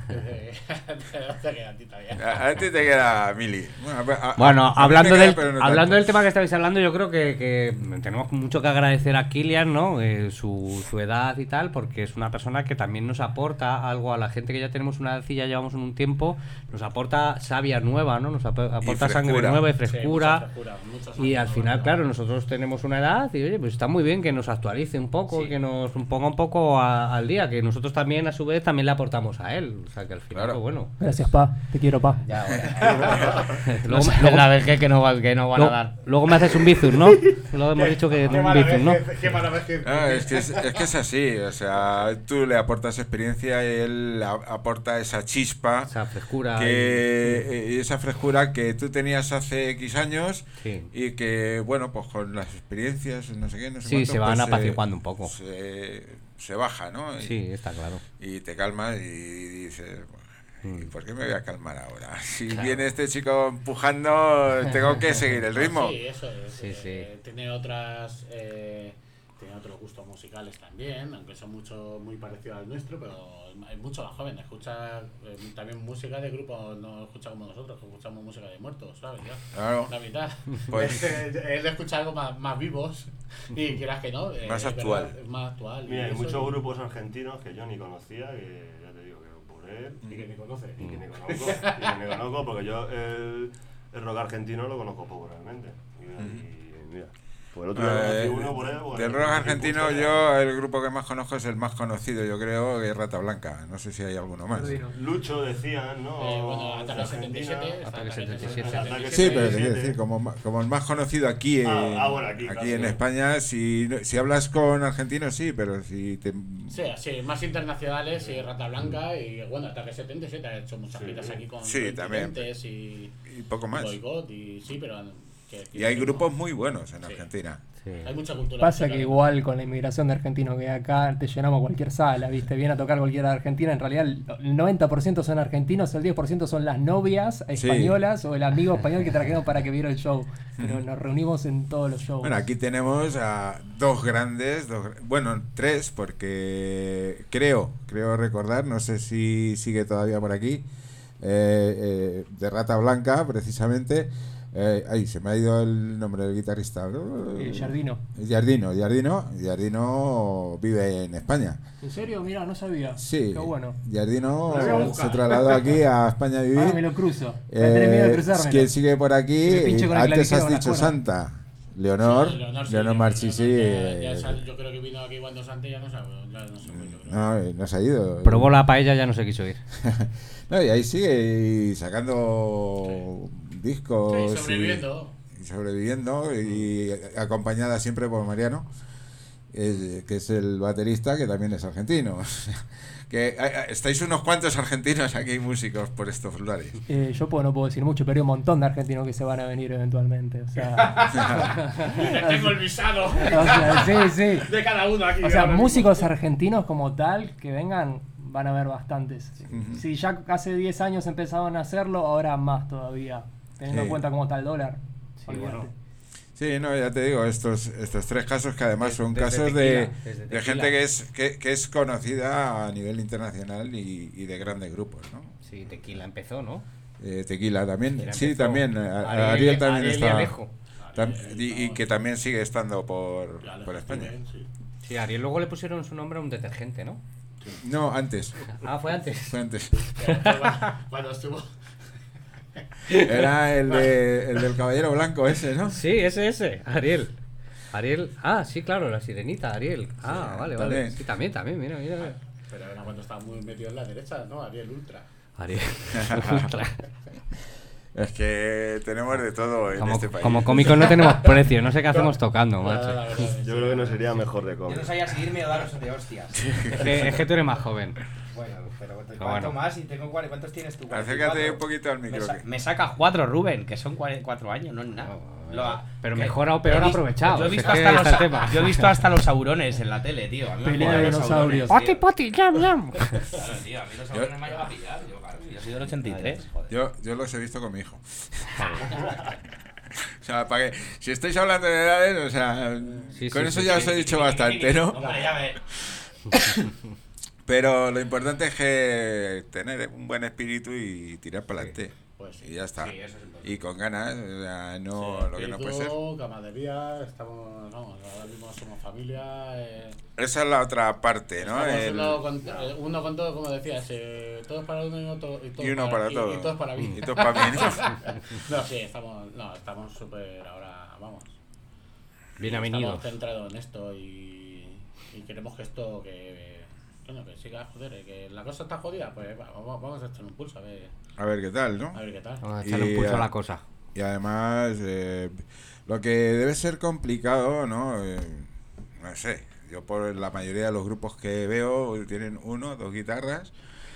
Te queda a ti todavía. A, a ti te queda Mili. Bueno, a- a- Bueno, a mí me hablando, queda, del, pero no hablando tanto. del tema que estabais hablando, yo creo que, que tenemos mucho que agradecer a Kilian, ¿no? Eh, su, su edad y tal, porque es una persona que también nos aporta algo a la gente que ya tenemos una edad y ya llevamos un tiempo, nos aporta savia nueva, ¿no? Nos ap- aporta sangre frescura. nueva y Sí, frescura. mucha frescura, mucha Y sangre al nueva, final, ¿no? claro, nosotros tenemos una edad y oye, pues está muy bien que nos actualice un poco, Sí. que nos ponga un poco a- al día, que nosotros también a su vez también le aportamos a él. O sea que al final, Claro. pues bueno. Gracias, pa. Te quiero, pa. Ya, ahora. Luego, No, luego- la vez que, que, no, va- que no van luego- a dar. luego me haces un bizum, ¿no? Luego hemos dicho que Qué un mala bizum, ¿no? vez que- qué mala vez que- No, es, que es, es que es así, o sea, tú le aportas experiencia y él a- aporta esa chispa, Esa frescura. que, y esa frescura que tú tenías hace X años Sí. y que, bueno, pues con las experiencias, no sé qué, no sé Sí, cuánto, se van pues, apaciguando un poco. Se, se baja, ¿no? Y, Sí, está claro. y te calmas y dices, ¿y Mm. por qué me voy a calmar ahora? Si viene este chico empujando, tengo que seguir el ritmo. Sí, eso es. Sí, eh, Tiene otras. Eh, tiene otros gustos musicales también, aunque son mucho muy parecidos al nuestro, pero hay mucho más joven. Escucha eh, también música de grupos, no escucha como nosotros, que escuchamos música de muertos, ¿sabes? Ya, Claro. la mitad. Pues- Él escucha algo más, más vivos y quieras que no. eh, Más es actual. verdad, es más actual. Mira, hay y eso- muchos grupos argentinos que yo ni conocía, que ya te digo que por él, Y que ni conoce. y que ni conozco, y que ni conozco, porque yo el, el rock argentino lo conozco poco realmente. Y, y mira, pues el otro día Eh, conocí uno por él. pues, del me rock impulsó argentino, ya. yo el grupo que más conozco es el más conocido, yo creo, que es Rata Blanca. No sé si hay alguno más. Lucho decían, ¿no? Eh, bueno, Ataque De Argentina. setenta y siete. Ataque Ataque setenta y setenta y siete. siete. Sí, pero te quiero decir, como, ma- como el más conocido aquí, en, Ah, ah, bueno, aquí, aquí claro, en sí. España, si, si hablas con argentinos, sí, pero si te... Sí, sí, más internacionales y Rata Blanca y bueno, Ataque setenta y siete ha hecho muchas giras aquí con Sí, también. Reincidentes y, Y poco más. Boicot y sí, pero que- Y hay que- grupos muy buenos en Sí. Argentina. Sí. Hay mucha cultura. Pasa musical. que igual con la inmigración de argentinos que hay acá, te llenamos cualquier sala, ¿viste? Viene a tocar cualquiera de Argentina. En realidad, el noventa por ciento son argentinos, el diez por ciento son las novias españolas o el amigo español que trajeron para que viera el show. Pero nos reunimos en todos los shows. Bueno, aquí tenemos a dos grandes, dos, gr- bueno, tres, porque creo, creo recordar, no sé si sigue todavía por aquí, eh, eh, de Rata Blanca, precisamente. Eh, ahí se me ha ido el nombre del guitarrista. Eh, Giardino. Giardino, Giardino, Giardino vive en España. ¿En serio? Mira, no sabía. Sí, Qué bueno. Giardino Lo voy a buscar. se trasladó aquí a España a vivir. Ahora me lo cruzo. Voy a tener miedo de Eh, cruzármelo. quien sigue por aquí, Me pincho con el antes clavijero has con la dicho cuerda. Santa. Leonor, Sí, Leonor, sí, Leonor Marchisi. Leonor, ya- ya eh, sal- yo creo que vino aquí cuando antes ya no sabe, ya no se fue, yo creo. No, eh, no se ha ido. Probó la paella, ya no se quiso ir. No, y ahí sigue y sacando discos. Sí, sobreviviendo. Y, y sobreviviendo. Y acompañada siempre por Mariano, eh, que es el baterista, que también es argentino. Que hay- hay- estáis unos cuantos argentinos aquí, músicos, por estos lugares. Eh, yo puedo, no puedo decir mucho, pero hay un montón de argentinos que se van a venir eventualmente. O sea, Tengo el visado. o sea, sí, sí. De cada uno aquí. O sea, ahora músicos mismo. argentinos como tal que vengan, van a haber bastantes. Ujú. Si ya hace diez años empezaban a hacerlo, ahora más todavía. Teniendo Sí. en cuenta cómo está el dólar. Olvídate. bueno. Sí, no, ya te digo, estos estos tres casos que además son Desde casos Tequila, de, desde de Tequila. gente que es que, que es conocida a nivel internacional y, y de grandes grupos, ¿no? Sí, Tequila empezó, ¿no? Eh, Tequila también, Tequila sí, empezó. también, a- a- Ariel- Ariel, también Ariel y está, Alejo. tam- y, y que también sigue estando por, Ya, por lo España. bien, sí. Sí, a Ariel luego le pusieron su nombre a un detergente, ¿no? No, antes, Ah, fue antes. fue antes. Cuando estuvo. Era el, de, el del caballero blanco ese, ¿no? Sí, ese, ese, Ariel. Ariel, ah, sí, claro, la sirenita, Ariel. Ah, Sí, vale, también. vale. Sí, también, también, mira, mira. Pero era cuando estaba muy metido en la derecha, ¿no? Ariel Ultra. Ariel. Es que tenemos de todo en Como, este país. como cómicos no tenemos precio, no sé qué hacemos tocando, macho. Yo creo que no sería mejor de Yo cómic. no sabía seguirme o daros de hostias. Es que, es que tú eres más joven. Bueno, pero ¿cuánto Pero bueno. más? Y tengo cuare- ¿Cuántos tienes tú? Acércate un cuarenta y cuatro. poquito al Me, micro. sa- que- me sacas cuatro, Rubén, que son cuare- cuatro años, no es nada. Lo- Pero que- mejor o peor he vis- aprovechado, Yo he si visto es que hasta está el los, tema. yo he visto hasta los saurones en la tele, tío. A mí me han Pelea de pillado los dinosaurios. saurones, Poti, tío. poti, yam, yam. Claro, tío, a mí los saurones me han llegado a pillar. Yo, claro, yo soy del ochenta y tres, joder. Yo, yo los he visto con mi hijo. O sea, para que, si estáis hablando de edades, o sea, Sí, con sí, eso sí, ya sí, os he sí, dicho sí, bastante, ¿no? Hombre, ya ve. Pero lo importante es que tener un buen espíritu y tirar para adelante. Pues sí. Y ya está. Sí, eso es importante. Y con ganas, o sea, no, Sí, lo que no puede ser. espíritu, camaradería, estamos, vamos, ahora mismo somos familia. Eh, Esa es la otra parte, ¿no? estamos El- uno, con, eh, uno con todo, como decías, eh, todos para uno y, uno to- y todos Y uno para y- todo. Y, todos para mí. Y todos para mí. No, sí, estamos, no, estamos súper ahora, vamos. Bien Y avenidos. Estamos centrados en esto y, y queremos que esto, que, coño, que siga, joder, eh, que la cosa está jodida, pues va, vamos, vamos a echar un pulso, a ver, A ver qué tal, ¿no? a ver qué tal. Vamos a echarle un pulso a la cosa. Y además, eh, lo que debe ser complicado, ¿no? Eh, no sé, yo por la mayoría de los grupos que veo tienen uno, dos guitarras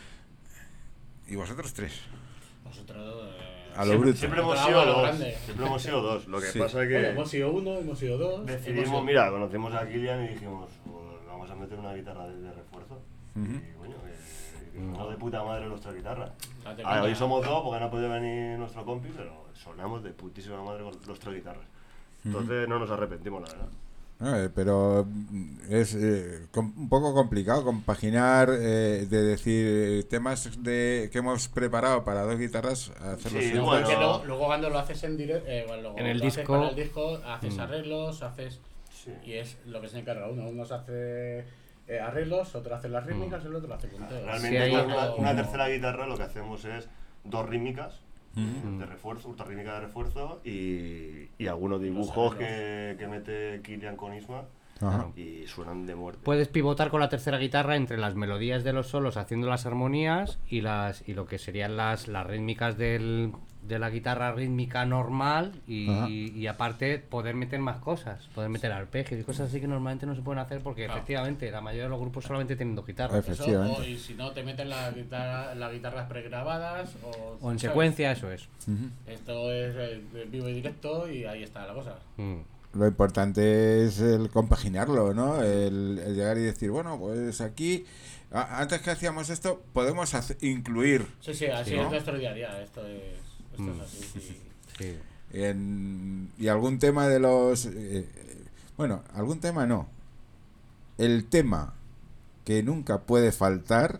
y vosotros tres. Nosotros, eh, A lo Siempre, bruto. siempre hemos Bravo, sido a lo dos. grande. Siempre hemos sido dos. Lo que Sí. pasa es bueno, que hemos sido uno, hemos sido dos. hemos decidimos, sido- mira, conocimos a Kilian y dijimos, pues, vamos a meter una guitarra de, de refuerzo. Ujú. Y coño, que, que sonó de puta madre nuestra guitarra. Date Ah, cuenta. hoy somos dos porque no ha podido venir nuestro compi, pero sonamos de putísima madre con los tres guitarras. Entonces no nos arrepentimos, la verdad. Eh, pero mm, es eh, com- un poco complicado compaginar, eh, de decir eh, temas de que hemos preparado para dos guitarras, hacerlos Sí, juntos. No, bueno. porque luego, luego cuando lo haces en directo, eh, bueno, luego En el lo haces disco- para el disco, haces Mm. arreglos, haces. Sí. Y es lo que se encarga uno. Uno se hace eh, arreglos, otro hace las rítmicas, el otro hace punteo. Realmente Sí, hay- con una, una Como- tercera guitarra lo que hacemos es dos rítmicas Ujú. de refuerzo, ultra rítmica de refuerzo y, y algunos dibujos arreglos. que, que mete Kilian con Isma Ajá. y suenan de muerte. Puedes pivotar con la tercera guitarra entre las melodías de los solos haciendo las armonías y las y lo que serían las, las rítmicas del, de la guitarra rítmica normal y, Ajá. y aparte poder meter más cosas, poder meter arpegios y cosas así que normalmente no se pueden hacer porque Claro. efectivamente la mayoría de los grupos solamente tienen dos guitarras. Efe- Eso, Efectivamente. o, y si no, te meten las guitarra, las guitarras pregrabadas o, O en ¿sabes? secuencia, eso es. Ujú. Esto es eh, de vivo y directo y ahí está la cosa. Mm. Lo importante es el compaginarlo, ¿no? El, el llegar y decir, bueno, pues aquí, a- antes que hacíamos esto, podemos hace- incluir Sí, sí, así Sí, es ¿no? nuestro día a día. Esto es, esto Mm. es así. Sí. Sí. en, y algún tema de los... eh, bueno, algún tema no. El tema que nunca puede faltar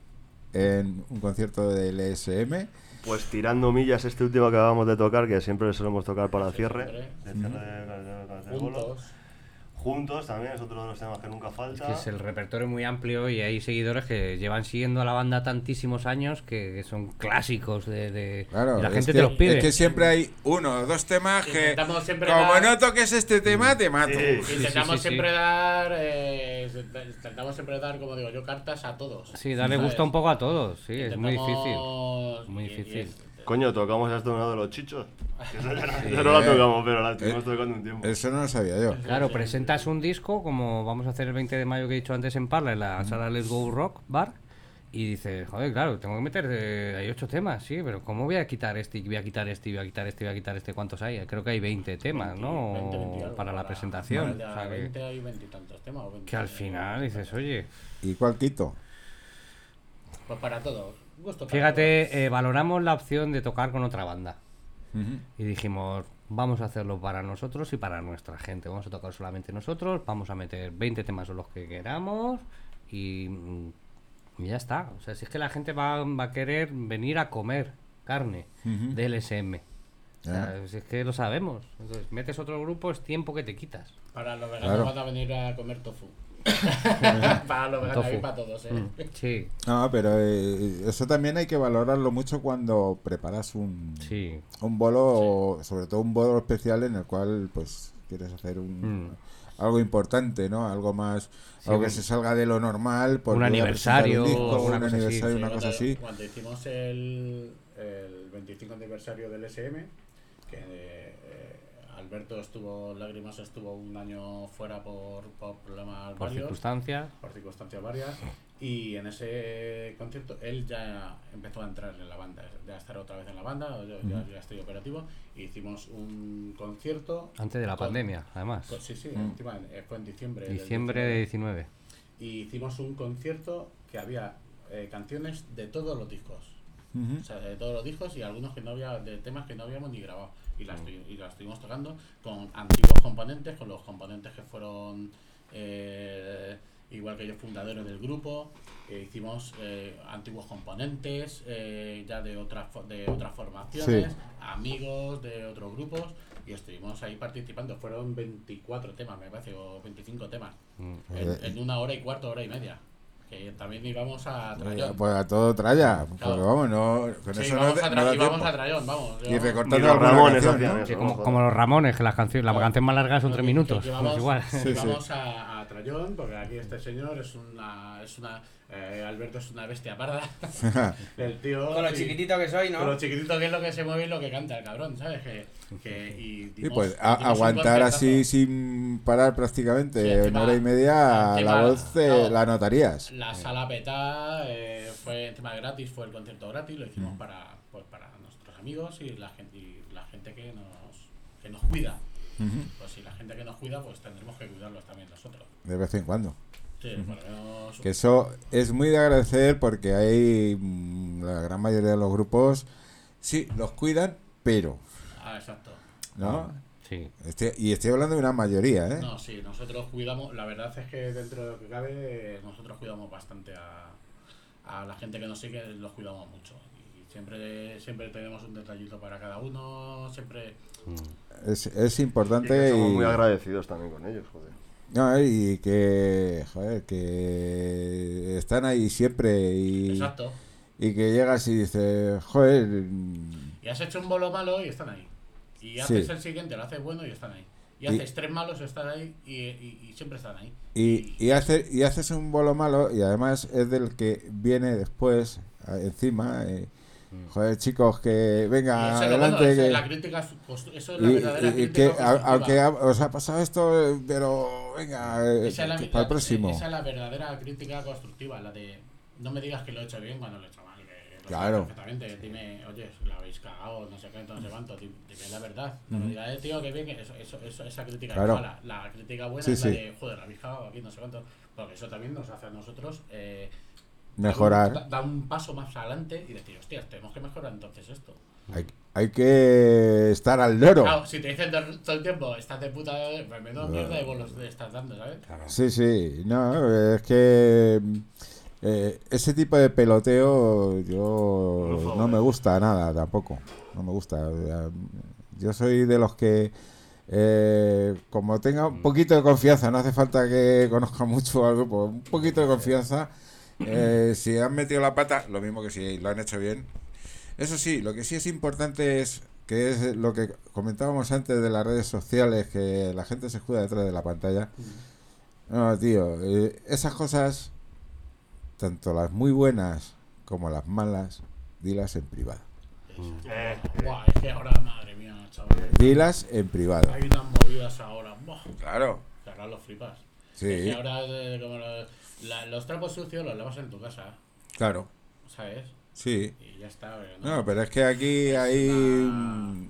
en un concierto del E S M. Pues tirando millas este último que acabamos de tocar, que siempre solemos tocar para Sí, cierre, siempre. de cierre de- de- de- de bolo. Juntos. Juntos también es otro de los temas que nunca falta. Que es el repertorio muy amplio y hay seguidores que llevan siguiendo a la banda tantísimos años que, que son clásicos de, de- Claro, y la es gente que, te los pide. es que siempre hay uno o dos temas que, Intentamos siempre como dar- no toques este tema, te mato. Sí. Intentamos sí, sí. siempre dar, eh, intentamos siempre dar, como digo yo, cartas a todos. Sí, darle ¿sabes? gusto un poco a todos, sí, es muy difícil. Intentamos- Muy y- y difícil. es- Coño, tocamos hasta uno de los chichos. Que eso ya no, Sí. ya no la tocamos, pero la Eh, estuvimos tocando un tiempo. Eso no lo sabía yo. Claro, presentas un disco como vamos a hacer el veinte de mayo que he dicho antes en Parla, en la sala Let's Go Rock Bar, y dices, joder, claro, tengo que meter, eh, hay ocho temas, sí, pero ¿cómo voy a quitar este, y voy a quitar este, y voy a quitar este, y voy a quitar este? ¿Cuántos hay? Creo que hay veinte temas, ¿no? veinte, veinte y algo para la para- presentación. para O sea, que, veinte hay veintitantos temas. o veinte. que al final dices, oye, ¿Y cuál quito? Pues para todos. Gusto para todos. fíjate, eh, valoramos la opción de tocar con otra banda. Ujú. Y dijimos, vamos a hacerlo para nosotros y para nuestra gente. Vamos a tocar solamente nosotros, vamos a meter veinte temas o los que queramos y, mm, y ya está. O sea, si es que la gente va, va a querer venir a comer carne Ujú. del S M. O sea, Ah. si es que lo sabemos. Entonces, metes otro grupo, es tiempo que te quitas. Para los veganos Claro. van a venir a comer tofu. para los veganos Tofu. y para todos, ¿eh? Mm, sí, No, pero eh, eso también hay que valorarlo mucho cuando preparas un, sí. un bolo, o sobre todo un bolo especial en el cual pues quieres hacer un... Mm. algo importante, ¿no? Algo más, sí, algo que se salga de lo normal. Por un aniversario, un, disco, una un cosa aniversario, así. una cosa así. Cuando hicimos el, el veinticinco aniversario del S M, que eh, Alberto estuvo, Lágrimas estuvo un año fuera por, por problemas por varios. circunstancias. Por circunstancias varias. Y en ese concierto él ya empezó a entrar en la banda, ya estar otra vez en la banda, yo, uh-huh. ya, ya estoy operativo. E hicimos un concierto. Antes de la con, pandemia, además. Con, sí, sí, uh-huh. encima, fue en diciembre. Diciembre de diecinueve. Y hicimos un concierto que había eh, canciones de todos los discos. Uh-huh. O sea, de todos los discos y algunos que no había, de temas que no habíamos ni grabado. Y las, uh-huh. y las estuvimos tocando con antiguos componentes, con los componentes que fueron eh, igual que ellos fundadores del grupo. Eh, hicimos eh, antiguos componentes eh, ya de otras de otras formaciones, sí. amigos de otros grupos, y estuvimos ahí participando. Fueron veinticuatro temas, me parece, o veinticinco temas, uh-huh. en, en una hora y cuarto, hora y media. Que también íbamos a Trayón. Pues a todo tralla, porque claro. vamos, no, con sí, eso vamos no, a tra- no y vamos a Trayón, vamos. Y recortando los Ramones, canción, ¿no? Sí, como, como los Ramones, que las canciones, la canción más larga son tres minutos. Vamos, pues igual. Sí, vamos sí. a, a Trayón, porque aquí este señor es una, es una eh, Alberto es una bestia parda. El tío. Con lo chiquitito que soy, ¿no? Con lo chiquitito que es lo que se mueve y lo que canta el cabrón, ¿sabes? Que, que y dimos, y pues a, aguantar así sin parar prácticamente sí, encima, una hora y media encima, la voz eh, no, la notarías. La sala petada, eh, fue encima gratis, fue el concierto gratis, lo hicimos mm. para pues para nuestros amigos y la gente y la gente que nos que nos cuida. Uh-huh. Pues si la gente que nos cuida, pues tendremos que cuidarlos también nosotros. De vez en cuando. Sí, uh-huh. por lo menos... Que eso es muy de agradecer, porque hay la gran mayoría de los grupos sí los cuidan, pero ah, exacto. ¿no? Sí. Estoy, y estoy hablando de una mayoría, ¿eh? No, sí, nosotros cuidamos, la verdad es que dentro de lo que cabe, nosotros cuidamos bastante a, a la gente que nos sigue, los cuidamos mucho. Y siempre siempre tenemos un detallito para cada uno, siempre... Es, es importante. Y que somos y... muy agradecidos también con ellos, joder. No, y que, joder, que están ahí siempre y... Exacto. Y que llegas y dices, joder... Y has hecho un bolo malo y están ahí. Y haces sí. el siguiente, lo haces bueno y están ahí. Y haces y, tres malos, están ahí y, y, y siempre están ahí. Y, y, y, hace, y haces un bolo malo y además es del que viene después, encima... Eh, joder, chicos, que venga adelante. Bueno, que... la crítica, eso es la y, verdadera y, crítica. Que, aunque os ha pasado esto, pero venga, esa la, para el próximo. Esa es la verdadera crítica constructiva, la de no me digas que lo he hecho bien cuando lo he hecho mal. Que lo claro. Perfectamente, dime, oye, lo habéis cagado, no sé qué, no sé cuánto, dime la verdad. No me digas, eh, tío, que bien, eso, eso, eso, esa crítica claro. es mala. La crítica buena sí, es la sí. de, joder, lo habéis cagado aquí, no sé cuánto. Porque eso también nos hace a nosotros. Eh, mejorar. Da un, da un paso más adelante y decir, hostia, tenemos que mejorar entonces esto. Hay, hay que estar al loro. Claro, si te dicen todo el tiempo, estás de puta, pues menos mierda de bolos te estás dando, ¿sabes? Claro. Sí, sí, no, es que eh, ese tipo de peloteo yo Ufo, no me gusta nada tampoco, no me gusta. Yo soy de los que eh, como tenga un poquito de confianza, no hace falta que conozca mucho al grupo, un poquito de confianza. Eh, si han metido la pata, lo mismo que si lo han hecho bien. Eso sí, lo que sí es importante es que es lo que comentábamos antes de las redes sociales, que la gente se escuda detrás de la pantalla. No, tío, eh, esas cosas, tanto las muy buenas como las malas, dilas en privado. Eh, Buah, es que ahora, madre mía, chaval. Dilas en privado. Hay unas movidas ahora. Buah. Claro. Que ahora los flipas. Sí. Es que ahora eh, como lo, la, los trapos sucios los lavas en tu casa. Claro. ¿Sabes? Sí. Y ya está. No, no pero es que aquí hay un,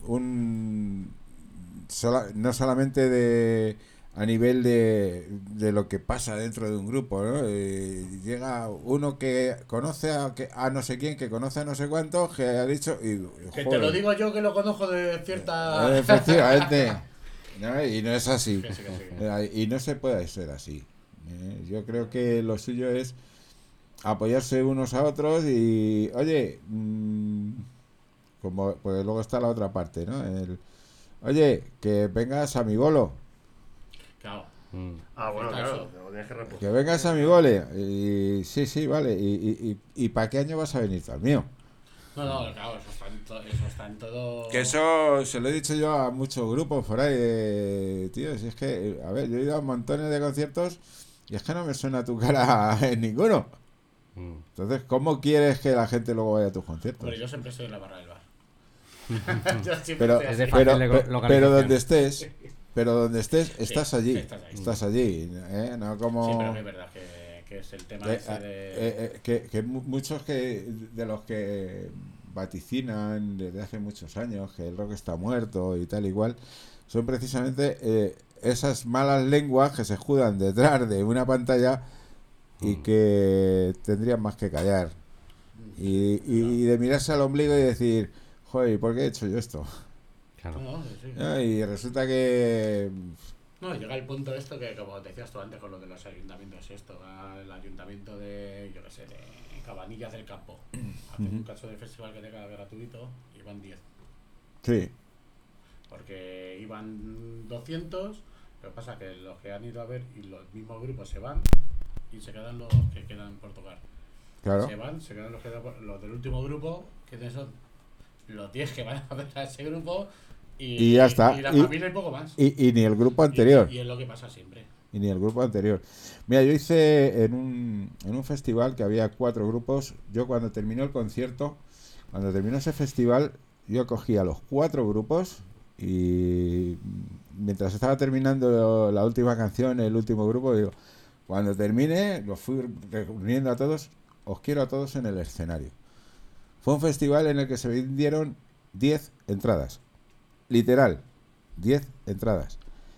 un sola, no solamente de a nivel de, de lo que pasa dentro de un grupo, ¿no? Eh, llega uno que conoce a, que, a no sé quién, que conoce a no sé cuántos, que ha dicho... Y, que te lo digo yo que lo conozco de cierta... Eh, efectivamente. No, y no es así. Sí, sí, sí, sí. Y no se puede ser así. Eh, yo creo que lo suyo es apoyarse unos a otros y, oye, mmm, como pues luego está la otra parte, ¿no? El, oye, que vengas a mi bolo. Claro. Mm. Ah, bueno, claro. Que, que vengas a mi bole. Y sí, sí, vale. ¿Y, y, y, y para qué año vas a venir al mío? No, no, claro, eso está en, to- eso está en todo. Que eso se lo he dicho yo a muchos grupos por ahí, de, tío, si es que, a ver, yo he ido a montones de conciertos y es que no me suena tu cara en ninguno. Entonces, ¿cómo quieres que la gente luego vaya a tus conciertos? Hombre, yo siempre estoy en la barra del bar. Yo siempre Pero, estoy así. Es de fácil pero, de pe- localización. pero donde estés, pero donde estés, estás allí, estás ahí. estás allí, ¿eh? No como... Sí, pero que es verdad que, que es el tema Eh, ese de. eh, eh, que, que mu- muchos que de los que vaticinan desde hace muchos años que el rock está muerto y tal igual son precisamente eh, esas malas lenguas que se escudan detrás de una pantalla y que tendrían más que callar y, y, y de mirarse al ombligo y decir, joder, ¿por qué he hecho yo esto? Claro. No, no, sí. ¿No? Y resulta que No, llega el punto esto que, como decías tú antes con lo de los ayuntamientos, esto, va el ayuntamiento de, yo qué sé, de Cabanillas del Campo. Hace un caso de festival que tenga gratuito, iban diez. sí, Porque iban doscientos, lo que pasa que los que han ido a ver y los mismos grupos se van y se quedan los que quedan por tocar. claro. Se van, se quedan los, que quedan por- los del último grupo, que son los diez que van a ver a ese grupo y, Y ya está. y la Y- familia y poco más. Y, y ni el grupo anterior. Y, y es lo que pasa siempre. Y ni el grupo anterior. Mira, yo hice en un, en un festival que había cuatro grupos. Yo cuando terminó el concierto, cuando terminó ese festival, yo cogí a los cuatro grupos y mientras estaba terminando la última canción, el último grupo, digo, cuando termine, los fui reuniendo a todos, os quiero a todos en el escenario. Fue un festival en el que se vendieron diez entradas. Literal, diez entradas.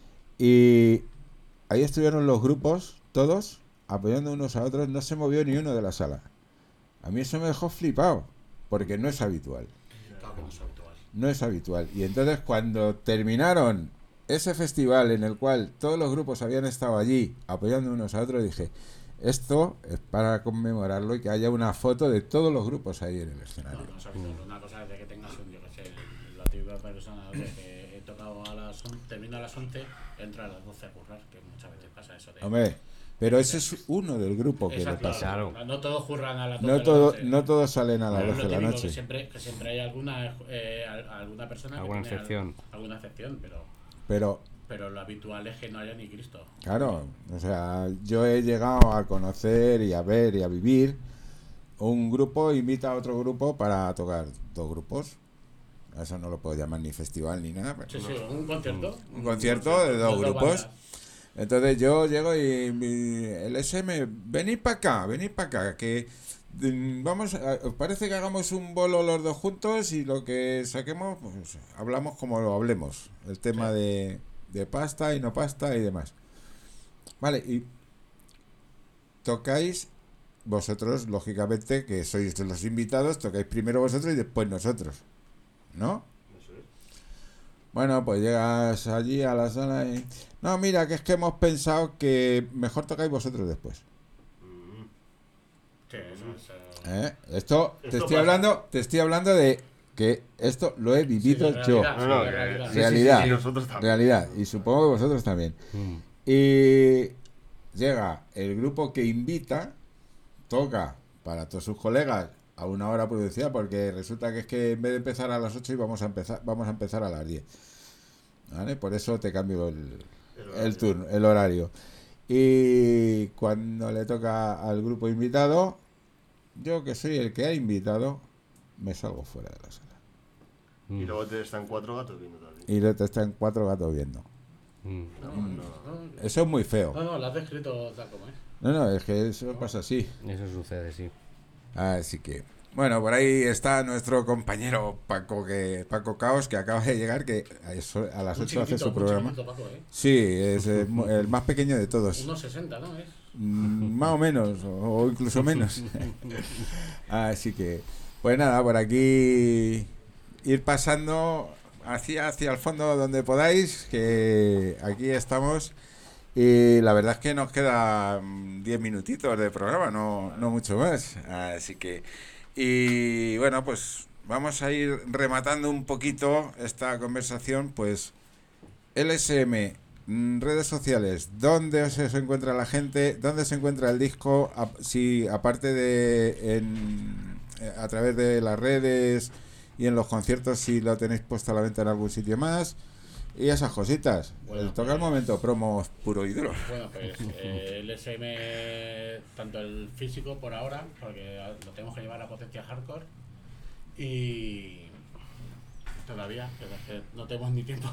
Y ahí estuvieron los grupos, todos, apoyando unos a otros, no se movió ni uno de la sala. A mí eso me dejó flipado, porque no es habitual. Claro que no es habitual. No es habitual. Y entonces cuando terminaron ese festival en el cual todos los grupos habían estado allí apoyando unos a otros, dije, esto es para conmemorarlo y que haya una foto de todos los grupos ahí en el escenario. No, no es habitual. Una cosa es de que tengas un, yo que sé, la típica persona de que he tocado a las once, termino a las once, entra a las doce a currar, que muchas veces pasa eso de... Hombre, pero ese es uno del grupo que le Exacto, pasa. Claro. No todos curran a las doce No, de la todo, noche. no todos salen a las Pero es doce de lo la típico, Que noche. siempre, que siempre hay alguna, eh, al- alguna persona Alguna que tiene excepción. al- alguna excepción, pero, Pero, pero lo habitual es que no haya ni Cristo. claro, o sea, yo he llegado a conocer y a ver y a vivir un grupo invita a otro grupo para tocar dos grupos. Eso no lo puedo llamar ni festival ni nada. pero Sí, sí, un concierto. un concierto de dos grupos. bandas. Entonces yo llego y mi- el S M, venid para acá, venid para acá, que mm, vamos, a- ¿os parece que hagamos un bolo los dos juntos y lo que saquemos, pues hablamos como lo hablemos, el tema de, de pasta y no pasta y demás. Vale, y tocáis vosotros, lógicamente, que sois los invitados, tocáis primero vosotros y después nosotros, ¿no? Bueno, pues llegas allí a la sala y... No, mira, que es que hemos pensado que mejor tocáis vosotros después. Sí, eso es, eh, ¿Eh? Esto, te Esto estoy pasa. hablando, te estoy hablando de que esto lo he vivido de yo. realidad, No, no, sí, de que- realidad. sí, sí, Realidad. sí, sí, nosotros también. Realidad. Y supongo que vosotros también. Mm. Y llega el grupo que invita, toca para todos sus colegas a una hora producida, porque resulta que es que en vez de empezar a las ocho íbamos a empezar, vamos a empezar a las diez. ¿Vale? Por eso te cambio el, el turno, el horario. Y cuando le toca al grupo invitado, yo que soy el que ha invitado, me salgo fuera de la sala. Mm. Y luego te están cuatro gatos viendo también. Y le te están cuatro gatos viendo. Mm. No, no. No, Eso es muy feo. no, no, lo has descrito tal como es. No, no, es que eso pasa así. Eso sucede, sí. Así que, bueno, por ahí está nuestro compañero Paco que Paco Caos, que acaba de llegar, que a, eso- a las Un ocho hace chiquitito, su un programa. chiquitito, Paco, ¿eh? Sí, es el, mo- el más pequeño de todos. uno sesenta, ¿no? Es. Mm, Más o menos, o, o incluso menos. Así que, pues nada, por aquí ir pasando hacia, hacia el fondo donde podáis, que aquí estamos. Y la verdad es que nos quedan diez minutitos de programa, no, no mucho más. Así que, y bueno, pues vamos a ir rematando un poquito esta conversación. Pues L S M, mm, redes sociales, ¿dónde se se encuentra la gente? ¿Dónde se encuentra el disco? A- Si aparte de en, a través de las redes y en los conciertos si lo tenéis puesto a la venta en algún sitio más y esas cositas. Bueno, toca el momento promo puro y duro. Bueno, pues eh, el S M, tanto el físico por ahora, porque lo tenemos que llevar a potencia hardcore, y todavía, que es que no tenemos ni tiempo.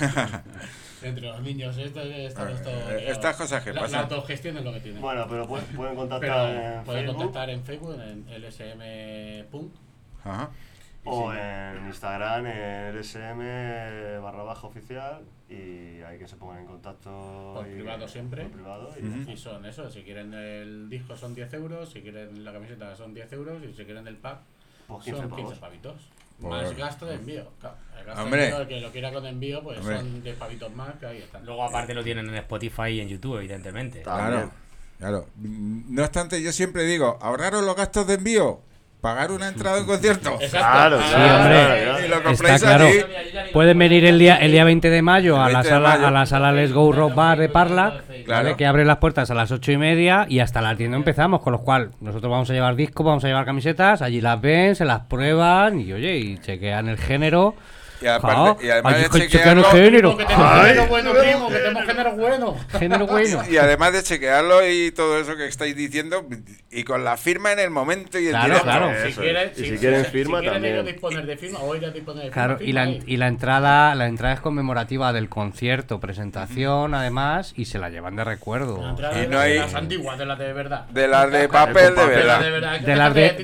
Entre los niños, esto, esto, esto, eh, estas cosas que la, pasan. La autogestión es lo que tiene. Bueno, pero pueden, pueden contactar Pero en pueden Facebook. contactar en Facebook, en L S M punto. Ajá. O en Instagram, en L S M barra baja oficial, y hay que se pongan en contacto. Por y, privado siempre. Por privado y, Uh-huh. Y son eso, si quieren el disco son diez euros, si quieren la camiseta son diez euros, y si quieren el pack Pues quince son pavos. quince pavitos. Por- Más gasto de envío. Claro, el gasto Hombre. de envío, el que lo quiera con envío, pues Hombre. son diez pavitos más, que ahí están. Luego aparte lo tienen en Spotify y en YouTube, evidentemente. Claro, claro. No obstante, yo siempre digo, ahorraros los gastos de envío, pagar una entrada a un concierto. Exacto. Claro, Ah, Sí, hombre. Y lo Está compráis claro. allí. Pueden venir el día el día veinte de mayo a El la veinte de sala mayo. a la sala Let's Go Rock Bar de Parla, Claro. ¿vale? Que abre las puertas a las ocho y media y hasta las diez no empezamos, con lo cual nosotros vamos a llevar discos, vamos a llevar camisetas, allí las ven, se las prueban y oye, y chequean el género. Y, aparte, Claro, y además allí de chequean chequearlo, el género. Que tenemos género bueno, primo, que tenemos género bueno. Género bueno. y además de chequearlo y todo eso que estáis diciendo, y con la firma en el momento y el Claro, directo. claro. Eso Si es. quieren, Y si quieren firma, si quieren también. ellos disponer de firma, o ellos disponer de firma. Claro, y firma la, ahí. y la entrada la entrada es conmemorativa del concierto, presentación, además, y se la llevan de recuerdo. La entrada Y de no las- hay- de las antiguas, de las de verdad. De las de papel de papel. verdad. De verdad. De las de- de-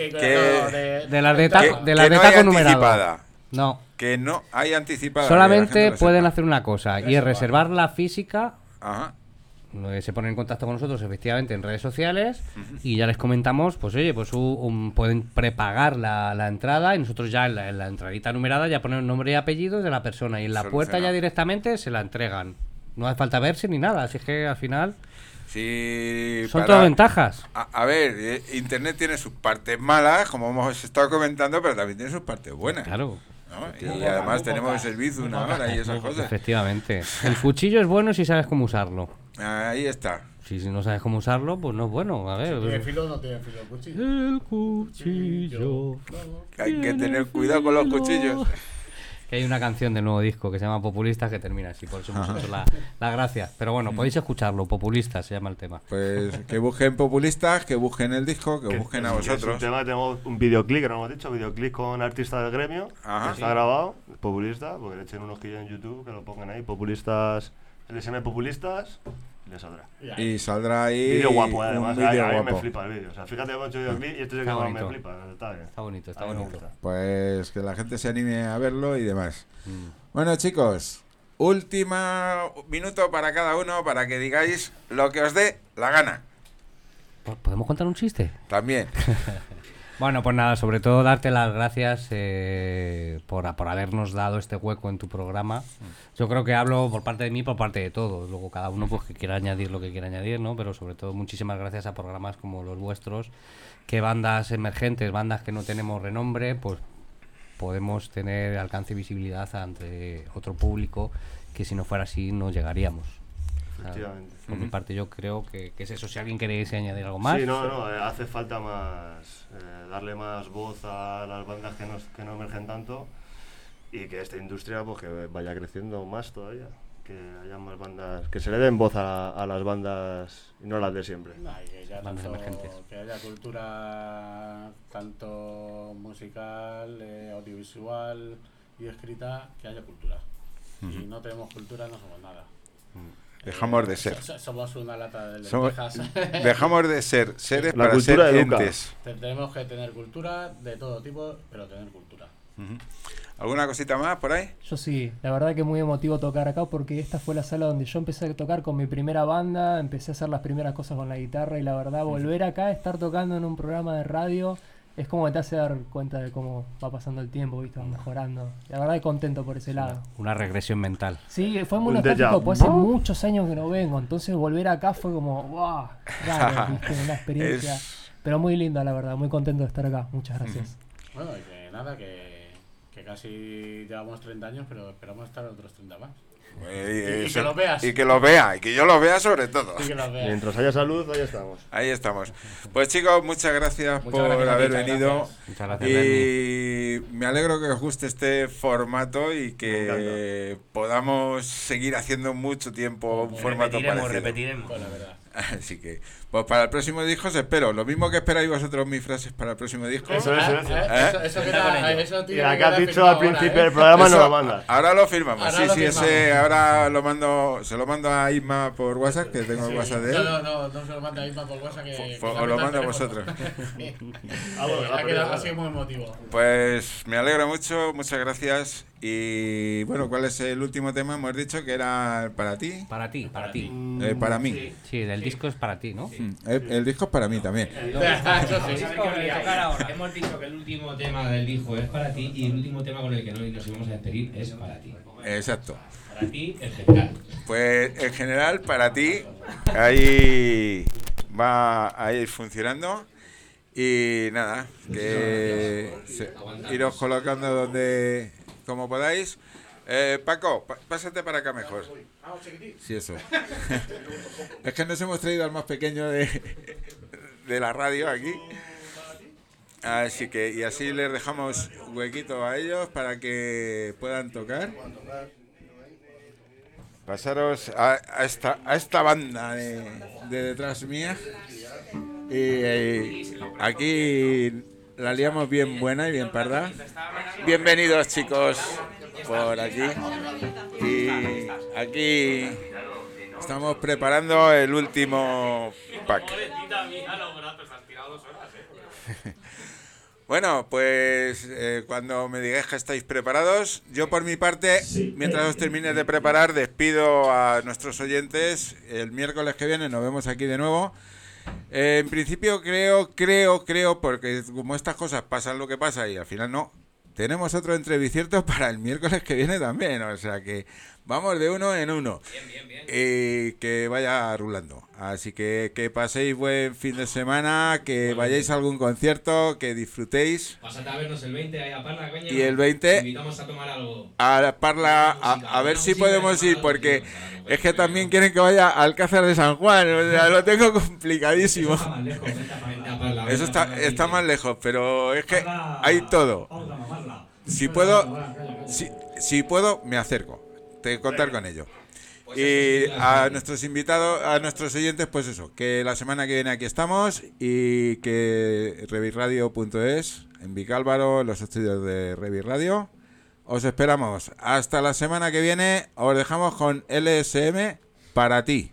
que- De las de Que, taco, de que las de no hay taco numerado. anticipada. No, Que no hay anticipada. que la solamente gente lo pueden sepa. hacer una cosa, y es reservar la física. Ajá. eh, Se ponen en contacto con nosotros efectivamente en redes sociales y ya les comentamos, pues oye, pues un- un- pueden prepagar la, la entrada y nosotros ya en la, en la entradita numerada ya ponemos nombre y apellidos de la persona y en la puerta Solucionado. ya directamente se la entregan. No hace falta verse ni nada, así es que al final Sí, son para- todas ventajas. A, a ver, eh, Internet tiene sus partes malas, como hemos estado comentando, pero también tiene sus partes buenas. Claro, ¿no? Y además tenemos el servicio una hora y esas cosas. efectivamente. El cuchillo es bueno si sabes cómo usarlo. Ahí está. Si, si no sabes cómo usarlo, pues no es bueno. A ver. ¿Tiene filo o no tiene filo el cuchillo? El cuchillo. Hay que tener cuidado con los cuchillos. Que hay una canción del nuevo disco que se llama Populistas que termina así, por eso hemos hecho la, la gracia. Pero bueno, podéis escucharlo, Populistas se llama el tema. Pues que busquen populistas, que busquen el disco, que Que- busquen a que Es un vosotros. tema que tenemos un videoclip, que no hemos dicho, videoclip con artistas del gremio, Ajá. que está grabado, populista, porque le echen unos ojillos en YouTube, que lo pongan ahí, populistas, L S M populistas, y les saldrá. Y ahí. Y saldrá ahí Vídeo guapo, un además, vídeo a, a mí me guapo. flipa el vídeo. O sea, fíjate, hemos hecho videoclip y este es el Está que más me bonito. flipa, está bien. Está bonito, está A mí me bonito. gusta. Pues que la gente se anime a verlo y demás. Mm. Bueno, chicos, última minuto para cada uno para que digáis lo que os dé la gana. ¿Podemos contar un chiste? También. Bueno, pues nada, sobre todo darte las gracias eh, por, por habernos dado este hueco en tu programa. Yo creo que hablo por parte de mí, por parte de todos. Luego cada uno pues que quiera añadir lo que quiera añadir, ¿no? Pero sobre todo muchísimas gracias a programas como los vuestros, que bandas emergentes, bandas que no tenemos renombre, pues podemos tener alcance y visibilidad ante otro público que si no fuera así no llegaríamos. Efectivamente. Por mi parte yo creo que, que es eso. Si alguien quiere añadir algo más. Sí, no, no, eh, hace falta más, eh, darle más voz a las bandas que no, que no emergen tanto y que esta industria pues que vaya creciendo más todavía, que haya más bandas, que se le den voz a, a las bandas y no las de siempre. No, y que, haya Bandas tanto- emergentes. que haya cultura tanto musical, eh, audiovisual y escrita, que haya cultura. Si no tenemos cultura no somos nada. Dejamos de Eh, ser. so- so- Somos una lata de Somos- lentejas. dejamos de ser seres La para ser cultura educa. entes. Te- Tenemos que tener cultura de todo tipo, pero tener cultura. Ujú. ¿Alguna cosita más por ahí? Yo sí, la verdad que muy emotivo tocar acá porque esta fue la sala donde yo empecé a tocar con mi primera banda, empecé a hacer las primeras cosas con la guitarra y la verdad volver acá, estar tocando en un programa de radio, es como que te hace dar cuenta de cómo va pasando el tiempo, ¿viste? Va mejorando. La verdad que contento por ese lado. Una regresión mental. Sí, fue muy Un déjà nostálgico, pues hace vu. muchos años que no vengo, entonces volver acá fue como, wow, raro, ¿viste? Una experiencia. Es- Pero muy linda, la verdad, muy contento de estar acá. Muchas gracias. Bueno, y que nada, que, que casi llevamos treinta años, pero esperamos estar otros treinta más. Eh, Y- y eso- que lo veas. Y que lo vea, y que yo lo vea sobre todo. Y que lo veas. Mientras haya salud, ahí estamos. Ahí estamos. Pues chicos, muchas gracias Muchas por gracias a ti, haber muchas venido. gracias. Muchas gracias, Y me alegro que os guste este formato y que podamos seguir haciendo mucho tiempo un formato Repetiremos, parecido. repetiremos. Pues la verdad. Así que, pues para el próximo disco os espero. Lo mismo que esperáis vosotros mis frases para el próximo disco. Eso, eso, Ah, eso. eh, ¿Eh? eso, eso Cuenta queda- con ello. eso Y tiene la que que has quedar dicho al firmado principio ahora, del ¿eh? programa Eso, no lo mandas. Ahora lo firmamos. Ahora sí, lo sí, ese firmamos. ahora lo mando, se lo mando a Isma por WhatsApp, que tengo el Sí. WhatsApp de No, él. no, no, no se lo manda a Isma por WhatsApp que... Fo- que fo- se os lo meta mando a el vosotros. teléfono. Ah, bueno, Ha la quedado primera. así muy emotivo. Pues me alegra mucho, muchas gracias. Y bueno, ¿cuál es el último tema? Hemos dicho que era para ti, Para ti, para ti. eh, para mí. Sí, el disco es para ti, ¿no? Mm, El, el disco es para mí también. Eso sí. ¿Sabes qué voy a tocar ahora? Hemos dicho que el último tema del disco es para ti y el último tema con el que nos íbamos a despedir es para ti. Exacto. Para ti en general. Pues en general, para ti, ahí va a ir funcionando. Y nada, que se- iros colocando donde, como podáis. Eh, Paco, pa- pásate para acá mejor. Sí, eso. Es que nos hemos traído al más pequeño de, de la radio aquí. Así que, y así les dejamos huequito a ellos para que puedan tocar. Pasaros a, a esta, a esta banda de, de detrás mía. Y eh, aquí la liamos bien buena y bien parda. Bienvenidos, chicos, por aquí. Y aquí estamos preparando el último pack. Bueno, pues eh, cuando me digáis que estáis preparados, yo por mi parte, mientras os termine de preparar, despido a nuestros oyentes. El miércoles que viene nos vemos aquí de nuevo. Eh, en principio creo, creo, creo, porque como estas cosas pasan lo que pasa y al final no, tenemos otro entrevistierto para el miércoles que viene también, o sea que vamos de uno en uno. Y que vaya rulando. Así que que paséis buen fin de semana, que vayáis a algún concierto, que disfrutéis. Pásate a vernos el veinte ahí a Parla, coño. Y el veinte invitamos a tomar algo. a Parla, a, a ver si podemos ir, porque es que también quieren que vaya al Alcázar de San Juan, o sea, lo tengo complicadísimo. Está más lejos, vente a- vente a Parla, vente Eso a está, Parla, está y- más lejos, pero es que hay todo. Si puedo, si, si puedo, me acerco. Te contar con ello. Y a nuestros invitados, a nuestros oyentes, pues eso, que la semana que viene aquí estamos y que revirradio punto es, en Vicálvaro, en los estudios de Revir Radio. Os esperamos. Hasta la semana que viene. Os dejamos con L S M para ti.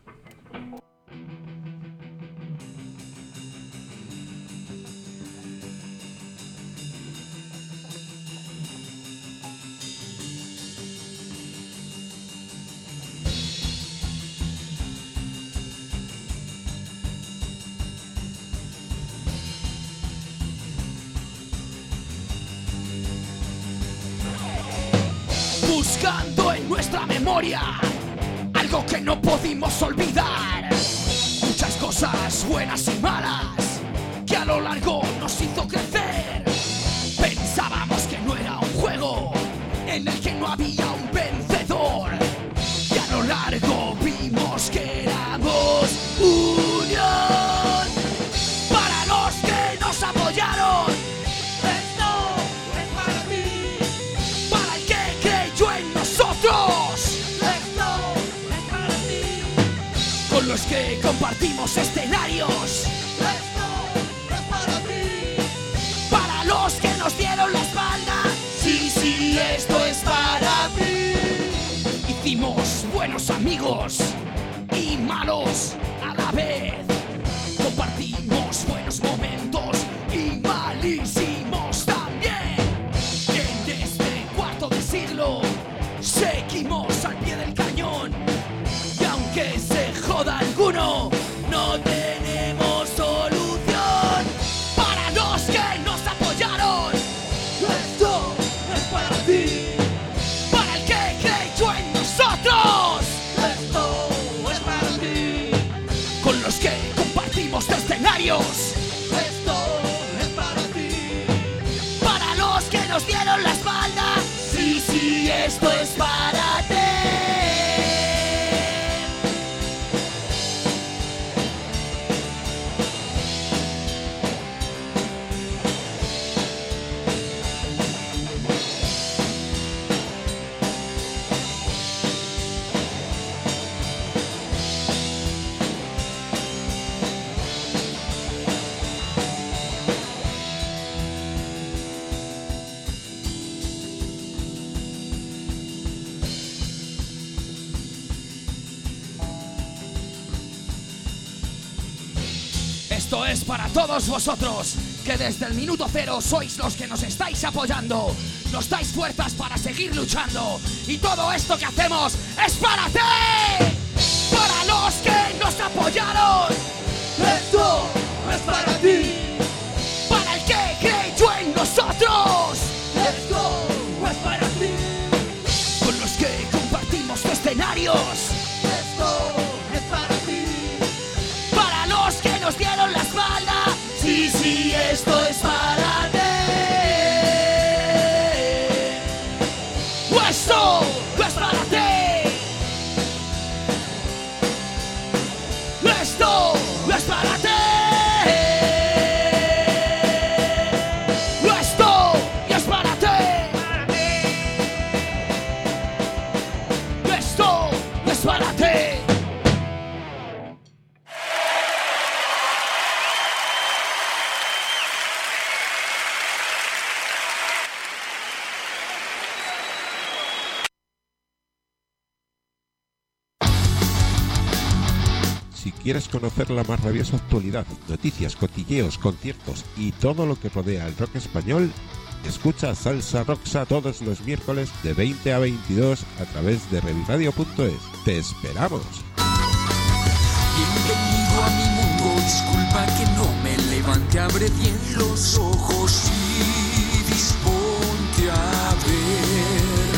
Buscando en nuestra memoria algo que no pudimos olvidar. Muchas cosas buenas y malas que a lo largo nos hizo crecer. Pensábamos que no era un juego en el que no había un vencedor. Y a lo largo vimos que éramos unión. Para los que nos apoyaron, esto es para ti. Para el que creyó en nosotros, esto es para ti. Con los que compartimos escenarios, esto es para ti. Para los que nos dieron la espalda, sí, sí, esto es para ti. Hicimos buenos amigos y malos a la vez. Compartimos buenos momentos y malísimos también. En este cuarto de siglo seguimos al pie del cañón. Y aunque se joda alguno, no tenemos solución. Para los que nos apoyaron, esto es para ti. Para el que creyó en nosotros, esto es para ti. Con los que compartimos escenarios, esto es para ti. Para los que nos dieron la espalda, sí, sí, esto es para ti. Esto es para todos vosotros, que desde el minuto cero sois los que nos estáis apoyando, nos dais fuerzas para seguir luchando, y todo esto que hacemos es para ti, para los que nos apoyaron. Esto es para ti, para el que creyó en nosotros. Esto es para ti, con los que compartimos escenarios. Esto es para ti, para los que nos dieron la espalda. Sí, sí, esto es para ti. Esto es para ti. Esto es para ti. Esto es para ti. Esto es para ti. Si quieres conocer la más rabiosa actualidad, noticias, cotilleos, conciertos y todo lo que rodea el rock español, escucha Salsa Roxa todos los miércoles de veinte a veintidós a través de reviradio punto es. ¡Te esperamos! Bienvenido a mi mundo, disculpa que no me levante, abre bien los ojos y disponte a ver.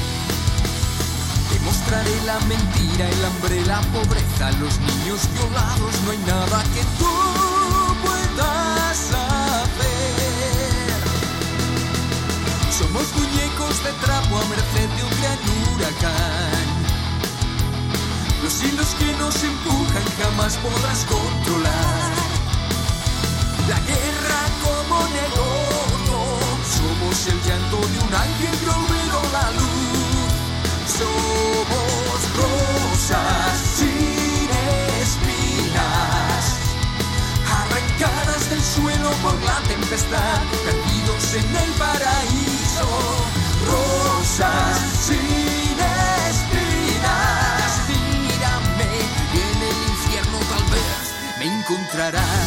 Te mostraré la mentira, el hambre, la pobreza, los niños violados, no hay nada que tú puedas hacer. Somos muñecos de trapo a merced de un gran huracán. Los hilos que nos empujan jamás podrás controlar. La guerra como negocio, somos el llanto de un ángel que olvidó la luz. Somos rosas sin espinas, arrancadas del suelo por la tempestad, perdidos en el paraíso. Rosas sin espinas, mírame, y en el infierno tal vez me encontrarás.